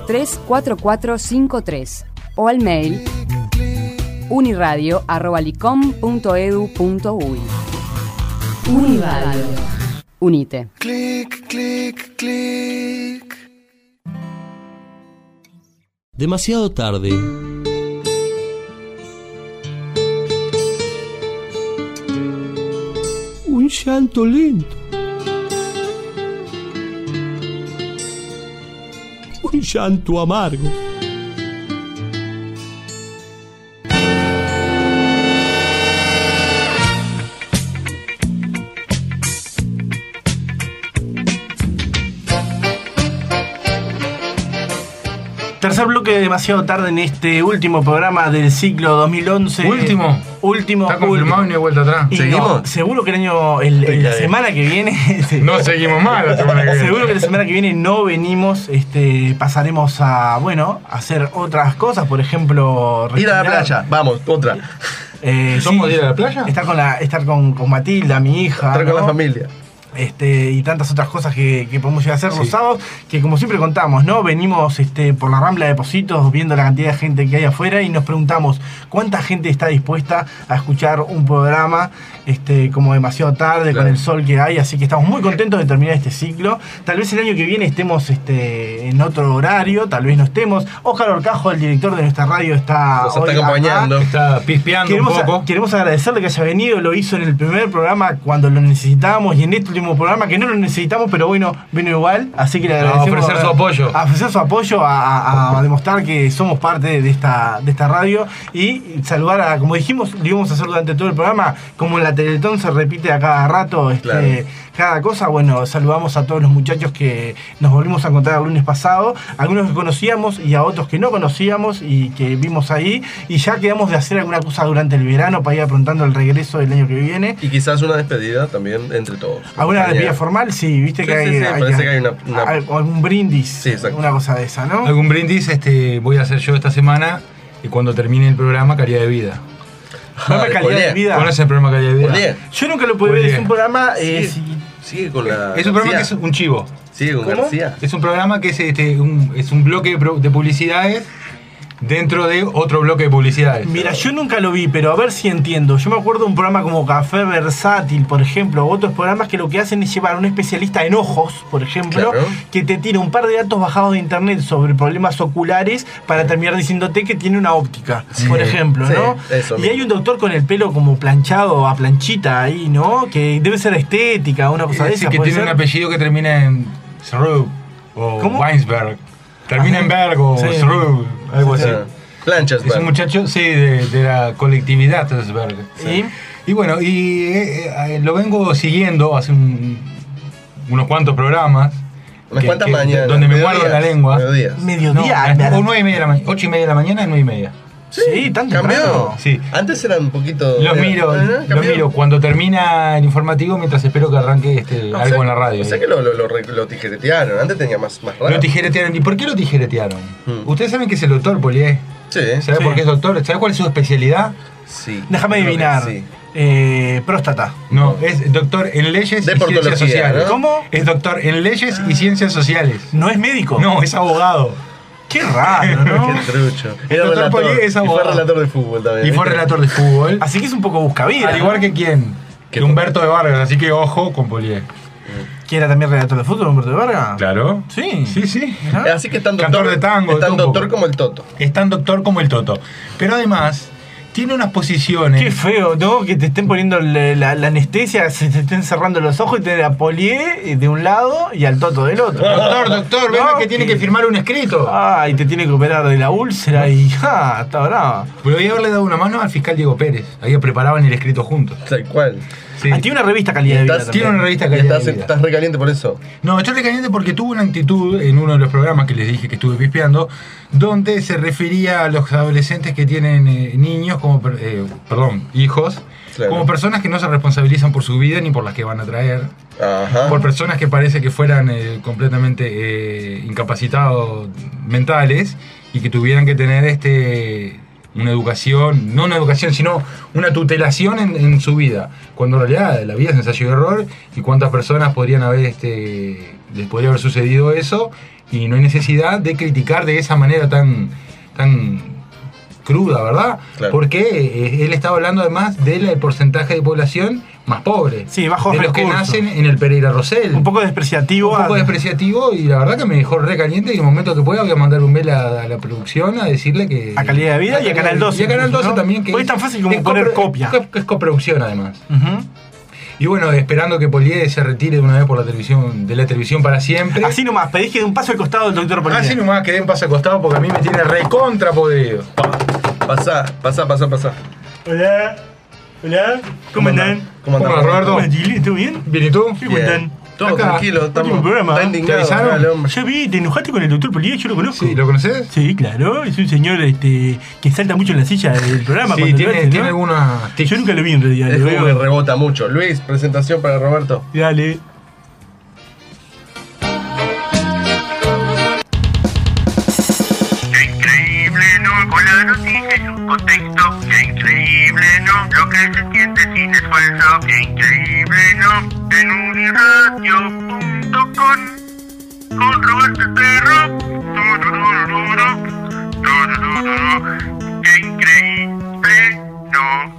Speaker 9: 623-4453 o al mail uniradio@licom.edu.uy. Uniradio. Unite.
Speaker 8: Clic, clic, clic.
Speaker 2: Demasiado tarde. Un llanto lento. Un llanto amargo.
Speaker 3: Tercer bloque de Demasiado Tarde en este último programa del ciclo 2011.
Speaker 5: Último.
Speaker 3: Está
Speaker 5: confirmado y no hay vuelta atrás.
Speaker 3: ¿Seguimos? No, seguro que la semana que viene...
Speaker 5: No seguimos más la semana que viene.
Speaker 3: Seguro que la semana que viene no venimos, pasaremos a hacer otras cosas, por ejemplo...
Speaker 6: Ir a la playa, vamos, otra.
Speaker 5: ¿Somos de ir a la playa?
Speaker 3: Estar con Matilda, mi hija.
Speaker 6: Estar con la familia.
Speaker 3: Y tantas otras cosas que podemos llegar a hacer los sábados, que como siempre contamos, ¿no? Venimos por la Rambla de Positos viendo la cantidad de gente que hay afuera y nos preguntamos cuánta gente está dispuesta a escuchar un programa como Demasiado Tarde, claro, con el sol que hay, así que estamos muy contentos de terminar este ciclo. Tal vez el año que viene estemos en otro horario, tal vez no estemos. Óscar Orcajo, el director de nuestra radio,
Speaker 6: nos está acompañando,
Speaker 5: está pispeando un poco.
Speaker 3: Queremos agradecerle que haya venido, lo hizo en el primer programa cuando lo necesitábamos y en este último último programa, que no lo necesitamos, pero bueno, vino igual, así que le agradecemos.
Speaker 5: A ofrecer su apoyo.
Speaker 3: A ofrecer su apoyo, a demostrar que somos parte de esta radio y saludar a, como dijimos, lo íbamos a hacer durante todo el programa, como en la Teletón se repite a cada rato,
Speaker 6: Claro.
Speaker 3: cada cosa, bueno, saludamos a todos los muchachos que nos volvimos a encontrar el lunes pasado, algunos que conocíamos y a otros que no conocíamos y que vimos ahí, y ya quedamos de hacer alguna cosa durante el verano para ir aprontando el regreso del año que viene.
Speaker 6: Y quizás una despedida también entre todos.
Speaker 3: ¿Alguna despedida formal? Sí, viste que
Speaker 6: Sí, parece que hay una...
Speaker 3: algún brindis,
Speaker 6: Sí, exacto.
Speaker 3: una cosa de esa, ¿no?
Speaker 5: Algún brindis voy a hacer yo esta semana y cuando termine el programa, Calidad de Vida.
Speaker 3: Programa Calidad de Vida.
Speaker 5: ¿Conoces el programa Calidad de Vida?
Speaker 6: Olé.
Speaker 3: Yo nunca lo pude ver, es un programa...
Speaker 6: Sigue con la...
Speaker 5: Es un programa
Speaker 6: García.
Speaker 5: que es un chivo.
Speaker 6: Sigue con García.
Speaker 5: Es un programa que es un bloque de publicidades dentro de otro bloque de publicidades.
Speaker 3: Mira, yo nunca lo vi, pero a ver si entiendo. Yo me acuerdo de un programa como Café Versátil, por ejemplo, o otros programas que lo que hacen es llevar a un especialista en ojos, por ejemplo,
Speaker 6: Claro.
Speaker 3: que te tira un par de datos bajados de internet sobre problemas oculares para terminar diciéndote que tiene una óptica, por ejemplo,
Speaker 6: sí,
Speaker 3: ¿no?
Speaker 6: eso
Speaker 3: Y
Speaker 6: mismo.
Speaker 3: hay un doctor con el pelo como planchado a planchita ahí, ¿no? Que debe ser estética, una cosa de
Speaker 5: Sí,
Speaker 3: esa.
Speaker 5: que
Speaker 3: ¿puede
Speaker 5: tiene un
Speaker 3: ser?
Speaker 5: apellido que termina en Srub o
Speaker 3: ¿Cómo?
Speaker 5: Weinsberg. Termina en Berg o
Speaker 3: Sí.
Speaker 5: Srub, algo así.
Speaker 6: Planchas,
Speaker 5: Es un muchacho, sí, de la colectividad Sberg.
Speaker 3: Sí.
Speaker 5: Y bueno, lo vengo siguiendo hace unos cuantos programas.
Speaker 6: Unas cuantas mañanas.
Speaker 5: Donde me
Speaker 6: mediodías,
Speaker 5: guardo la lengua.
Speaker 6: mediodías.
Speaker 3: Mediodía.
Speaker 5: No, o 9:30 de la mañana, 8:30 de la mañana, 9:30.
Speaker 3: Sí, tan
Speaker 6: Cambió.
Speaker 3: temprano.
Speaker 5: Sí.
Speaker 6: Antes eran un poquito...
Speaker 5: Los miro,
Speaker 6: Cambió.
Speaker 5: los miro cuando termina el informativo mientras espero que arranque
Speaker 6: No,
Speaker 5: algo
Speaker 6: o sea,
Speaker 5: en la radio.
Speaker 6: O sea que lo tijeretearon. Antes tenía más rápido.
Speaker 5: Lo tijeretearon. ¿Y por qué lo tijeretearon? Ustedes saben que es el doctor Polié.
Speaker 6: Sí.
Speaker 5: ¿Sabe por qué es doctor? ¿Sabe cuál es su especialidad?
Speaker 6: Sí.
Speaker 3: Déjame
Speaker 6: Creo que
Speaker 3: adivinar.
Speaker 6: sí.
Speaker 3: Próstata.
Speaker 5: No, es doctor en leyes
Speaker 6: De
Speaker 5: y ciencias
Speaker 6: portología,
Speaker 5: sociales.
Speaker 6: ¿no?
Speaker 3: ¿Cómo?
Speaker 5: Es doctor en leyes y ciencias sociales.
Speaker 3: ¿No es médico?
Speaker 5: No, es abogado.
Speaker 3: Qué raro, ¿no?
Speaker 6: Qué trucho.
Speaker 5: El
Speaker 6: Era
Speaker 5: doctor
Speaker 6: relator.
Speaker 5: Polié es
Speaker 6: Y fue
Speaker 5: abogado.
Speaker 6: relator de fútbol también.
Speaker 5: Y fue
Speaker 6: ¿viste?
Speaker 5: relator de fútbol.
Speaker 3: Así que es un poco buscavida.
Speaker 5: Al igual que quién. Que Humberto de Vargas, así que ojo con Polié.
Speaker 3: ¿Que era también redactor de fútbol, Humberto de Vargas?
Speaker 5: Claro.
Speaker 3: Sí.
Speaker 5: Sí.
Speaker 6: Así que es tan
Speaker 5: Cantor
Speaker 6: doctor,
Speaker 5: de tango,
Speaker 6: es tan
Speaker 5: de todo un
Speaker 6: doctor
Speaker 5: poco.
Speaker 6: como el Toto.
Speaker 5: Es tan doctor como el Toto. Pero además, tiene unas posiciones.
Speaker 3: Qué feo, ¿no? Que te estén poniendo la anestesia, se te estén cerrando los ojos y tener a Polié de un lado y al Toto del otro.
Speaker 5: Doctor, venga que tiene que firmar un escrito.
Speaker 3: Y te tiene que operar de la úlcera y está brava.
Speaker 5: Podría haberle dado una mano al fiscal Diego Pérez. Ahí preparaban el escrito juntos.
Speaker 6: Tal cual.
Speaker 5: Sí.
Speaker 3: Tiene una revista Calidad de Vida.
Speaker 5: Tiene una revista
Speaker 6: Y
Speaker 5: Calidad de Vida.
Speaker 6: estás recaliente por eso.
Speaker 5: No, estoy recaliente porque tuvo una actitud en uno de los programas que les dije que estuve pispeando, donde se refería a los adolescentes que tienen niños como, hijos,
Speaker 6: Claro.
Speaker 5: como personas que no se responsabilizan por su vida ni por las que van a traer,
Speaker 6: Ajá.
Speaker 5: por personas que parece que fueran completamente incapacitados mentales y que tuvieran que tener una educación, no una educación, sino una tutelación en su vida, cuando en realidad la vida es ensayo y error, y cuántas personas podrían haber les podría haber sucedido eso, y no hay necesidad de criticar de esa manera tan cruda, ¿verdad?
Speaker 6: Claro.
Speaker 5: Porque él estaba hablando además del porcentaje de población más pobre,
Speaker 3: Sí, bajos
Speaker 5: de los que
Speaker 3: recursos.
Speaker 5: nacen en el Pereira Rosell.
Speaker 3: Un poco despreciativo.
Speaker 5: Un poco despreciativo, y la verdad que me dejó re caliente, y en el momento que pueda voy a mandar un mail a la producción a decirle que...
Speaker 3: A Calidad de Vida y a Canal 12.
Speaker 5: Y a Canal 12
Speaker 3: ¿no?
Speaker 5: también, que
Speaker 3: Porque es tan fácil como poner copia.
Speaker 5: Es coproducción además.
Speaker 3: Ujú.
Speaker 5: Y bueno, esperando que Polié se retire de una vez por la televisión para siempre.
Speaker 3: Así nomás, pedís que dé un paso al costado del doctor Polié.
Speaker 5: Así nomás, que den paso acostado porque a mí me tiene recontra podrido.
Speaker 6: Pasá.
Speaker 3: Hola. Hola. ¿Cómo andan?
Speaker 6: ¿Cómo andás,
Speaker 5: Roberto?
Speaker 3: ¿Cómo andan, Gili? ¿Todo bien?
Speaker 5: ¿Bien y tú?
Speaker 3: ¿Qué
Speaker 6: Bien.
Speaker 3: cuentan?
Speaker 6: Todo
Speaker 5: Acá.
Speaker 6: tranquilo,
Speaker 3: Último programa.
Speaker 6: está indignado.
Speaker 5: ¿Te avisaron?
Speaker 6: el hombre.
Speaker 3: Ya vi, ¿te enojaste con el doctor Polié? Yo lo conozco.
Speaker 5: Sí, ¿lo conoces?
Speaker 3: Sí, claro. Es un señor que salta mucho en la silla del programa.
Speaker 5: Sí,
Speaker 3: cuando lo
Speaker 5: tiene,
Speaker 3: hace, ¿no?
Speaker 5: tiene algunas tics.
Speaker 3: Yo nunca lo vi en realidad.
Speaker 6: Es
Speaker 3: Lo
Speaker 6: como que
Speaker 3: veo.
Speaker 6: rebota mucho. Luis, presentación para Roberto.
Speaker 3: Dale.
Speaker 17: Qué increíble, ¿no? Con la noticia y su contexto. Qué increíble, ¿no? Lo que se siente sin esfuerzo. Qué increíble, ¿no? En uniradio.com con Roberto Perro. Qué increíble, ¿no?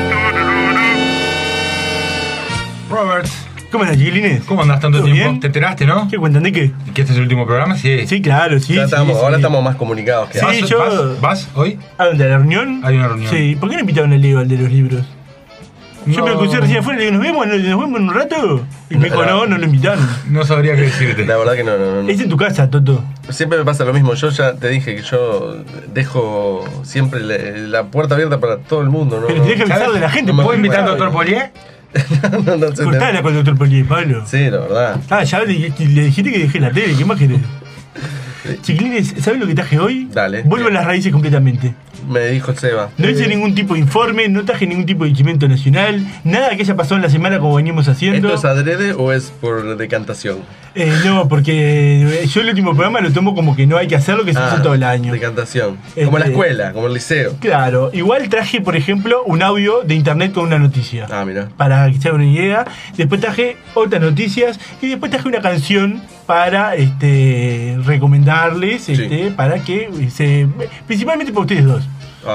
Speaker 5: Robert,
Speaker 3: ¿Cómo andas, Gilines?
Speaker 5: ¿cómo andás tanto
Speaker 3: ¿Todo
Speaker 5: tiempo?
Speaker 3: bien?
Speaker 5: ¿Te enteraste, no?
Speaker 3: ¿Qué cuentan de qué?
Speaker 5: ¿Que este es el último programa? Sí.
Speaker 3: Sí, claro, sí.
Speaker 6: Ya
Speaker 3: sí,
Speaker 6: estamos,
Speaker 3: sí.
Speaker 6: ahora estamos más comunicados que
Speaker 3: Sí,
Speaker 6: antes.
Speaker 3: yo-
Speaker 5: ¿Vas hoy?
Speaker 3: ¿A dónde? ¿A la reunión?
Speaker 5: Hay una reunión.
Speaker 3: Sí. ¿Por qué no invitaron a Leo al de los libros? Yo me lo crucé recién afuera y le digo, ¿nos vemos en un rato? Y me dijo, no lo invitaron.
Speaker 5: No sabría qué decirte.
Speaker 6: La verdad que no.
Speaker 3: Es en tu casa, Toto.
Speaker 6: Siempre me pasa lo mismo. Yo ya te dije que yo dejo siempre la puerta abierta para todo el mundo, ¿no?
Speaker 3: Pero tenés que avisarle a la gente.
Speaker 5: ¿Puedo invitar al doctor Polié?
Speaker 6: no sé.
Speaker 3: Cortala con el doctor Polié, Pablo.
Speaker 6: Sí, la verdad.
Speaker 3: Ya le dijiste que dejé la tele. ¿Qué más querés? Chiquilines, ¿sabes lo que traje hoy?
Speaker 6: Dale.
Speaker 3: Vuelvo a las raíces completamente.
Speaker 6: Me dijo Seba.
Speaker 3: No hice ningún tipo de informe, no traje ningún tipo de documento nacional, nada que haya pasado en la semana como venimos haciendo.
Speaker 6: ¿Esto es adrede o es por decantación?
Speaker 3: No, porque yo el último programa lo tomo como que no hay que hacerlo, que se hace todo el año.
Speaker 6: Decantación. Como la escuela, como el liceo.
Speaker 3: Claro, igual traje, por ejemplo, un audio de internet con una noticia.
Speaker 6: Mira.
Speaker 3: Para que se hagan una idea. Después traje otras noticias y después traje una canción para recomendarles, para que principalmente para ustedes dos.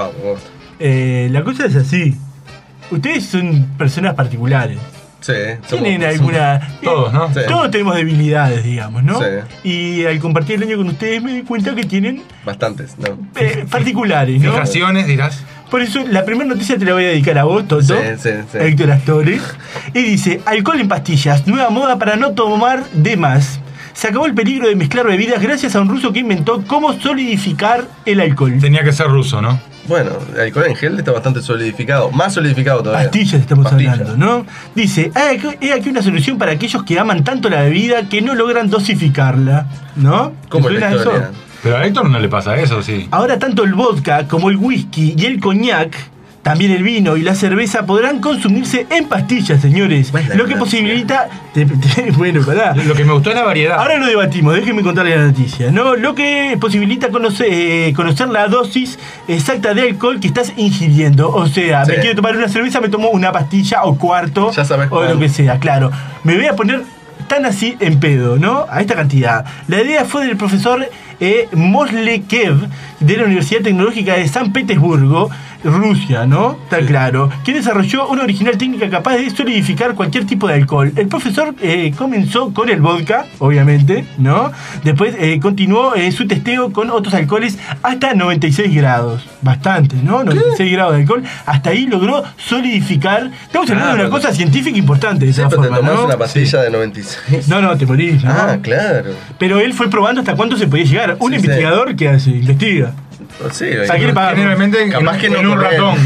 Speaker 3: La cosa es así. Ustedes son personas particulares.
Speaker 6: Sí.
Speaker 3: Tienen alguna...
Speaker 5: Todos, ¿no?
Speaker 6: Sí.
Speaker 3: Todos tenemos debilidades, digamos, ¿no?
Speaker 6: Sí.
Speaker 3: Y al compartir el año con ustedes me di cuenta que tienen...
Speaker 6: Bastantes, ¿no?
Speaker 3: Particulares, ¿no?
Speaker 5: Fijaciones, dirás.
Speaker 3: Por eso la primera noticia te la voy a dedicar a vos, Toto.
Speaker 6: Sí.
Speaker 3: Héctor Astore. Y dice, alcohol en pastillas, nueva moda para no tomar de más. Se acabó el peligro de mezclar bebidas gracias a un ruso que inventó cómo solidificar el alcohol.
Speaker 5: Tenía que ser ruso, ¿no?
Speaker 6: Bueno, el alcohol en gel está bastante solidificado, más solidificado todavía.
Speaker 3: Pastillas estamos hablando, ¿no? Dice, he aquí una solución para aquellos que aman tanto la bebida que no logran dosificarla, ¿no?
Speaker 6: ¿Cómo es la historia?
Speaker 3: Eso?
Speaker 5: Pero a Héctor no le pasa eso, sí.
Speaker 3: Ahora tanto el vodka como el whisky y el coñac, también el vino y la cerveza podrán consumirse en pastillas, señores. Bueno, lo que posibilita... Bueno, pará.
Speaker 5: Lo que me gustó es la variedad.
Speaker 3: Ahora lo debatimos, déjenme contarles la noticia, ¿no? Lo que posibilita conocer la dosis exacta de alcohol que estás ingiriendo. O sea, me quiero tomar una cerveza, me tomo una pastilla o cuarto.
Speaker 6: Ya sabes
Speaker 3: o lo que sea, claro. Me voy a poner tan así en pedo, ¿no? A esta cantidad. La idea fue del profesor Moslekev de la Universidad Tecnológica de San Petersburgo, Rusia, ¿no? Está claro. Quien desarrolló una original técnica capaz de solidificar cualquier tipo de alcohol. El profesor comenzó con el vodka, obviamente, ¿no? Después continuó su testeo con otros alcoholes hasta 96 grados. Bastante, ¿no? 96 grados de alcohol. Hasta ahí logró solidificar. Estamos hablando de una cosa científica importante de esa forma,
Speaker 6: te tomás
Speaker 3: ¿no?
Speaker 6: una pastilla de 96.
Speaker 3: No, te morís, ¿no?
Speaker 6: Claro.
Speaker 3: Pero él fue probando hasta cuánto se podía llegar. Un investigador que hace, investiga.
Speaker 6: Sí,
Speaker 5: generalmente
Speaker 6: capaz que no
Speaker 5: en un ratón.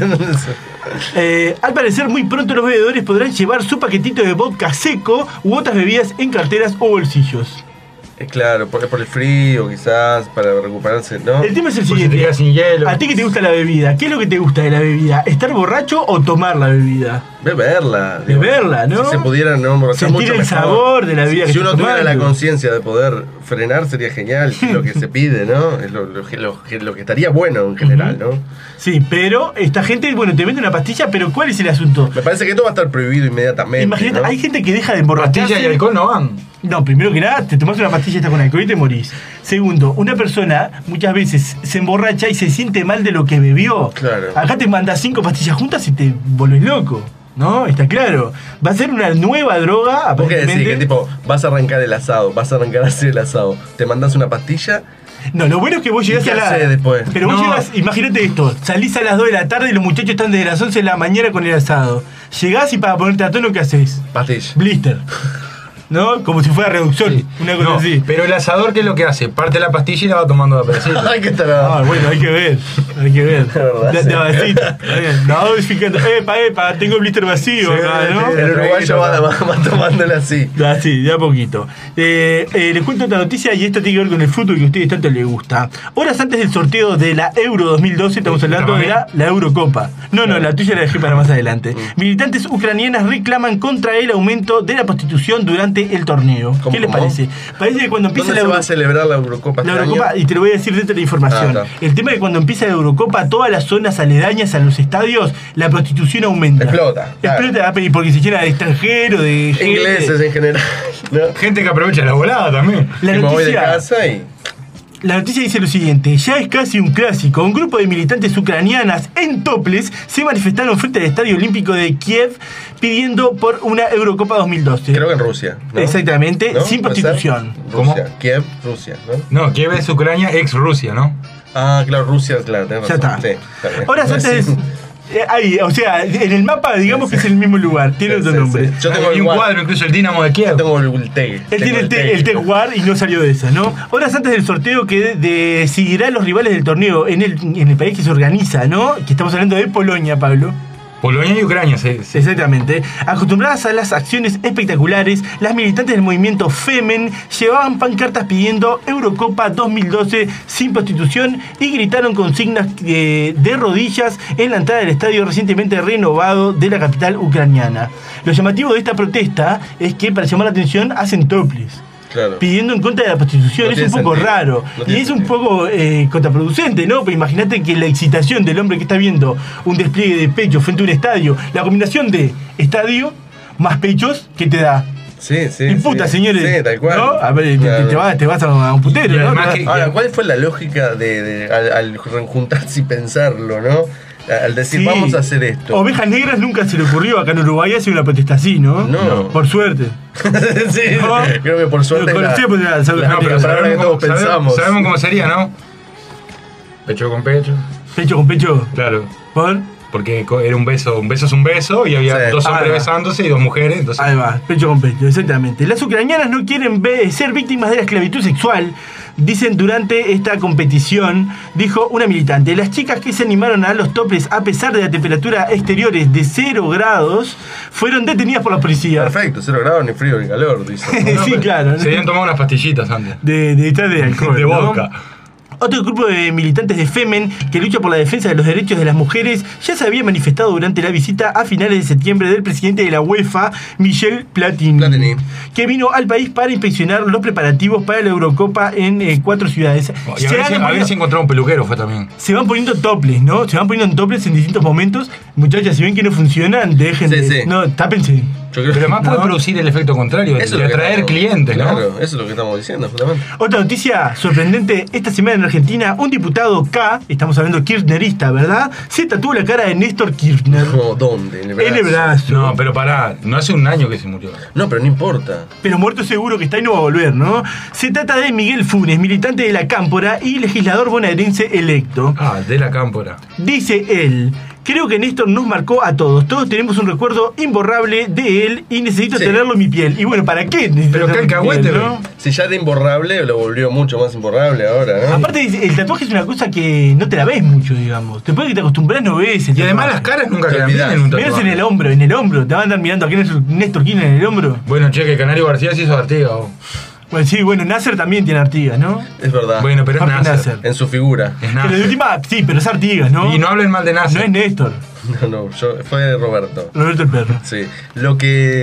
Speaker 3: Al parecer, muy pronto los bebedores podrán llevar su paquetito de vodka seco u otras bebidas en carteras o bolsillos.
Speaker 6: Claro, por el frío, quizás, para recuperarse, ¿no?
Speaker 3: El tema es el siguiente.
Speaker 5: Sin hielo.
Speaker 3: ¿A ti que te gusta la bebida? ¿Qué es lo que te gusta de la bebida? ¿Estar borracho o tomar la bebida?
Speaker 6: Beberla.
Speaker 3: Beberla, ¿no?
Speaker 6: Si se pudiera no emborrachar mucho
Speaker 3: sentir el
Speaker 6: mejor.
Speaker 3: sabor de la bebida.
Speaker 6: Si uno tuviera la conciencia de poder frenar, sería genial. Lo que se pide, ¿no? Es lo que estaría bueno en general, ¿no?
Speaker 3: Sí, pero esta gente, bueno, te vende una pastilla, pero ¿cuál es el asunto?
Speaker 6: Me parece que esto va a estar prohibido inmediatamente.
Speaker 3: Imagínate,
Speaker 6: ¿no?
Speaker 3: hay gente que deja de emborracharse.
Speaker 5: Pastilla y alcohol no van.
Speaker 3: No, primero que nada, te tomas una pastilla esta con alcohol y te morís. Segundo, una persona muchas veces se emborracha y se siente mal de lo que bebió.
Speaker 6: Claro.
Speaker 3: Acá te mandas 5 pastillas juntas y te volvés loco. ¿No? Está claro. Va a ser una nueva droga.
Speaker 6: ¿Vos qué decís? Que tipo, vas a arrancar el asado, vas a arrancar así el asado. Te mandás una pastilla.
Speaker 3: No, lo bueno es que vos llegás a la...
Speaker 6: después?
Speaker 3: Pero vos llegás, imagínate esto, salís a las 2 de la tarde y los muchachos están desde las 11 de la mañana con el asado. Llegás y para ponerte a tono, ¿qué haces?
Speaker 6: Pastilla.
Speaker 3: Blister. ¿No? Como si fuera reducción, sí. Una cosa así.
Speaker 5: Pero el asador, ¿qué es lo que hace? Parte la pastilla y la va tomando de pedacito.
Speaker 6: Ay, qué tarado.
Speaker 3: Bueno, hay que ver. Hay que ver. De vasito. No, fíjate. Epa, tengo el blister vacío.
Speaker 6: Sí,
Speaker 3: acá, ¿no?
Speaker 6: El uruguayo va tomándole así.
Speaker 3: Así, de a poquito. Les cuento otra noticia y esta tiene que ver con el fútbol que a ustedes tanto les gusta. Horas antes del sorteo de la Euro 2012, estamos hablando de la Eurocopa. No, la tuya la dejé para más adelante. Militantes ucranianas reclaman contra el aumento de la prostitución durante el torneo. ¿Qué les parece? Parece que cuando empieza
Speaker 6: ¿Dónde se va a celebrar la Eurocopa?
Speaker 3: La Eurocopa, y te lo voy a decir dentro de la información. El tema es que cuando empieza la Eurocopa, todas las zonas aledañas a los estadios, la prostitución aumenta.
Speaker 6: Explota.
Speaker 3: Explota, porque se llena de extranjeros, de gente.
Speaker 6: Ingleses en general. ¿No?
Speaker 5: Gente que aprovecha la volada también.
Speaker 3: La
Speaker 6: noticia, me voy de casa y...
Speaker 3: La noticia dice lo siguiente: ya es casi un clásico. Un grupo de militantes ucranianas en toples se manifestaron frente al Estadio Olímpico de Kiev pidiendo por una Eurocopa 2012.
Speaker 6: Creo que en Rusia, ¿no?
Speaker 3: Exactamente, ¿no? Sin prostitución.
Speaker 6: Rusia, Kiev, Rusia, ¿no?
Speaker 5: No, Kiev es Ucrania, ex Rusia, ¿no?
Speaker 6: Ah, claro, Rusia, claro, tenés razón.
Speaker 3: Ya está.
Speaker 6: Sí, está bien.
Speaker 3: Horas antes Ahí, o sea, en el mapa digamos que es el mismo lugar, tiene otro nombre.
Speaker 5: Yo tengo un cuadro, incluso el Dinamo de Kiev.
Speaker 6: Yo tengo el TEG.
Speaker 3: Él tiene el TEG War y no salió de esa, ¿no? Horas antes del sorteo que decidirá los rivales del torneo en el país que se organiza, ¿no? Que estamos hablando de Polonia, Pablo.
Speaker 5: Polonia y Ucrania, sí.
Speaker 3: Exactamente. Acostumbradas a las acciones espectaculares, las militantes del movimiento Femen llevaban pancartas pidiendo Eurocopa 2012 sin prostitución y gritaron consignas de rodillas en la entrada del estadio recientemente renovado de la capital ucraniana. Lo llamativo de esta protesta es que para llamar la atención hacen topless. Claro. Pidiendo en contra de la prostitución, es un poco raro y es un poco contraproducente, ¿no? Pues imagínate que la excitación del hombre que está viendo un despliegue de pechos frente a un estadio, la combinación de estadio más pechos que te da.
Speaker 6: Sí.
Speaker 3: Imputa, señores.
Speaker 6: Sí, tal cual.
Speaker 3: ¿No? A ver, te vas a un putero, ¿no?
Speaker 6: Ahora, ¿cuál fue la lógica al juntarse y pensarlo, no? Al decir, vamos a hacer esto.
Speaker 3: Ovejas Negras nunca se le ocurrió acá en Uruguay hacer una protesta así, ¿no?
Speaker 6: No.
Speaker 3: Por suerte.
Speaker 6: Sí, ¿no? Creo que por suerte.
Speaker 5: Pero sabemos cómo sería, ¿no? Pecho con pecho.
Speaker 3: Pecho con pecho.
Speaker 5: Claro.
Speaker 3: ¿Por?
Speaker 5: Porque era un beso es un beso y había dos hombres besándose y dos mujeres. Entonces...
Speaker 3: Ahí va, pecho con pecho, exactamente. Las ucranianas no quieren ser víctimas de la esclavitud sexual, dicen durante esta competición, dijo una militante. Las chicas que se animaron a los toples a pesar de la temperatura exteriores de 0 grados fueron detenidas por la policía.
Speaker 6: Perfecto, 0 grados, ni frío ni calor, dice.
Speaker 3: Sí, claro.
Speaker 5: Se habían tomado unas pastillitas antes.
Speaker 3: De alcohol.
Speaker 5: De vodka.
Speaker 3: Otro grupo de militantes de Femen que lucha por la defensa de los derechos de las mujeres ya se había manifestado durante la visita a finales de septiembre del presidente de la UEFA, Michel Platini, que vino al país para inspeccionar los preparativos para la Eurocopa en 4 ciudades.
Speaker 5: Y a ver si encontró un peluquero fue también.
Speaker 3: Se van poniendo toples, ¿no? Se van poniendo toples en distintos momentos. Muchachas, si ven que no funcionan, dejen de... No, tápense.
Speaker 5: Pero además puede producir el efecto contrario,
Speaker 6: eso
Speaker 5: de atraer clientes, ¿no?
Speaker 6: Claro, eso es lo que estamos diciendo, justamente.
Speaker 3: Otra noticia sorprendente, esta semana en Argentina, un diputado K, estamos hablando kirchnerista, ¿verdad? Se tatuó la cara de Néstor Kirchner.
Speaker 6: No, ¿dónde? En
Speaker 3: el brazo.
Speaker 5: No, pero pará, no hace un año que se murió.
Speaker 6: No, pero no importa.
Speaker 3: Pero muerto seguro que está y no va a volver, ¿no? Se trata de Miguel Funes, militante de la Cámpora y legislador bonaerense electo.
Speaker 5: Ah, de la Cámpora.
Speaker 3: Dice él: creo que Néstor nos marcó a todos. Todos tenemos un recuerdo imborrable de él y necesito tenerlo en mi piel. Y bueno, ¿para qué?
Speaker 5: Pero qué alcahuete, ¿no?
Speaker 6: Si ya era imborrable, lo volvió mucho más imborrable ahora, ¿no?
Speaker 3: Aparte, el tatuaje es una cosa que no te la ves mucho, digamos. Después de que te acostumbras, no ves.
Speaker 5: Y además las caras nunca quedan bien en un tatuaje.
Speaker 3: Menos en el hombro. Te van a andar mirando a Néstor Kirchner en el hombro.
Speaker 5: Bueno, che, que Canario García se hizo Artigas.
Speaker 3: Bueno, sí, Nasser también tiene Artigas, ¿no?
Speaker 6: Es verdad.
Speaker 5: Bueno, pero es Nasser.
Speaker 6: En su figura.
Speaker 5: Es Nasser.
Speaker 3: Pero de última, sí, pero es Artigas, ¿no?
Speaker 5: Y no hablen mal de Nasser.
Speaker 3: No es Néstor.
Speaker 6: No, fue Roberto.
Speaker 3: Roberto el perro.
Speaker 6: Sí. Lo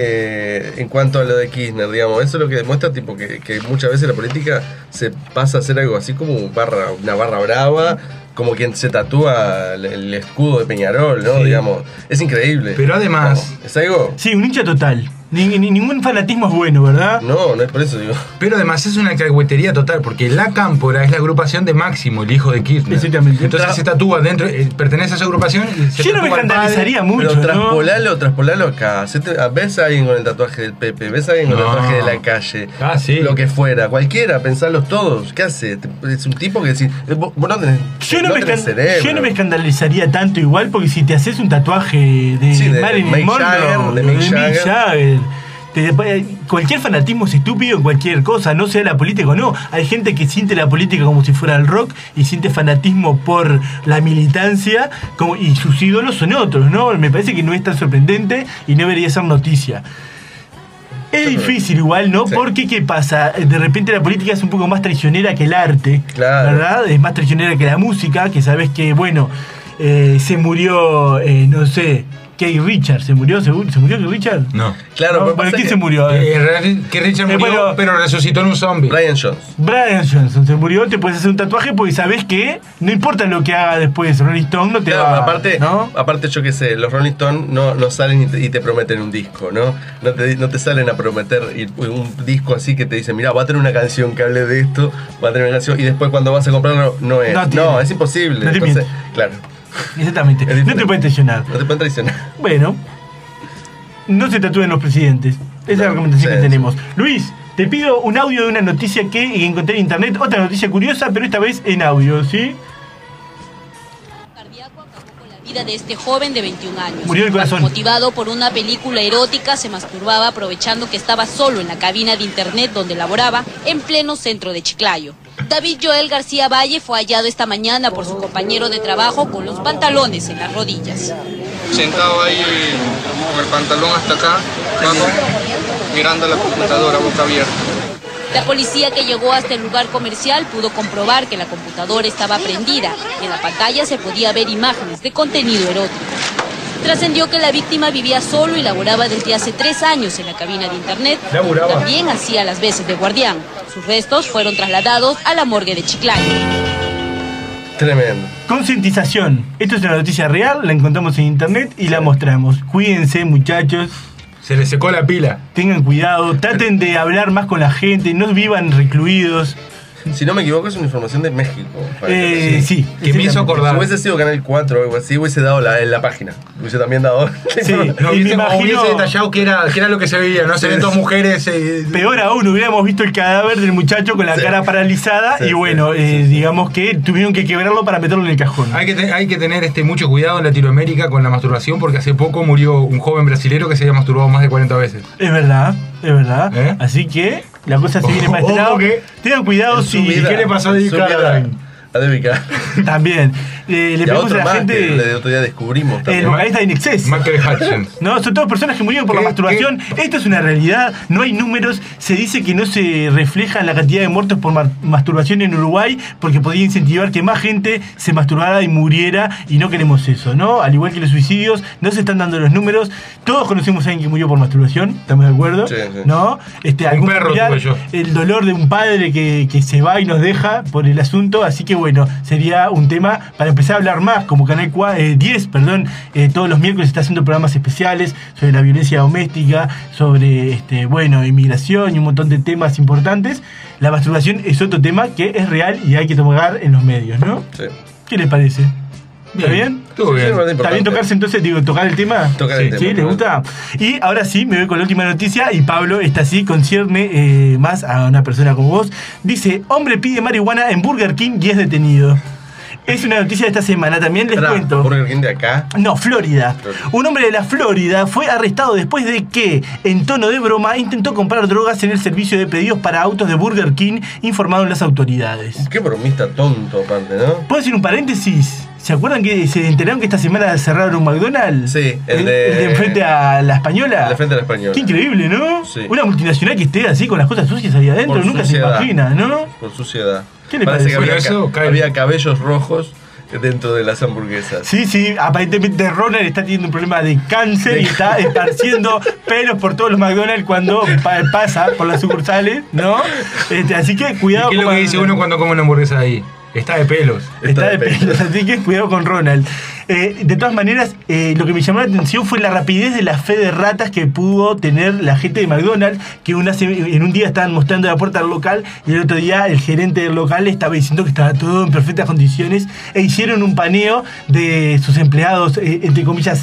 Speaker 6: que, en cuanto a lo de Kirchner, digamos, eso es lo que demuestra tipo que muchas veces la política se pasa a hacer algo así como una barra brava, como quien se tatúa el escudo de Peñarol, ¿no? Sí. Digamos, es increíble.
Speaker 5: Pero además...
Speaker 6: ¿Es algo?
Speaker 3: Sí, un hincha total. Ningún fanatismo es bueno, ¿verdad?
Speaker 6: No es por eso digo.
Speaker 5: Pero además es una alcahuetería total, porque la Cámpora es la agrupación de Máximo, el hijo de Kirchner.
Speaker 3: Exactamente.
Speaker 5: Entonces se tatúa dentro, pertenece a esa agrupación y se
Speaker 3: yo no me escandalizaría mucho,
Speaker 6: pero traspolalo acá. ¿Ves a alguien con el tatuaje del Pepe? ¿Ves a alguien con el tatuaje de la calle?
Speaker 5: Ah, sí.
Speaker 6: Lo que fuera, cualquiera, pensalos todos. ¿Qué hace? Es un tipo que decís, vos no tenés,
Speaker 3: yo no me escandalizaría tanto igual, porque si te haces un tatuaje de Marilyn Monroe, de Mick Jagger, cualquier fanatismo es estúpido en cualquier cosa, no sea la política o no. Hay gente que siente la política como si fuera el rock y siente fanatismo por la militancia y sus ídolos son otros, ¿no? Me parece que no es tan sorprendente y no debería ser noticia. Es difícil igual, ¿no? Sí. Porque, ¿qué pasa? De repente la política es un poco más traicionera que el arte, claro, ¿verdad? Es más traicionera que la música, que sabes que, bueno, se murió, no sé... Keith Richards, ¿se murió Keith Richards?
Speaker 5: No.
Speaker 6: Claro,
Speaker 3: ¿no? ¿Quién se murió?
Speaker 5: Keith Richards murió, pero resucitó en un zombie.
Speaker 6: Brian
Speaker 3: Johnson se murió, te puedes hacer un tatuaje porque sabes que no importa lo que haga después, Rolling Stone no te va...
Speaker 6: Aparte, yo qué sé, los Rolling Stone no salen y te prometen un disco, ¿no? No te salen a prometer un disco así que te dicen, mirá, va a tener una canción que hable de esto, va a tener una canción, y después cuando vas a comprarlo, no es. No, es imposible. Entonces, claro.
Speaker 3: Exactamente, no te pueden traicionar.
Speaker 6: No te pueden traicionar.
Speaker 3: Bueno, no se tatúen los presidentes. Esa es la recomendación que tenemos. Luis, te pido un audio de una noticia que encontré en internet. Otra noticia curiosa, pero esta vez en audio, ¿sí?
Speaker 18: vida de este joven de 21 años.
Speaker 3: Murió el corazón.
Speaker 18: Motivado por una película erótica, se masturbaba aprovechando que estaba solo en la cabina de internet donde laboraba, en pleno centro de Chiclayo. David Joel García Valle fue hallado esta mañana por su compañero de trabajo con los pantalones en las rodillas.
Speaker 19: Sentado ahí con el pantalón hasta acá, mirando la computadora boca abierta.
Speaker 18: La policía que llegó hasta el lugar comercial pudo comprobar que la computadora estaba prendida y en la pantalla se podía ver imágenes de contenido erótico. Trascendió que la víctima vivía solo y laboraba desde hace 3 años en la cabina de internet. También hacía las veces de guardián. Sus restos fueron trasladados a la morgue de Chiclayo.
Speaker 6: Tremendo.
Speaker 3: Concientización. Esto es una noticia real, la encontramos en internet y la mostramos. Cuídense, muchachos.
Speaker 5: Se les secó la pila.
Speaker 3: Tengan cuidado, traten de hablar más con la gente, no vivan recluidos.
Speaker 6: Si no me equivoco, es una información de México.
Speaker 3: Sí.
Speaker 5: Que me hizo acordar.
Speaker 6: Si hubiese sido Canal 4 o algo así, hubiese dado la página. Hubiese también dado.
Speaker 3: Sí,
Speaker 5: hubiese detallado que era lo que se veía, ¿no? Se ven dos mujeres.
Speaker 3: Peor aún, hubiéramos visto el cadáver del muchacho con la cara paralizada y bueno, digamos que tuvieron que quebrarlo para meterlo en el cajón.
Speaker 5: Hay que tener mucho cuidado en Latinoamérica con la masturbación porque hace poco murió un joven brasilero que se había masturbado más de 40 veces.
Speaker 3: Es verdad. Así que la cosa se viene para este lado. Tengan cuidado si...
Speaker 5: ¿Qué le pasó a David Carradine?
Speaker 6: A David
Speaker 3: También. Le pedimos a la gente...
Speaker 6: El otro día descubrimos.
Speaker 3: El vocalista de INXS.
Speaker 5: Michael Hutchins.
Speaker 3: No, son todas personas que murieron por la masturbación. Esto es una realidad. No hay números. Se dice que no se refleja la cantidad de muertos por masturbación en Uruguay porque podría incentivar que más gente se masturbara y muriera y no queremos eso, ¿no? Al igual que los suicidios, no se están dando los números. Todos conocemos a alguien que murió por masturbación. ¿Estamos de acuerdo?
Speaker 6: Sí.
Speaker 3: ¿No?
Speaker 5: Un perro tuve yo.
Speaker 3: El dolor de un padre que se va y nos deja por el asunto. Así que bueno, sería un tema para empezar a hablar más, como Canal 10, todos los miércoles está haciendo programas especiales sobre la violencia doméstica, sobre inmigración y un montón de temas importantes. La masturbación es otro tema que es real y hay que tomar en los medios, ¿no?
Speaker 6: Sí.
Speaker 3: ¿Qué les parece? ¿Está bien?
Speaker 5: Estuvo bien.
Speaker 3: ¿Está bien tocarse entonces? Tocar el tema. ¿Sí? ¿Le gusta? Y ahora sí, me voy con la última noticia y Pablo, esta sí concierne más a una persona como vos. Dice, hombre pide marihuana en Burger King y es detenido. Es una noticia de esta semana, también les cuento.
Speaker 6: ¿Burger King de acá?
Speaker 3: No, Florida. Un hombre de la Florida fue arrestado después de que, en tono de broma, intentó comprar drogas en el servicio de pedidos para autos de Burger King, informaron las autoridades.
Speaker 6: Qué bromista tonto, aparte, ¿no?
Speaker 3: ¿Puedo decir un paréntesis? ¿Se acuerdan que se enteraron que esta semana cerraron un McDonald's?
Speaker 6: Sí,
Speaker 3: el de enfrente a la Española.
Speaker 6: El de frente a la Española.
Speaker 3: Qué increíble, ¿no?
Speaker 6: Sí.
Speaker 3: Una multinacional que esté así con las cosas sucias ahí adentro,
Speaker 6: Por
Speaker 3: nunca
Speaker 6: suciedad.
Speaker 3: se imagina, ¿no?
Speaker 6: Por suciedad.
Speaker 3: ¿Qué le
Speaker 6: parece?
Speaker 3: parece?
Speaker 6: Que había cabellos rojos dentro de las hamburguesas.
Speaker 3: Sí, aparentemente Ronald está teniendo un problema de cáncer y está esparciendo pelos por todos los McDonald's cuando pasa por las sucursales, ¿no? Así que cuidado.
Speaker 5: ¿Qué es lo que dice uno cuando come una hamburguesa ahí? Está de pelos.
Speaker 3: Está de pelos, así que cuidado con Ronald. De todas maneras, lo que me llamó la atención fue la rapidez de la fe de ratas que pudo tener la gente de McDonald's, que en un día estaban mostrando la puerta del local y el otro día el gerente del local estaba diciendo que estaba todo en perfectas condiciones e hicieron un paneo de sus empleados, entre comillas,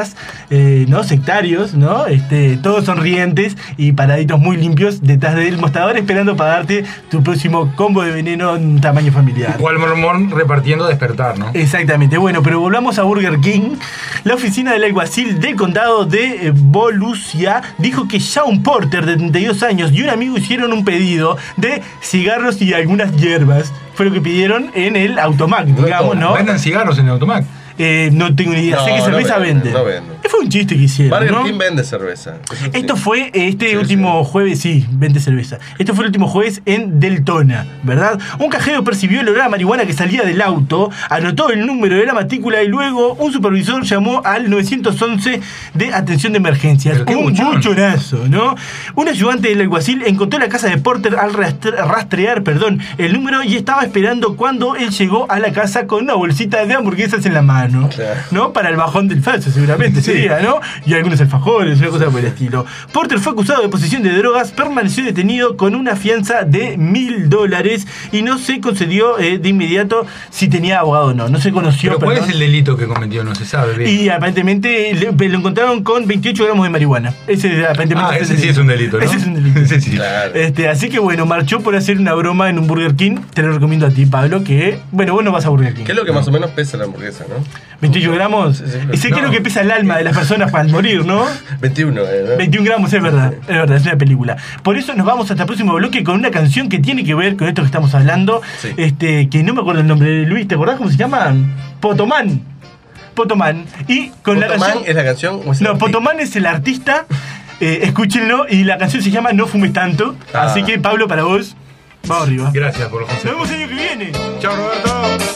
Speaker 3: sectarios, ¿no? Todos sonrientes y paraditos muy limpios detrás del mostrador esperando para darte tu próximo combo de veneno en tamaño familiar.
Speaker 5: O al mormón repartiendo despertar, ¿no?
Speaker 3: Exactamente. Bueno, pero volvamos a Burger King. La oficina del alguacil del condado de Volusia dijo que Sean Porter, de 32 años, y un amigo hicieron un pedido de cigarros y algunas hierbas. Fue lo que pidieron en el Automac, digamos, ¿no?
Speaker 5: ¿Venden cigarros en el Automac?
Speaker 3: No tengo ni idea, sé que cerveza vende.
Speaker 6: No vende.
Speaker 3: Fue un chiste que hicieron,
Speaker 6: Burger
Speaker 3: ¿no?
Speaker 6: King vende cerveza.
Speaker 3: Esto fue último jueves, sí, vende cerveza. Esto fue el último jueves en Deltona, ¿verdad? Un cajero percibió el olor a marihuana que salía del auto, anotó el número de la matrícula y luego un supervisor llamó al 911 de atención de emergencias. Un buchonazo, ¿no? Un ayudante del alguacil encontró la casa de Porter al rastrear el número y estaba esperando cuando él llegó a la casa con una bolsita de hamburguesas en la mano. Claro. ¿No? Para el bajón del falso, seguramente. Sí. sería, ¿no? Y algunos alfajores, una cosa por el estilo. Porter fue acusado de posesión de drogas, permaneció detenido con una fianza de $1.000 y no se concedió de inmediato si tenía abogado o no. No se conoció.
Speaker 5: ¿Pero cuál es el delito que cometió? No se sabe bien.
Speaker 3: Y aparentemente lo encontraron con 28 gramos de marihuana. Ese aparentemente
Speaker 5: ese sí es un delito, ¿no?
Speaker 3: Ese es un delito.
Speaker 5: Ese sí.
Speaker 6: Claro.
Speaker 3: Así que bueno, marchó por hacer una broma en un Burger King. Te lo recomiendo a ti, Pablo, que bueno, vos no vas a Burger King.
Speaker 6: ¿Qué es lo que más o menos pesa la hamburguesa, no?
Speaker 3: 28 gramos. Ese que es lo que pesa el alma de las personas para morir, ¿no?
Speaker 6: 21, ¿no?
Speaker 3: 21 gramos, es verdad, es una película. Por eso nos vamos hasta el próximo bloque con una canción que tiene que ver con esto que estamos hablando. Sí. Que no me acuerdo el nombre. Luis, ¿te acordás cómo se llama? Potomán. Y con la canción.
Speaker 6: ¿Es la canción? ¿O es
Speaker 3: no, Potomán es el artista. Escúchenlo. Y la canción se llama No fumes tanto. Así que, Pablo, para vos, vamos arriba.
Speaker 5: Gracias por los consejos.
Speaker 3: Nos vemos el año que viene.
Speaker 5: Chao, Roberto.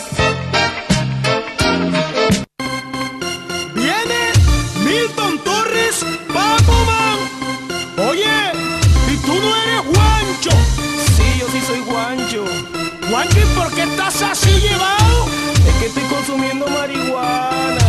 Speaker 20: Milton Torres, Potomán. Oye, ¿y tú no eres Juancho?
Speaker 21: Sí, yo sí soy Juancho.
Speaker 20: Juancho, ¿y por qué estás así llevado?
Speaker 21: Es que estoy consumiendo marihuana.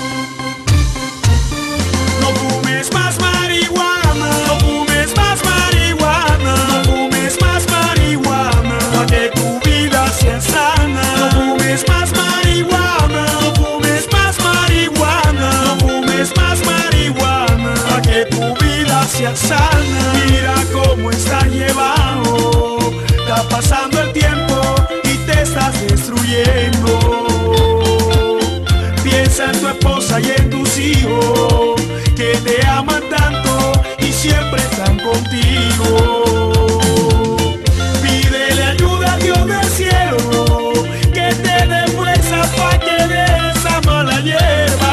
Speaker 20: No fumes más marihuana, no fumes más marihuana, no fumes más marihuana, para que tu vida sea sana. No fumes más marihuana, no fumes más marihuana, no fumes más marihuana, para que tu vida sea sana. Mira cómo estás llevado, está pasando el tiempo y te estás destruyendo. Piensa en tu esposa y en tus hijos, que te aman tanto y siempre están contigo. Pídele ayuda a Dios del cielo, que te dé fuerza para que dejes esa mala hierba.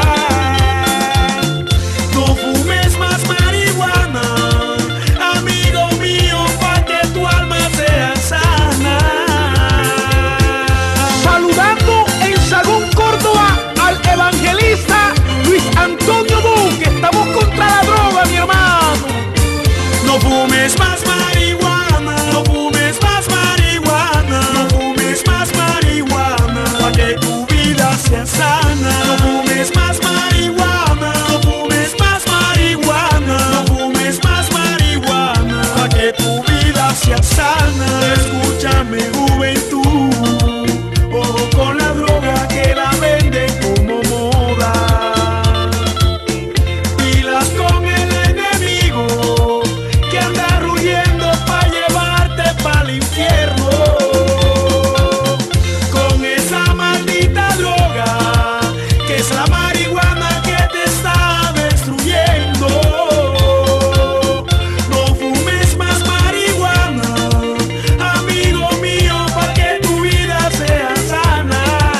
Speaker 20: No fumes más marihuana, amigo mío, para que tu alma sea sana.
Speaker 21: Saludando en Sagún, Córdoba, al evangelista Luis Antonio Duque. Estamos contra la droga, mi hermano.
Speaker 20: No fumes más marihuana, no fumes más marihuana, no fumes más marihuana, para que tu vida sea sana. No fumes más marihuana, no fumes más marihuana, no fumes más marihuana, para que tu vida sea sana. Escúchame, juventud, ojo con la droga que la venden como moda. Pilas con el enemigo que anda rugiendo pa' llevarte pa'l infierno. Con esa maldita droga que es la marihuana que te está destruyendo. No fumes más marihuana, amigo mío, para que tu vida sea sana.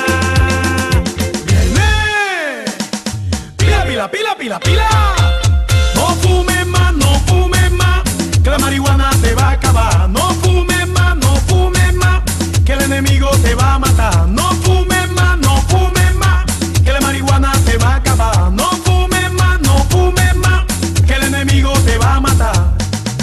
Speaker 20: Viene, pila, pila, pila, pila, pila. No fumes más, que la marihuana te va a acabar. No fumes más, que el enemigo te va a matar. No fumes más, que la marihuana te va a acabar. No fumes más, que el enemigo te va a matar.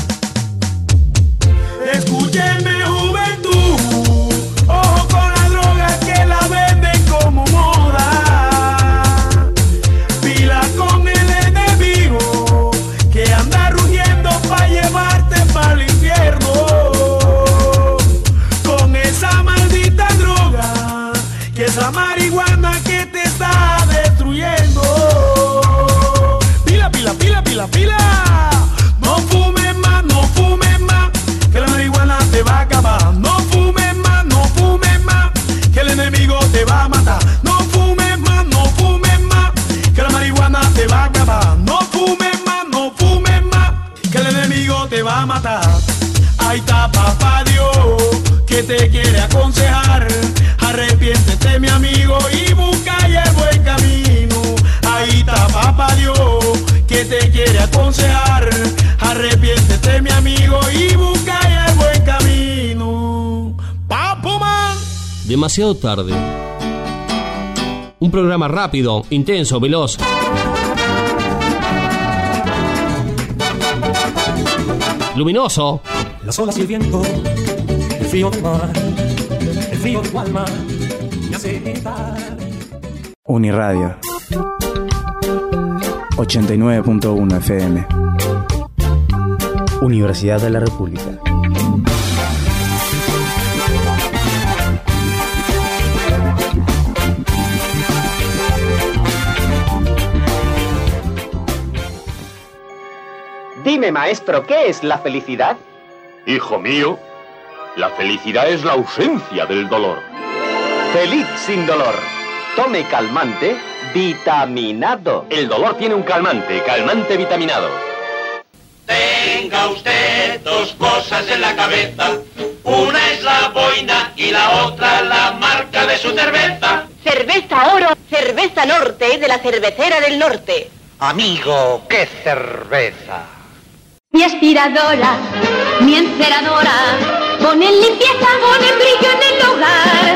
Speaker 20: Escúcheme, juventud, ojo con la droga que la venden como moda. Pila con el enemigo que anda rugiendo pa' llevarte pa'l infierno. Con esa maldita droga que es la marihuana que te está destruyendo. Pila, pila, pila, pila, pila. No fumes más, que la marihuana te va a acabar. No fumes más, que el enemigo te va a matar. No fumes más, que la marihuana te va a acabar. No fumes más, que el enemigo te va a matar. Ahí está papá Dios que te quiere aconsejar. Arrepiéntete, mi amigo, y busca el buen camino. Ahí está papá Dios que te quiere aconsejar. Arrepiéntete, mi amigo, y busca el buen camino. ¡Potomán!
Speaker 2: Demasiado tarde. Un programa rápido, intenso, veloz. Luminoso.
Speaker 22: Las olas y el viento, el frío del mar, el frío de tu alma, me hace gritar.
Speaker 16: Uniradio. 89.1 FM. Universidad de la República.
Speaker 1: Dime, maestro, ¿qué es la felicidad?
Speaker 12: Hijo mío, la felicidad es la ausencia del dolor.
Speaker 1: Feliz sin dolor. Tome calmante vitaminado.
Speaker 12: El dolor tiene un calmante, calmante vitaminado.
Speaker 11: Tenga usted dos cosas en la cabeza. Una es la boina y la otra la marca de su cerveza.
Speaker 10: Cerveza Oro, cerveza Norte de la Cervecera del Norte.
Speaker 1: Amigo, qué cerveza.
Speaker 10: Mi aspiradora, mi enceradora, ponen limpieza, ponen brillo en el hogar.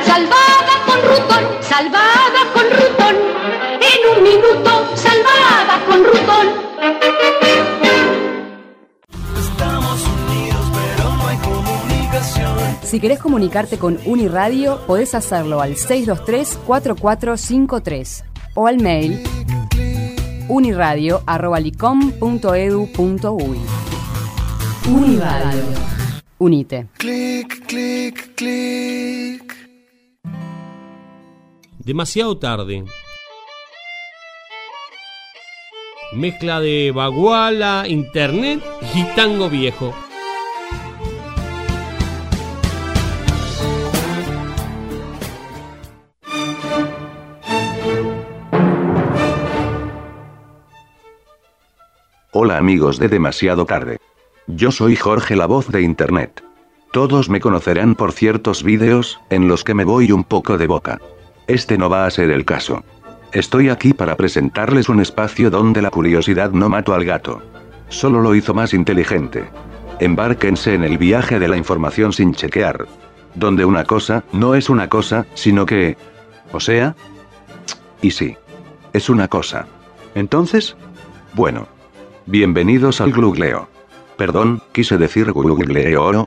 Speaker 10: Salvada con Rutón, en un minuto, salvada con Rutón.
Speaker 20: Estamos unidos, pero no hay comunicación.
Speaker 9: Si querés comunicarte con Uniradio, podés hacerlo al 623-4453 o al mail uniradio@licom.edu.uy. Uniradio. Unite.
Speaker 20: Clic, clic, clic.
Speaker 2: Demasiado tarde. Mezcla de baguala, internet y tango viejo.
Speaker 7: Hola amigos de Demasiado Tarde. Yo soy Jorge, la voz de internet. Todos me conocerán por ciertos vídeos, en los que me voy un poco de boca. Este no va a ser el caso. Estoy aquí para presentarles un espacio donde la curiosidad no mató al gato. Solo lo hizo más inteligente. Embárquense en el viaje de la información sin chequear. Donde una cosa, no es una cosa, sino que... O sea... Y sí. Es una cosa. Entonces... Bueno. Bienvenidos al Googleo. Perdón, quise decir Googleo.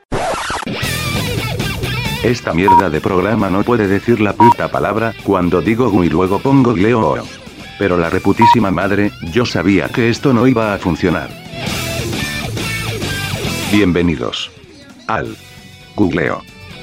Speaker 7: Esta mierda de programa no puede decir la puta palabra, cuando digo Gu y luego pongo Gleo. Pero la reputísima madre, yo sabía que esto no iba a funcionar. Bienvenidos al Googleo.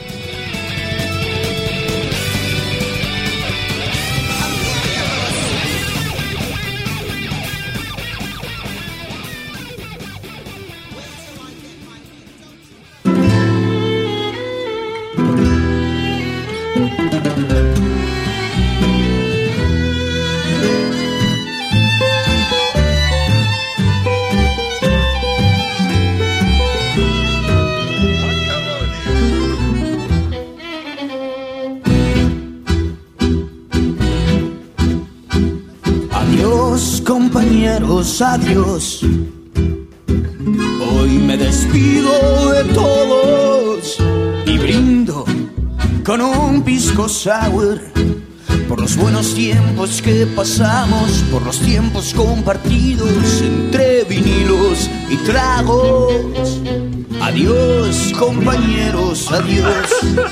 Speaker 20: Compañeros, adiós. Hoy me despido de todos y brindo con un pisco sour por los buenos tiempos que pasamos, por los tiempos compartidos entre vinilos y tragos. Adiós, compañeros, adiós.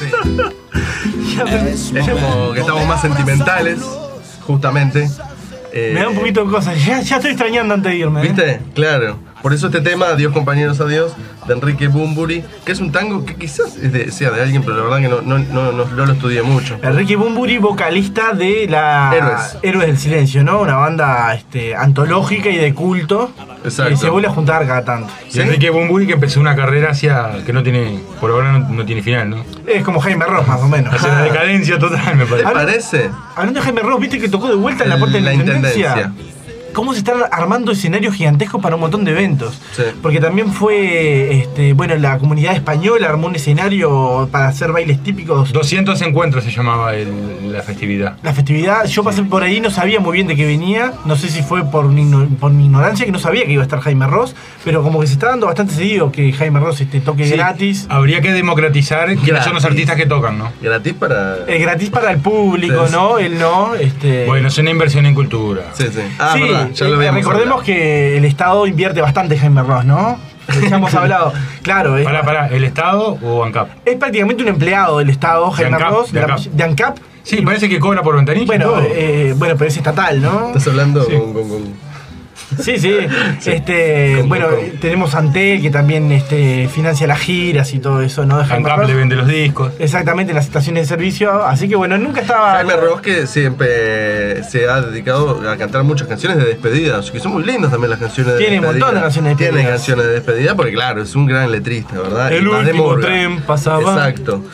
Speaker 6: Es como que estamos más sentimentales, justamente.
Speaker 3: Me da un poquito de cosas. Ya estoy extrañando antes de irme.
Speaker 6: ¿Viste? Claro. Por eso este tema, Adiós compañeros, adiós, de Enrique Bunbury, que es un tango que quizás sea de alguien, pero la verdad que no lo estudié mucho.
Speaker 3: Enrique Bunbury, vocalista de la Héroes del Silencio, ¿no? Una banda antológica y de culto.
Speaker 6: Exacto.
Speaker 3: Y se vuelve a juntar cada tanto.
Speaker 5: ¿Sí? Enrique Bunbury, que empezó una carrera que no tiene, por ahora no tiene final, ¿no?
Speaker 3: Es como Jaime Ross, más o menos.
Speaker 5: Hace una decadencia total, me parece.
Speaker 6: ¿Te parece?
Speaker 3: Hablando de Jaime Ross, ¿viste que tocó de vuelta en la puerta de la Intendencia? Cómo se están armando escenarios gigantescos para un montón de eventos.
Speaker 6: Sí.
Speaker 3: Porque también fue, la comunidad española armó un escenario para hacer bailes típicos.
Speaker 5: 200 encuentros se llamaba la festividad.
Speaker 3: La festividad, yo pasé por ahí, no sabía muy bien de qué venía. No sé si fue por mi ignorancia, que no sabía que iba a estar Jaime Ross. Pero como que se está dando bastante seguido que Jaime Ross toque gratis.
Speaker 5: Habría que democratizar quiénes son los artistas que tocan, ¿no?
Speaker 6: Gratis para...
Speaker 3: gratis para el público, sí. ¿No? Él no.
Speaker 5: Bueno, es una inversión en cultura.
Speaker 6: Sí.
Speaker 3: Ah, sí. Recordemos que el Estado invierte bastante en Jaime Ross, ¿no? Ya hemos hablado. Claro.
Speaker 5: Pará, ¿el Estado o ANCAP?
Speaker 3: Es prácticamente un empleado del Estado, Jaime Ross, de ANCAP.
Speaker 5: Sí, parece que cobra por ventanilla.
Speaker 3: Bueno, pero es estatal, ¿no?
Speaker 6: Estás hablando
Speaker 3: Sí. Bueno, tenemos Antel, que también financia las giras y todo eso, ¿no?
Speaker 5: ANCAP le vende los discos.
Speaker 3: Exactamente, las estaciones de servicio. Así que bueno, nunca estaba...
Speaker 6: Jaime Ross, que siempre se ha dedicado a cantar muchas canciones de despedida, que son muy lindas también las canciones de despedida.
Speaker 3: Tiene un montón de canciones de despedida.
Speaker 6: Tiene canciones de despedida porque, claro, es un gran letrista, ¿verdad?
Speaker 3: El último tren pasaba.
Speaker 6: Exacto.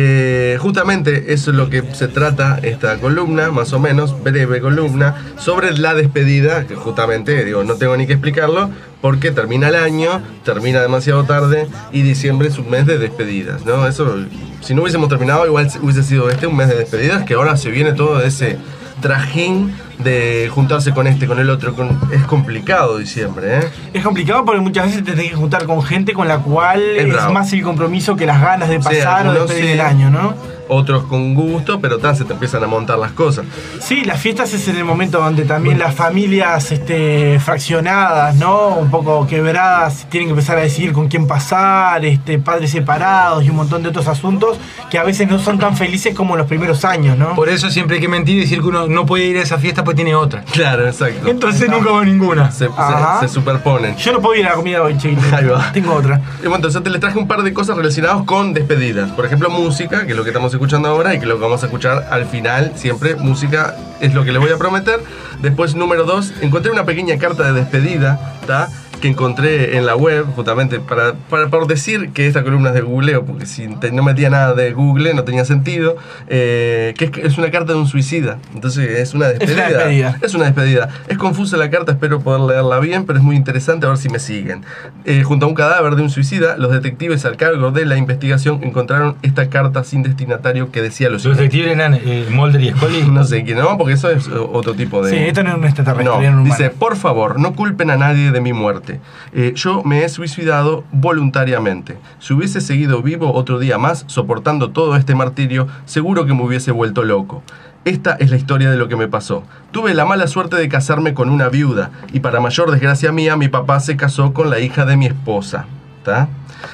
Speaker 6: Justamente eso es lo que se trata esta columna, más o menos, breve columna, sobre la despedida, que justamente, digo, no tengo ni que explicarlo, porque termina el año, termina demasiado tarde y diciembre es un mes de despedidas, ¿no? Eso, si no hubiésemos terminado, igual hubiese sido un mes de despedidas, que ahora se viene todo ese trajín de juntarse con con el otro. Es complicado diciembre, ¿eh?
Speaker 3: Es complicado porque muchas veces te tenés que juntar con gente con la cual es más el compromiso que las ganas de pasar o despedir el año, ¿no?
Speaker 6: Otros con gusto, pero se te empiezan a montar las cosas.
Speaker 3: Sí, las fiestas es en el momento donde también las familias fraccionadas, ¿no? Un poco quebradas, tienen que empezar a decidir con quién pasar, padres separados y un montón de otros asuntos que a veces no son tan felices como en los primeros años, ¿no?
Speaker 5: Por eso siempre hay que mentir y decir que uno no puede ir a esa fiesta pues tiene otra.
Speaker 6: Claro, exacto.
Speaker 5: Entonces nunca va a ninguna.
Speaker 6: Se superponen.
Speaker 3: Yo no puedo ir a la comida hoy, chiquito.
Speaker 6: Ahí va.
Speaker 3: Tengo otra.
Speaker 6: Y bueno, entonces les traje un par de cosas relacionadas con despedidas. Por ejemplo, música, que es lo que estamos escuchando ahora y que lo que vamos a escuchar al final. Siempre música es lo que les voy a prometer. Después, número 2, encontré una pequeña carta de despedida, ¿tá? Que encontré en la web, justamente por decir que esta columna es de googleo, porque si no metía nada de Google no tenía sentido, que es una carta de un suicida. Entonces es una despedida. Es una despedida. Es confusa la carta, espero poder leerla bien, pero es muy interesante, a ver si me siguen. Junto a un cadáver de un suicida, los detectives al cargo de la investigación encontraron esta carta sin destinatario que decía lo siguiente.
Speaker 5: ¿Los detectives eran Mulder y Scully?
Speaker 6: No sé quién, no, porque eso es otro tipo de...
Speaker 3: Sí, esto no es un extraterrestre.
Speaker 6: No, dice, por favor, no culpen a nadie de mi muerte. Yo me he suicidado voluntariamente. Si hubiese seguido vivo otro día más, soportando todo este martirio, seguro que me hubiese vuelto loco. Esta es la historia de lo que me pasó. Tuve la mala suerte de casarme con una viuda, y para mayor desgracia mía, mi papá se casó con la hija de mi esposa. ¿Está?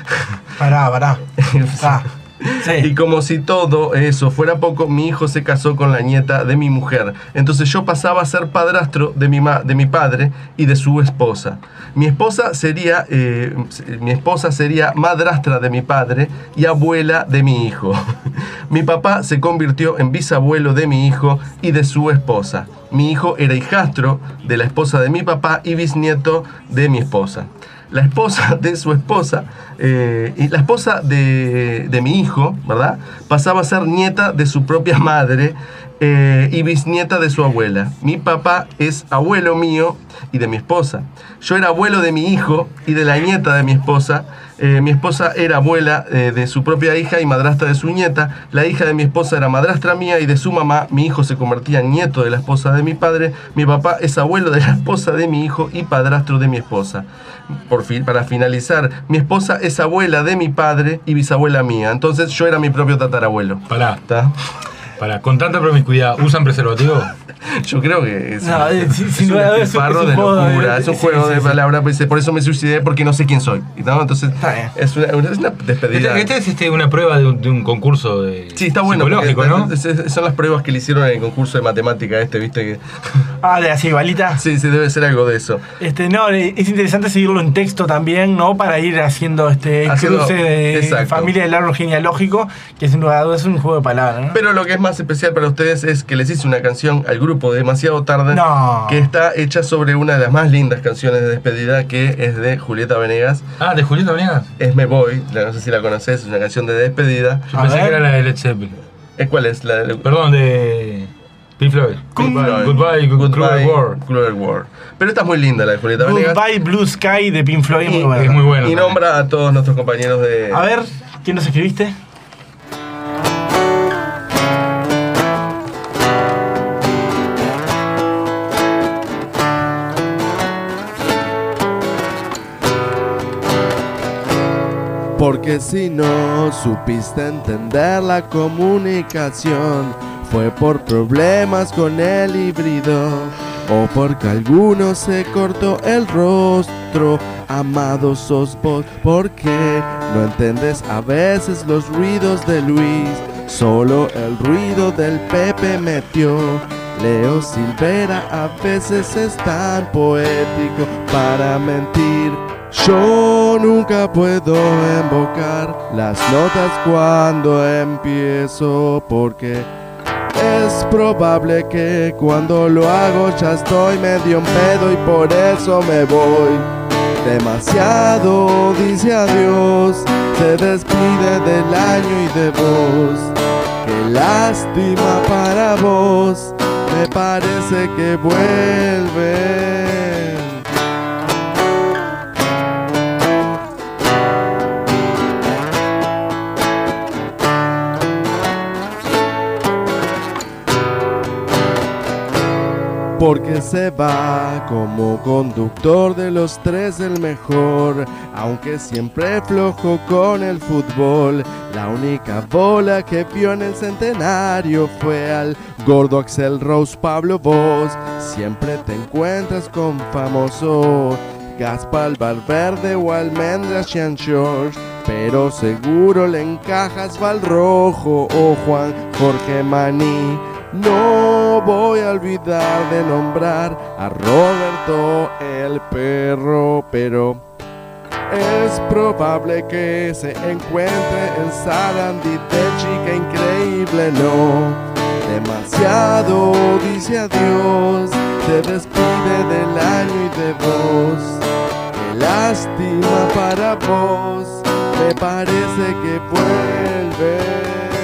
Speaker 3: Pará.
Speaker 6: Sí. Y como si todo eso fuera poco, mi hijo se casó con la nieta de mi mujer. Entonces yo pasaba a ser padrastro de mi padre y de su esposa. Mi esposa sería madrastra de mi padre y abuela de mi hijo. Mi papá se convirtió en bisabuelo de mi hijo y de su esposa. Mi hijo era hijastro de la esposa de mi papá y bisnieto de mi esposa. La esposa de su esposa y la esposa de mi hijo, ¿verdad? Pasaba a ser nieta de su propia madre y bisnieta de su abuela. Mi papá es abuelo mío y de mi esposa. Yo era abuelo de mi hijo y de la nieta de mi esposa. Mi esposa era abuela de su propia hija y madrastra de su nieta. La hija de mi esposa era madrastra mía y de su mamá. Mi hijo se convertía en nieto de la esposa de mi padre. Mi papá es abuelo de la esposa de mi hijo y padrastro de mi esposa. Para finalizar, mi esposa es abuela de mi padre y bisabuela mía. Entonces yo era mi propio tatarabuelo.
Speaker 5: Con tanta promiscuidad, ¿usan preservativo?
Speaker 6: Yo creo que es
Speaker 3: un
Speaker 6: parro de locura, es un juego de palabras. Por eso me suicidé, porque no sé quién soy, ¿no? Entonces es una despedida.
Speaker 5: Esta es una prueba de un concurso de
Speaker 6: está bueno,
Speaker 5: psicológico, ¿no?
Speaker 6: Son las pruebas que le hicieron en el concurso de matemática ¿viste? Que...
Speaker 3: de la cibalita.
Speaker 6: Sí, debe ser algo de eso.
Speaker 3: No, es interesante seguirlo en texto también, ¿no? Para ir haciendo cruce de familia del árbol genealógico, que sin duda es un juego de palabras, ¿no?
Speaker 6: Pero lo que es más especial para ustedes es que les hice una canción al grupo Demasiado Tarde, que está hecha sobre una de las más lindas canciones de despedida, que es de Julieta Venegas.
Speaker 5: ¿De Julieta Venegas?
Speaker 6: Es Me Voy, no sé si la conoces, es una canción de despedida.
Speaker 5: Yo pensé que era la de Led Zeppelin.
Speaker 6: ¿Cuál es?
Speaker 5: Perdón, de Pink Floyd. Goodbye,
Speaker 6: Cruel World. Pero esta es muy linda, la de Julieta Venegas.
Speaker 3: Goodbye, Blue Sky de Pink Floyd,
Speaker 5: es muy buena.
Speaker 6: Y nombra a todos nuestros compañeros de...
Speaker 3: A ver, ¿quién nos escribiste?
Speaker 4: Porque si no supiste entender la comunicación, fue por problemas con el híbrido o porque alguno se cortó el rostro. Amado sos vos, porque no entiendes a veces los ruidos de Luis. Solo el ruido del Pepe metió Leo Silvera a veces es tan poético para mentir. Yo nunca puedo invocar las notas cuando empiezo, porque es probable que cuando lo hago ya estoy medio en pedo y por eso me voy. Demasiado dice adiós, se despide del año y de vos. Qué lástima para vos, me parece que vuelve. Porque se va como conductor de los tres el mejor, aunque siempre flojo con el fútbol. La única bola que vio en el centenario fue al gordo Axel Rose Pablo Voss. Siempre te encuentras con famoso Gaspar Valverde o Almendras Jean George, pero seguro le encajas Valrojo o Juan Jorge Maní. No voy a olvidar de nombrar a Roberto el perro, pero es probable que se encuentre en Sarandí de chica increíble, no. Demasiado dice adiós, se despide del año y de vos. Qué lástima para vos, me parece que vuelve.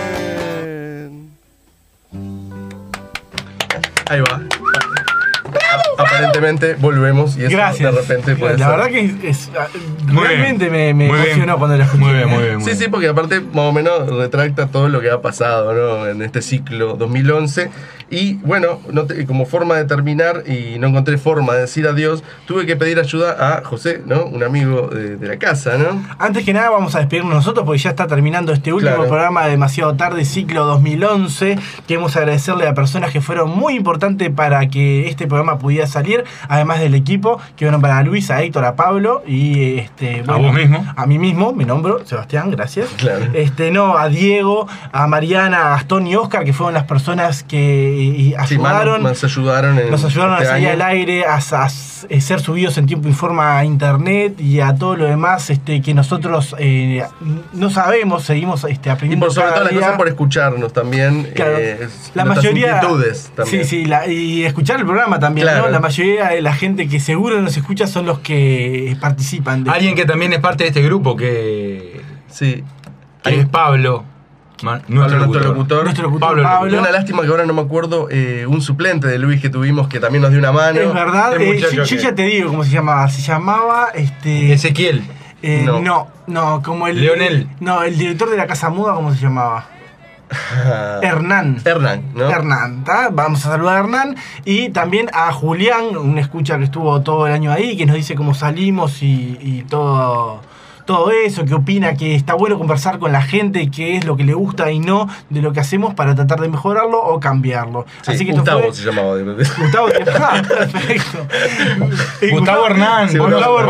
Speaker 6: Ahí va. Aparentemente volvemos y eso
Speaker 3: Gracias.
Speaker 6: de repente puede
Speaker 3: La
Speaker 6: ser.
Speaker 3: verdad que realmente me emocionó cuando la escuché.
Speaker 5: Muy bien.
Speaker 6: Sí, sí, porque aparte más o menos retracta todo lo que ha pasado, ¿no? En este ciclo 2011. Y bueno, como forma de terminar y no encontré forma de decir adiós, tuve que pedir ayuda a José, ¿no? Un amigo de la casa, ¿no?
Speaker 3: Antes que nada vamos a despedirnos nosotros porque ya está terminando este último programa de Demasiado Tarde, ciclo 2011. Queremos agradecerle a personas que fueron muy importantes para que este programa pudiera salir, además del equipo, que fueron para Luis, a Héctor, a Pablo y
Speaker 5: a vos mismo.
Speaker 3: A mí mismo, mi nombro, Sebastián, gracias.
Speaker 6: Claro.
Speaker 3: A Diego, a Mariana, a Gastón y Oscar, que fueron las personas que ayudaron.
Speaker 6: Nos ayudaron
Speaker 3: a salir al aire, a ser subidos en tiempo y forma a internet y a todo lo demás que nosotros no sabemos, seguimos aprendiendo.
Speaker 6: Y por sobre
Speaker 3: cada
Speaker 6: todo las
Speaker 3: día.
Speaker 6: cosas por escucharnos también.
Speaker 3: Claro, la mayoría.
Speaker 6: Inquietudes también.
Speaker 3: Sí, y escuchar el programa también,
Speaker 6: claro.
Speaker 3: ¿no? La mayoría de la gente que seguro nos escucha son los que participan.
Speaker 5: Alguien que también es parte de este grupo, que es Pablo. Nuestro locutor.
Speaker 6: Pablo. Una lástima que ahora no me acuerdo un suplente de Luis que tuvimos que también nos dio una mano.
Speaker 3: Es verdad, yo ya te digo cómo se llamaba. Se llamaba
Speaker 5: Ezequiel.
Speaker 3: No, como el
Speaker 5: Leonel.
Speaker 3: No, el director de la Casa Muda, ¿cómo se llamaba? Hernán,
Speaker 6: ¿no?
Speaker 3: Hernán, ¿tá? Vamos a saludar a Hernán y también a Julián, un escucha que estuvo todo el año ahí, que nos dice cómo salimos y todo eso, que opina que está bueno conversar con la gente, qué es lo que le gusta y no de lo que hacemos para tratar de mejorarlo o cambiarlo.
Speaker 6: Sí,
Speaker 3: así que
Speaker 6: Gustavo se llamaba.
Speaker 3: Gustavo, perfecto.
Speaker 5: Gustavo Hernán.
Speaker 6: Gustavo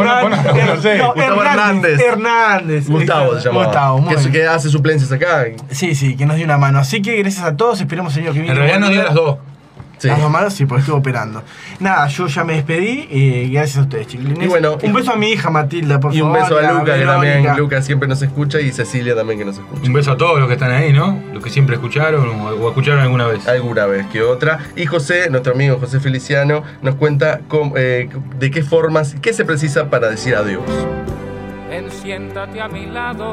Speaker 3: Hernández.
Speaker 6: Gustavo se llamaba.
Speaker 3: Gustavo,
Speaker 6: que hace suplencias acá.
Speaker 3: Sí, que nos dio una mano. Así que gracias a todos, esperemos el año que viene.
Speaker 5: En realidad nos dio las dos.
Speaker 6: Sí.
Speaker 3: Las dos manos, sí, porque estuvo operando. Nada, yo ya me despedí y gracias a ustedes, chiquilines.
Speaker 6: Y bueno,
Speaker 3: un beso a mi hija Matilda, por favor.
Speaker 6: Y un beso a Luca, que
Speaker 3: Verónica.
Speaker 6: también Luca siempre nos escucha, y Cecilia también que nos escucha.
Speaker 5: Un beso a todos los que están ahí, ¿no? Los que siempre escucharon o escucharon alguna vez.
Speaker 6: Alguna vez que otra. Y José, nuestro amigo José Feliciano, nos cuenta de qué formas, qué se precisa para decir adiós.
Speaker 13: Ven, siéntate a mi lado,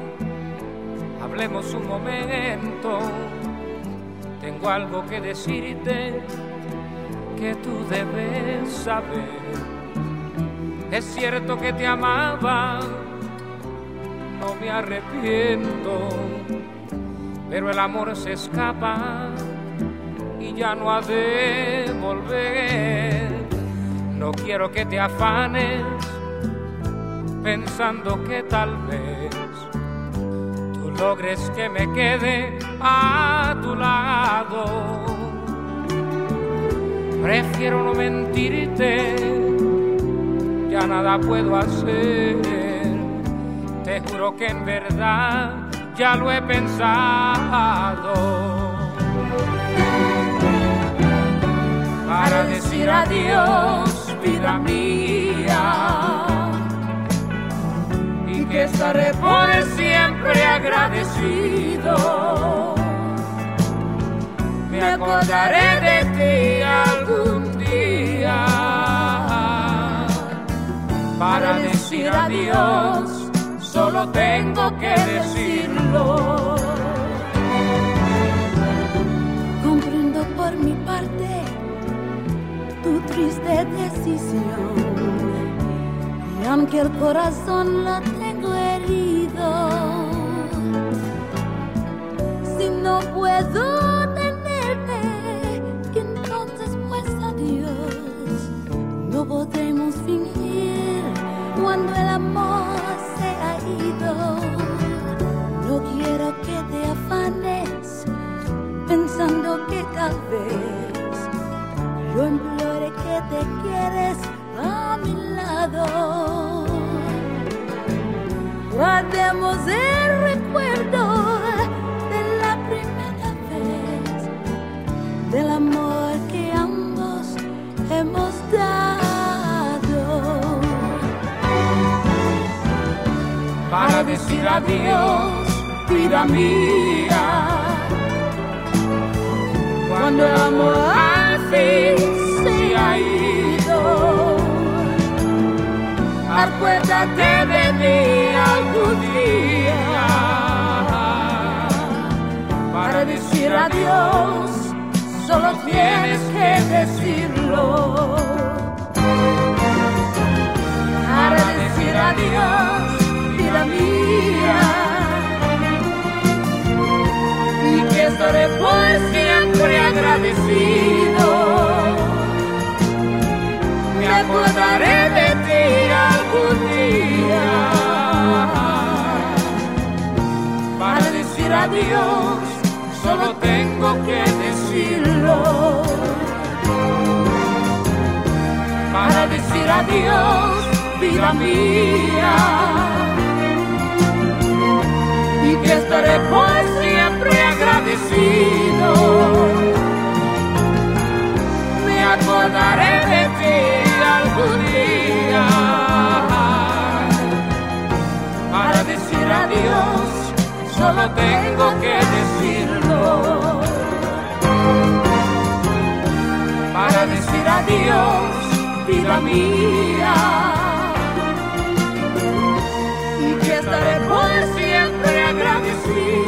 Speaker 13: hablemos un momento. Tengo algo que decirte que tú debes saber. Es cierto que te amaba, no me arrepiento, pero el amor se escapa y ya no ha de volver. No quiero que te afanes pensando que tal vez tú logres que me quede a tu lado. Prefiero no mentirte, ya nada puedo hacer. Te juro que en verdad ya lo he pensado. para decir adiós, vida mía, y que estaré por siempre agradecido. Me acordaré de ti algún día para decir adiós, solo tengo que decirlo.
Speaker 14: Comprendo por mi parte tu triste decisión, y aunque el corazón lo tengo herido, si no puedo tenerte, entonces pues adiós. No podemos fingir cuando el amor se ha ido. No quiero que te afanes pensando que tal vez yo implore que te quedes a mi lado. Guardemos el recuerdo de la primera vez, del amor que ambos hemos dado.
Speaker 13: Para decir adiós, vida mía, cuando el amor al fin se ha ido, acuérdate de mí algún día. Para decir adiós, solo tienes que decirlo. Para decir adiós, vida mía, y que estaré por siempre agradecido. Me acordaré de ti algún día para decir adiós, solo tengo que decirlo. Para decir adiós, vida mía, y que estaré por siempre agradecido. Me acordaré de ti algún día para decir adiós, solo tengo que decirlo. Para decir adiós, vida mía, y que estaré por siempre agradecido.